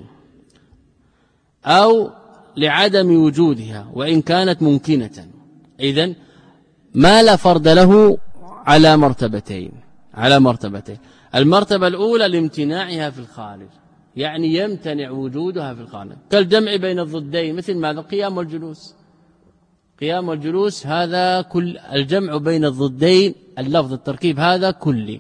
أو لعدم وجودها وإن كانت ممكنة. إذن ما لا فرد له على مرتبتين، على مرتبتين. المرتبة الأولى لامتناعها في الخارج، يعني يمتنع وجودها في الخارج، كالجمع بين الضدين، مثل ماذا؟ القيام والجلوس. قيام والجلوس هذا كل الجمع بين الضدين، اللفظ التركيب هذا كلي،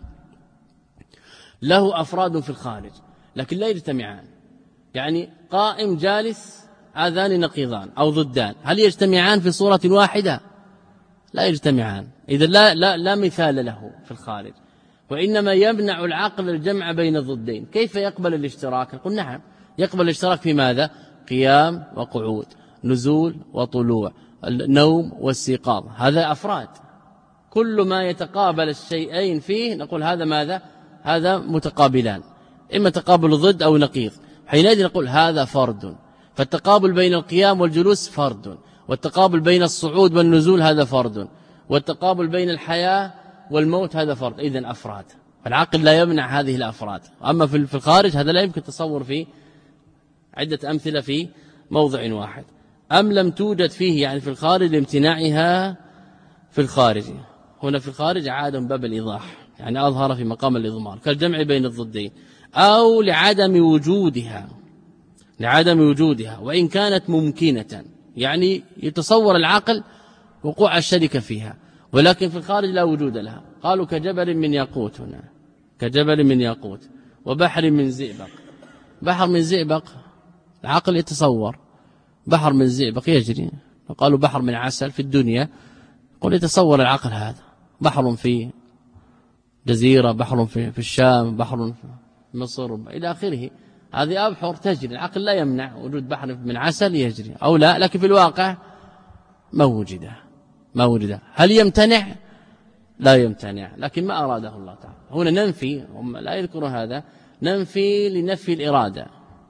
له أفراد في الخارج لكن لا يجتمعان. يعني قائم جالس هذان نقيضان أو ضدان، هل يجتمعان في صورة واحدة؟ لا يجتمعان. إذا لا, لا, لا مثال له في الخارج، وإنما يمنع العقل الجمع بين الضدين. كيف يقبل الاشتراك؟ نقول نعم، يقبل الاشتراك في ماذا؟ قيام وقعود، نزول وطلوع، النوم واستيقاظ، هذا أفراد. كل ما يتقابل الشيئين فيه نقول هذا ماذا؟ هذا متقابلان، إما تقابل ضد أو نقيض، حينئذ نقول هذا فرد. فالتقابل بين القيام والجلوس فرد، والتقابل بين الصعود والنزول هذا فرد، والتقابل بين الحياة والموت هذا فرد. إذن أفراد، فالعقل لا يمنع هذه الأفراد. أما في الخارج هذا لا يمكن تصور فيه. عدة أمثلة في موضع واحد. أم لم توجد فيه يعني في الخارج لامتناعها في الخارج. هنا في الخارج عاد باب الإيضاح، يعني أظهر في مقام الإضمار كالجمع بين الضدين، أو لعدم وجودها، لعدم وجودها وإن كانت ممكنة، يعني يتصور العقل وقوع الشركة فيها، ولكن في الخارج لا وجود لها. قالوا كجبل من ياقوت، هنا كجبل من ياقوت وبحر من زئبق. بحر من زئبق العقل يتصور، بحر من زئبق يجري. قالوا بحر من عسل في الدنيا، قل يتصور العقل هذا بحر في جزيرة، بحر في, في الشام، بحر في مصر إلى آخره. هذه أبحر تجري، العقل لا يمنع وجود بحر من عسل يجري أو لا، لكن في الواقع ما وجد ما وجد. هل يمتنع؟ لا يمتنع، لكن ما أراده الله تعالى. هنا ننفي، هم لا يذكر هذا، ننفي لنفي الإرادة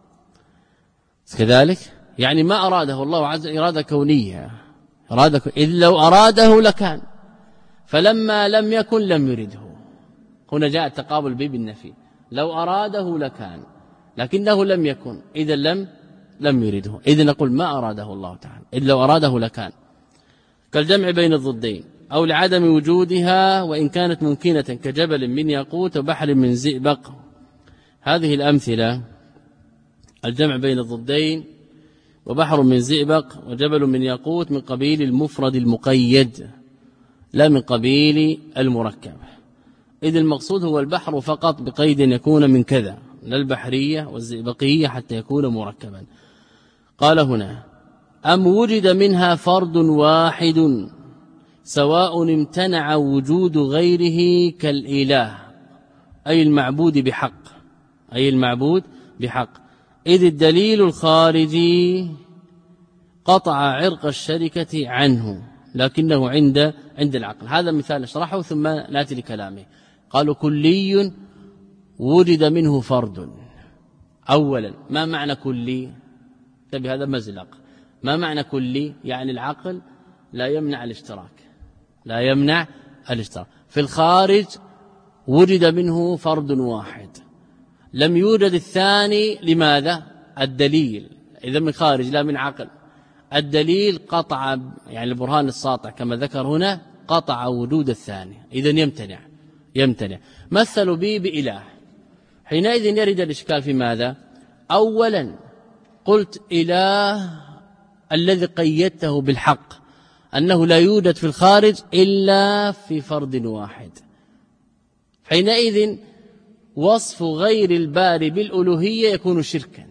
كذلك، يعني ما أراده الله عز وجل إرادة كونية، إرادة كونية. إذ لو أراده لكان، فلما لم يكن لم يرده. هنا جاء التقابل به بالنفي، لو أراده لكان لكنه لم يكن، إذا لم لم يرده. إذا نقول ما أراده الله تعالى، إذ لو أراده لكان. كالجمع بين الضدين، أو لعدم وجودها وإن كانت ممكنة كجبل من ياقوت وبحر من زئبق. هذه الأمثلة الجمع بين الضدين وبحر من زئبق وجبل من ياقوت من قبيل المفرد المقيد لا من قبيل المركب. إذ المقصود هو البحر فقط بقيد يكون من كذا، لا البحرية والزئبقية حتى يكون مركبا. قال هنا أم وجد منها فرد واحد سواء امتنع وجود غيره كالإله، أي المعبود بحق، أي المعبود بحق. إذ الدليل الخارجي قطع عرق الشركة عنه لكنه عند عند العقل. هذا مثال نشرحه ثم نأتي لكلامه. قالوا كلي وجد منه فرد. أولا ما معنى كلي؟ تبي هذا مزلق. ما معنى كلي؟ يعني العقل لا يمنع الاشتراك، لا يمنع الاشتراك. في الخارج وجد منه فرد واحد، لم يوجد الثاني. لماذا؟ الدليل. إذا من خارج لا من عقل. الدليل قطع، يعني البرهان الساطع كما ذكر هنا، قطع وجود الثاني، إذا يمتنع يمتنع. مثلوا به بإله، حينئذ يرد الإشكال في ماذا؟ أولا قلت إله الذي قيدته بالحق أنه لا يوجد في الخارج إلا في فرد واحد، حينئذ وصف غير الباري بالألوهية يكون شركا.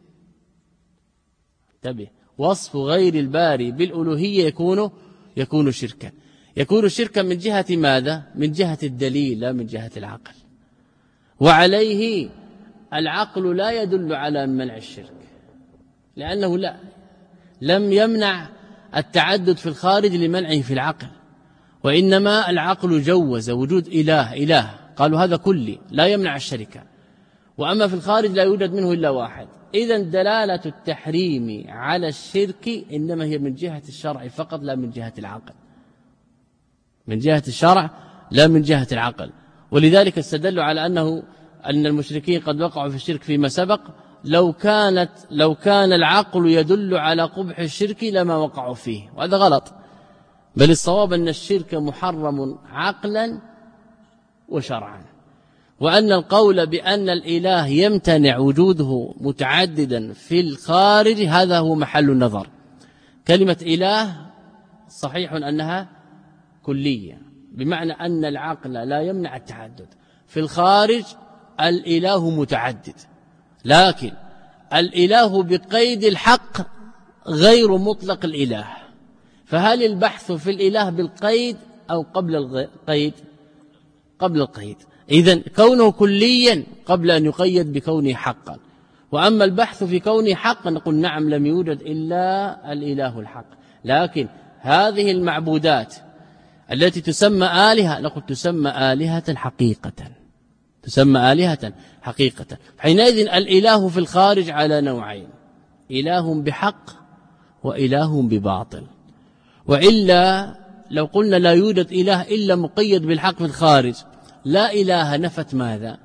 انتبه، وصف غير الباري بالألوهية يكون يكون شركا. يكون شركا من جهة ماذا؟ من جهة الدليل لا من جهة العقل. وعليه العقل لا يدل على منع الشرك، لأنه لا لم يمنع التعدد في الخارج لمنعه في العقل، وإنما العقل جوز وجود إله إله قالوا هذا كلي لا يمنع الشركة، وأما في الخارج لا يوجد منه إلا واحد. إذن دلالة التحريم على الشرك إنما هي من جهة الشرع فقط لا من جهة العقل، من جهة الشرع لا من جهة العقل. ولذلك استدلوا على أنه أن المشركين قد وقعوا في الشرك فيما سبق، لو كانت لو كان العقل يدل على قبح الشرك لما وقعوا فيه، وهذا غلط. بل الصواب أن الشرك محرم عقلا وشرعا، وأن القول بأن الإله يمتنع وجوده متعددا في الخارج هذا هو محل النظر. كلمة إله صحيح أنها كلية، بمعنى أن العقل لا يمنع التعدد. في الخارج الإله متعدد، لكن الإله بقيد الحق غير مطلق الإله. فهل البحث في الإله بالقيد أو قبل القيد؟ قبل القيد. إذن كونه كليا قبل أن يقيد بكونه حقا، وأما البحث في كونه حقا نقول نعم لم يوجد إلا الإله الحق، لكن هذه المعبودات التي تسمى آلهة نقول تسمى آلهة حقيقة، تسمى آلهة حقيقة. حينئذ الإله في الخارج على نوعين، إله بحق وإله بباطل. وإلا لو قلنا لا يوجد إله إلا مقيد بالحق في الخارج، لا إله نفت ماذا؟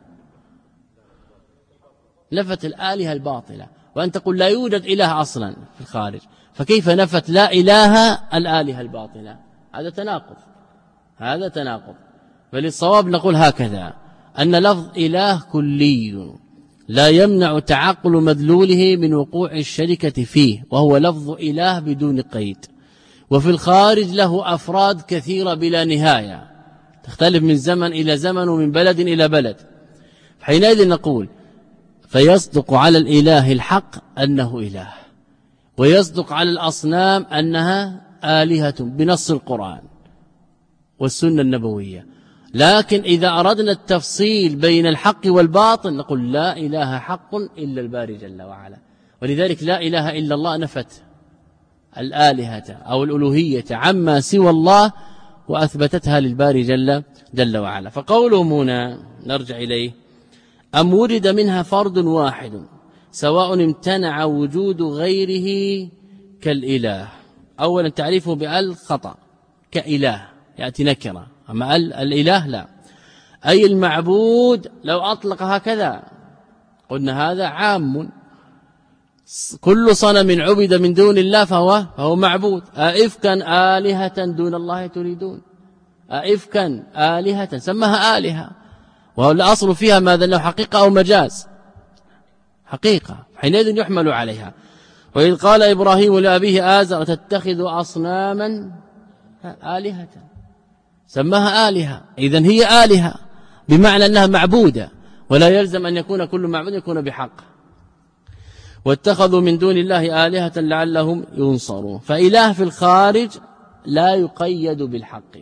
نفت الآلهة الباطلة. وأن تقول لا يوجد إله أصلا في الخارج، فكيف نفت لا إله الآلهة الباطلة؟ هذا تناقض، هذا تناقض. فللصواب نقول هكذا، أن لفظ إله كلي لا يمنع تعقل مدلوله من وقوع الشركة فيه، وهو لفظ إله بدون قيد. وفي الخارج له أفراد كثيرة بلا نهاية، تختلف من زمن إلى زمن ومن بلد إلى بلد. حينئذ نقول فيصدق على الإله الحق أنه إله، ويصدق على الأصنام أنها آلهة بنص القرآن والسنة النبوية. لكن إذا أردنا التفصيل بين الحق والباطل نقول لا إله حق إلا الباري جل وعلا. ولذلك لا إله إلا الله نفت الآلهة أو الألوهية عما سوى الله وأثبتتها للباري جل, جل وعلا. فقولهم هنا نرجع إليه أم وجد منها فرد واحد سواء امتنع وجود غيره كالإله. أولا تعريفه بأل خطأ، كإله يأتي نكرة، أما الإله لا، أي المعبود. لو أطلق هكذا قلنا هذا عام، كل صنم عبد من دون الله فهو, فهو معبود. أئفكا آلهة دون الله تريدون، أئفكا آلهة سمها آلهة، والأصل فيها ماذا؟ له حقيقة أو مجاز؟ حقيقة، حينئذ يحمل عليها. وإذ قال إبراهيم لأبيه آزر تتخذ أصناما آلهة، سماها آلهة، إذن هي آلهة بمعنى أنها معبودة، ولا يلزم أن يكون كل معبود يكون بحق. واتخذوا من دون الله آلهة لعلهم ينصرون. فإله في الخارج لا يقيد بالحق،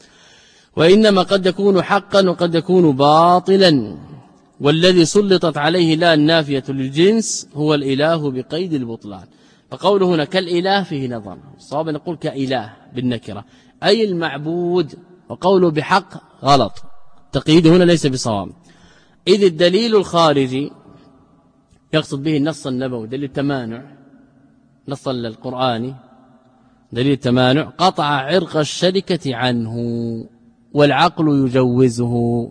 وإنما قد يكون حقا وقد يكون باطلا. والذي سلطت عليه لا النافية للجنس هو الإله بقيد البطلان. فقوله هنا كالإله فيه نظر، الصواب نقول كإله بالنكرة أي المعبود، وقوله بحق غلط، تقييده هنا ليس بصواب. إذ الدليل الخارجي يقصد به النص النبوي، دليل التمانع، نص القرآني دليل التمانع، قطع عرق الشركة عنه والعقل يجوزه،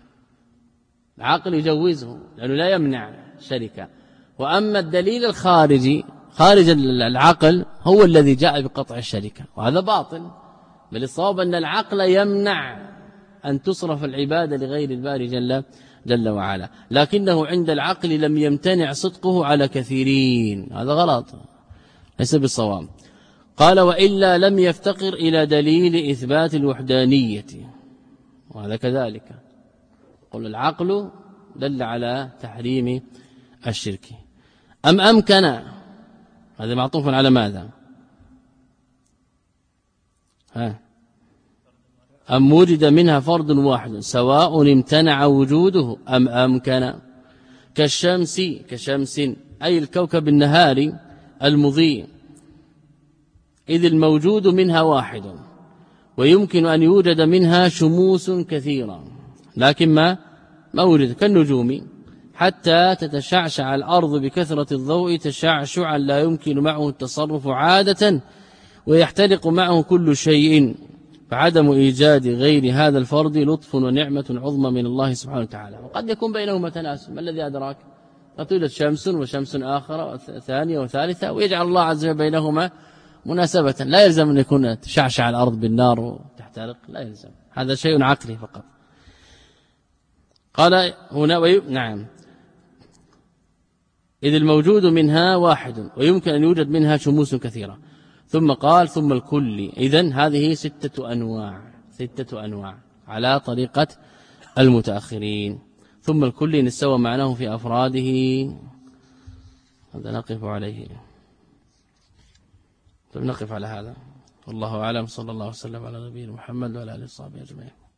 العقل يجوزه لأنه لا يمنع شركة. وأما الدليل الخارجي خارج العقل هو الذي جاء بقطع الشركة، وهذا باطل. بل الصواب أن العقل يمنع أن تصرف العبادة لغير الباري جل, جل وعلا، لكنه عند العقل لم يمتنع صدقه على كثيرين، هذا غلط ليس بالصواب. قال وإلا لم يفتقر إلى دليل إثبات الوحدانية، وهذا كذلك. قل العقل دل على تحريم الشرك. أم أمكن، هذا معطوف على ماذا؟ ها أم وجد منها فرد واحد سواء امتنع وجوده أم أمكن، كالشمس، كشمس أي الكوكب النهاري المضيء، إذ الموجود منها واحد ويمكن أن يوجد منها شموس كثيرة، لكن ما ما وجد كالنجوم، حتى تتشعشع الأرض بكثرة الضوء تشعشعا لا يمكن معه التصرف عادة، ويحترق معه كل شيء. فعدم إيجاد غير هذا الفرد لطف ونعمة عظمى من الله سبحانه وتعالى. وقد يكون بينهما تناسب، ما الذي أدراك؟ قد توجد شمس وشمس آخر ثانية وثالثة، ويجعل الله عز وجل بينهما مناسبة. لا يلزم أن يكون تشعشع الأرض بالنار وتحترق، لا يلزم، هذا شيء عقلي فقط. قال هنا وي... نعم إذ الموجود منها واحد ويمكن أن يوجد منها شموس كثيرة. ثم قال ثم الكل، إذن هذه ستة أنواع، ستة أنواع على طريقة المتأخرين. ثم الكل نستوى معناه في أفراده، هذا نقف عليه، نقف على هذا. والله أعلم، صلى الله وسلم على نبينا محمد وعلى آله وصحبه أجمعين.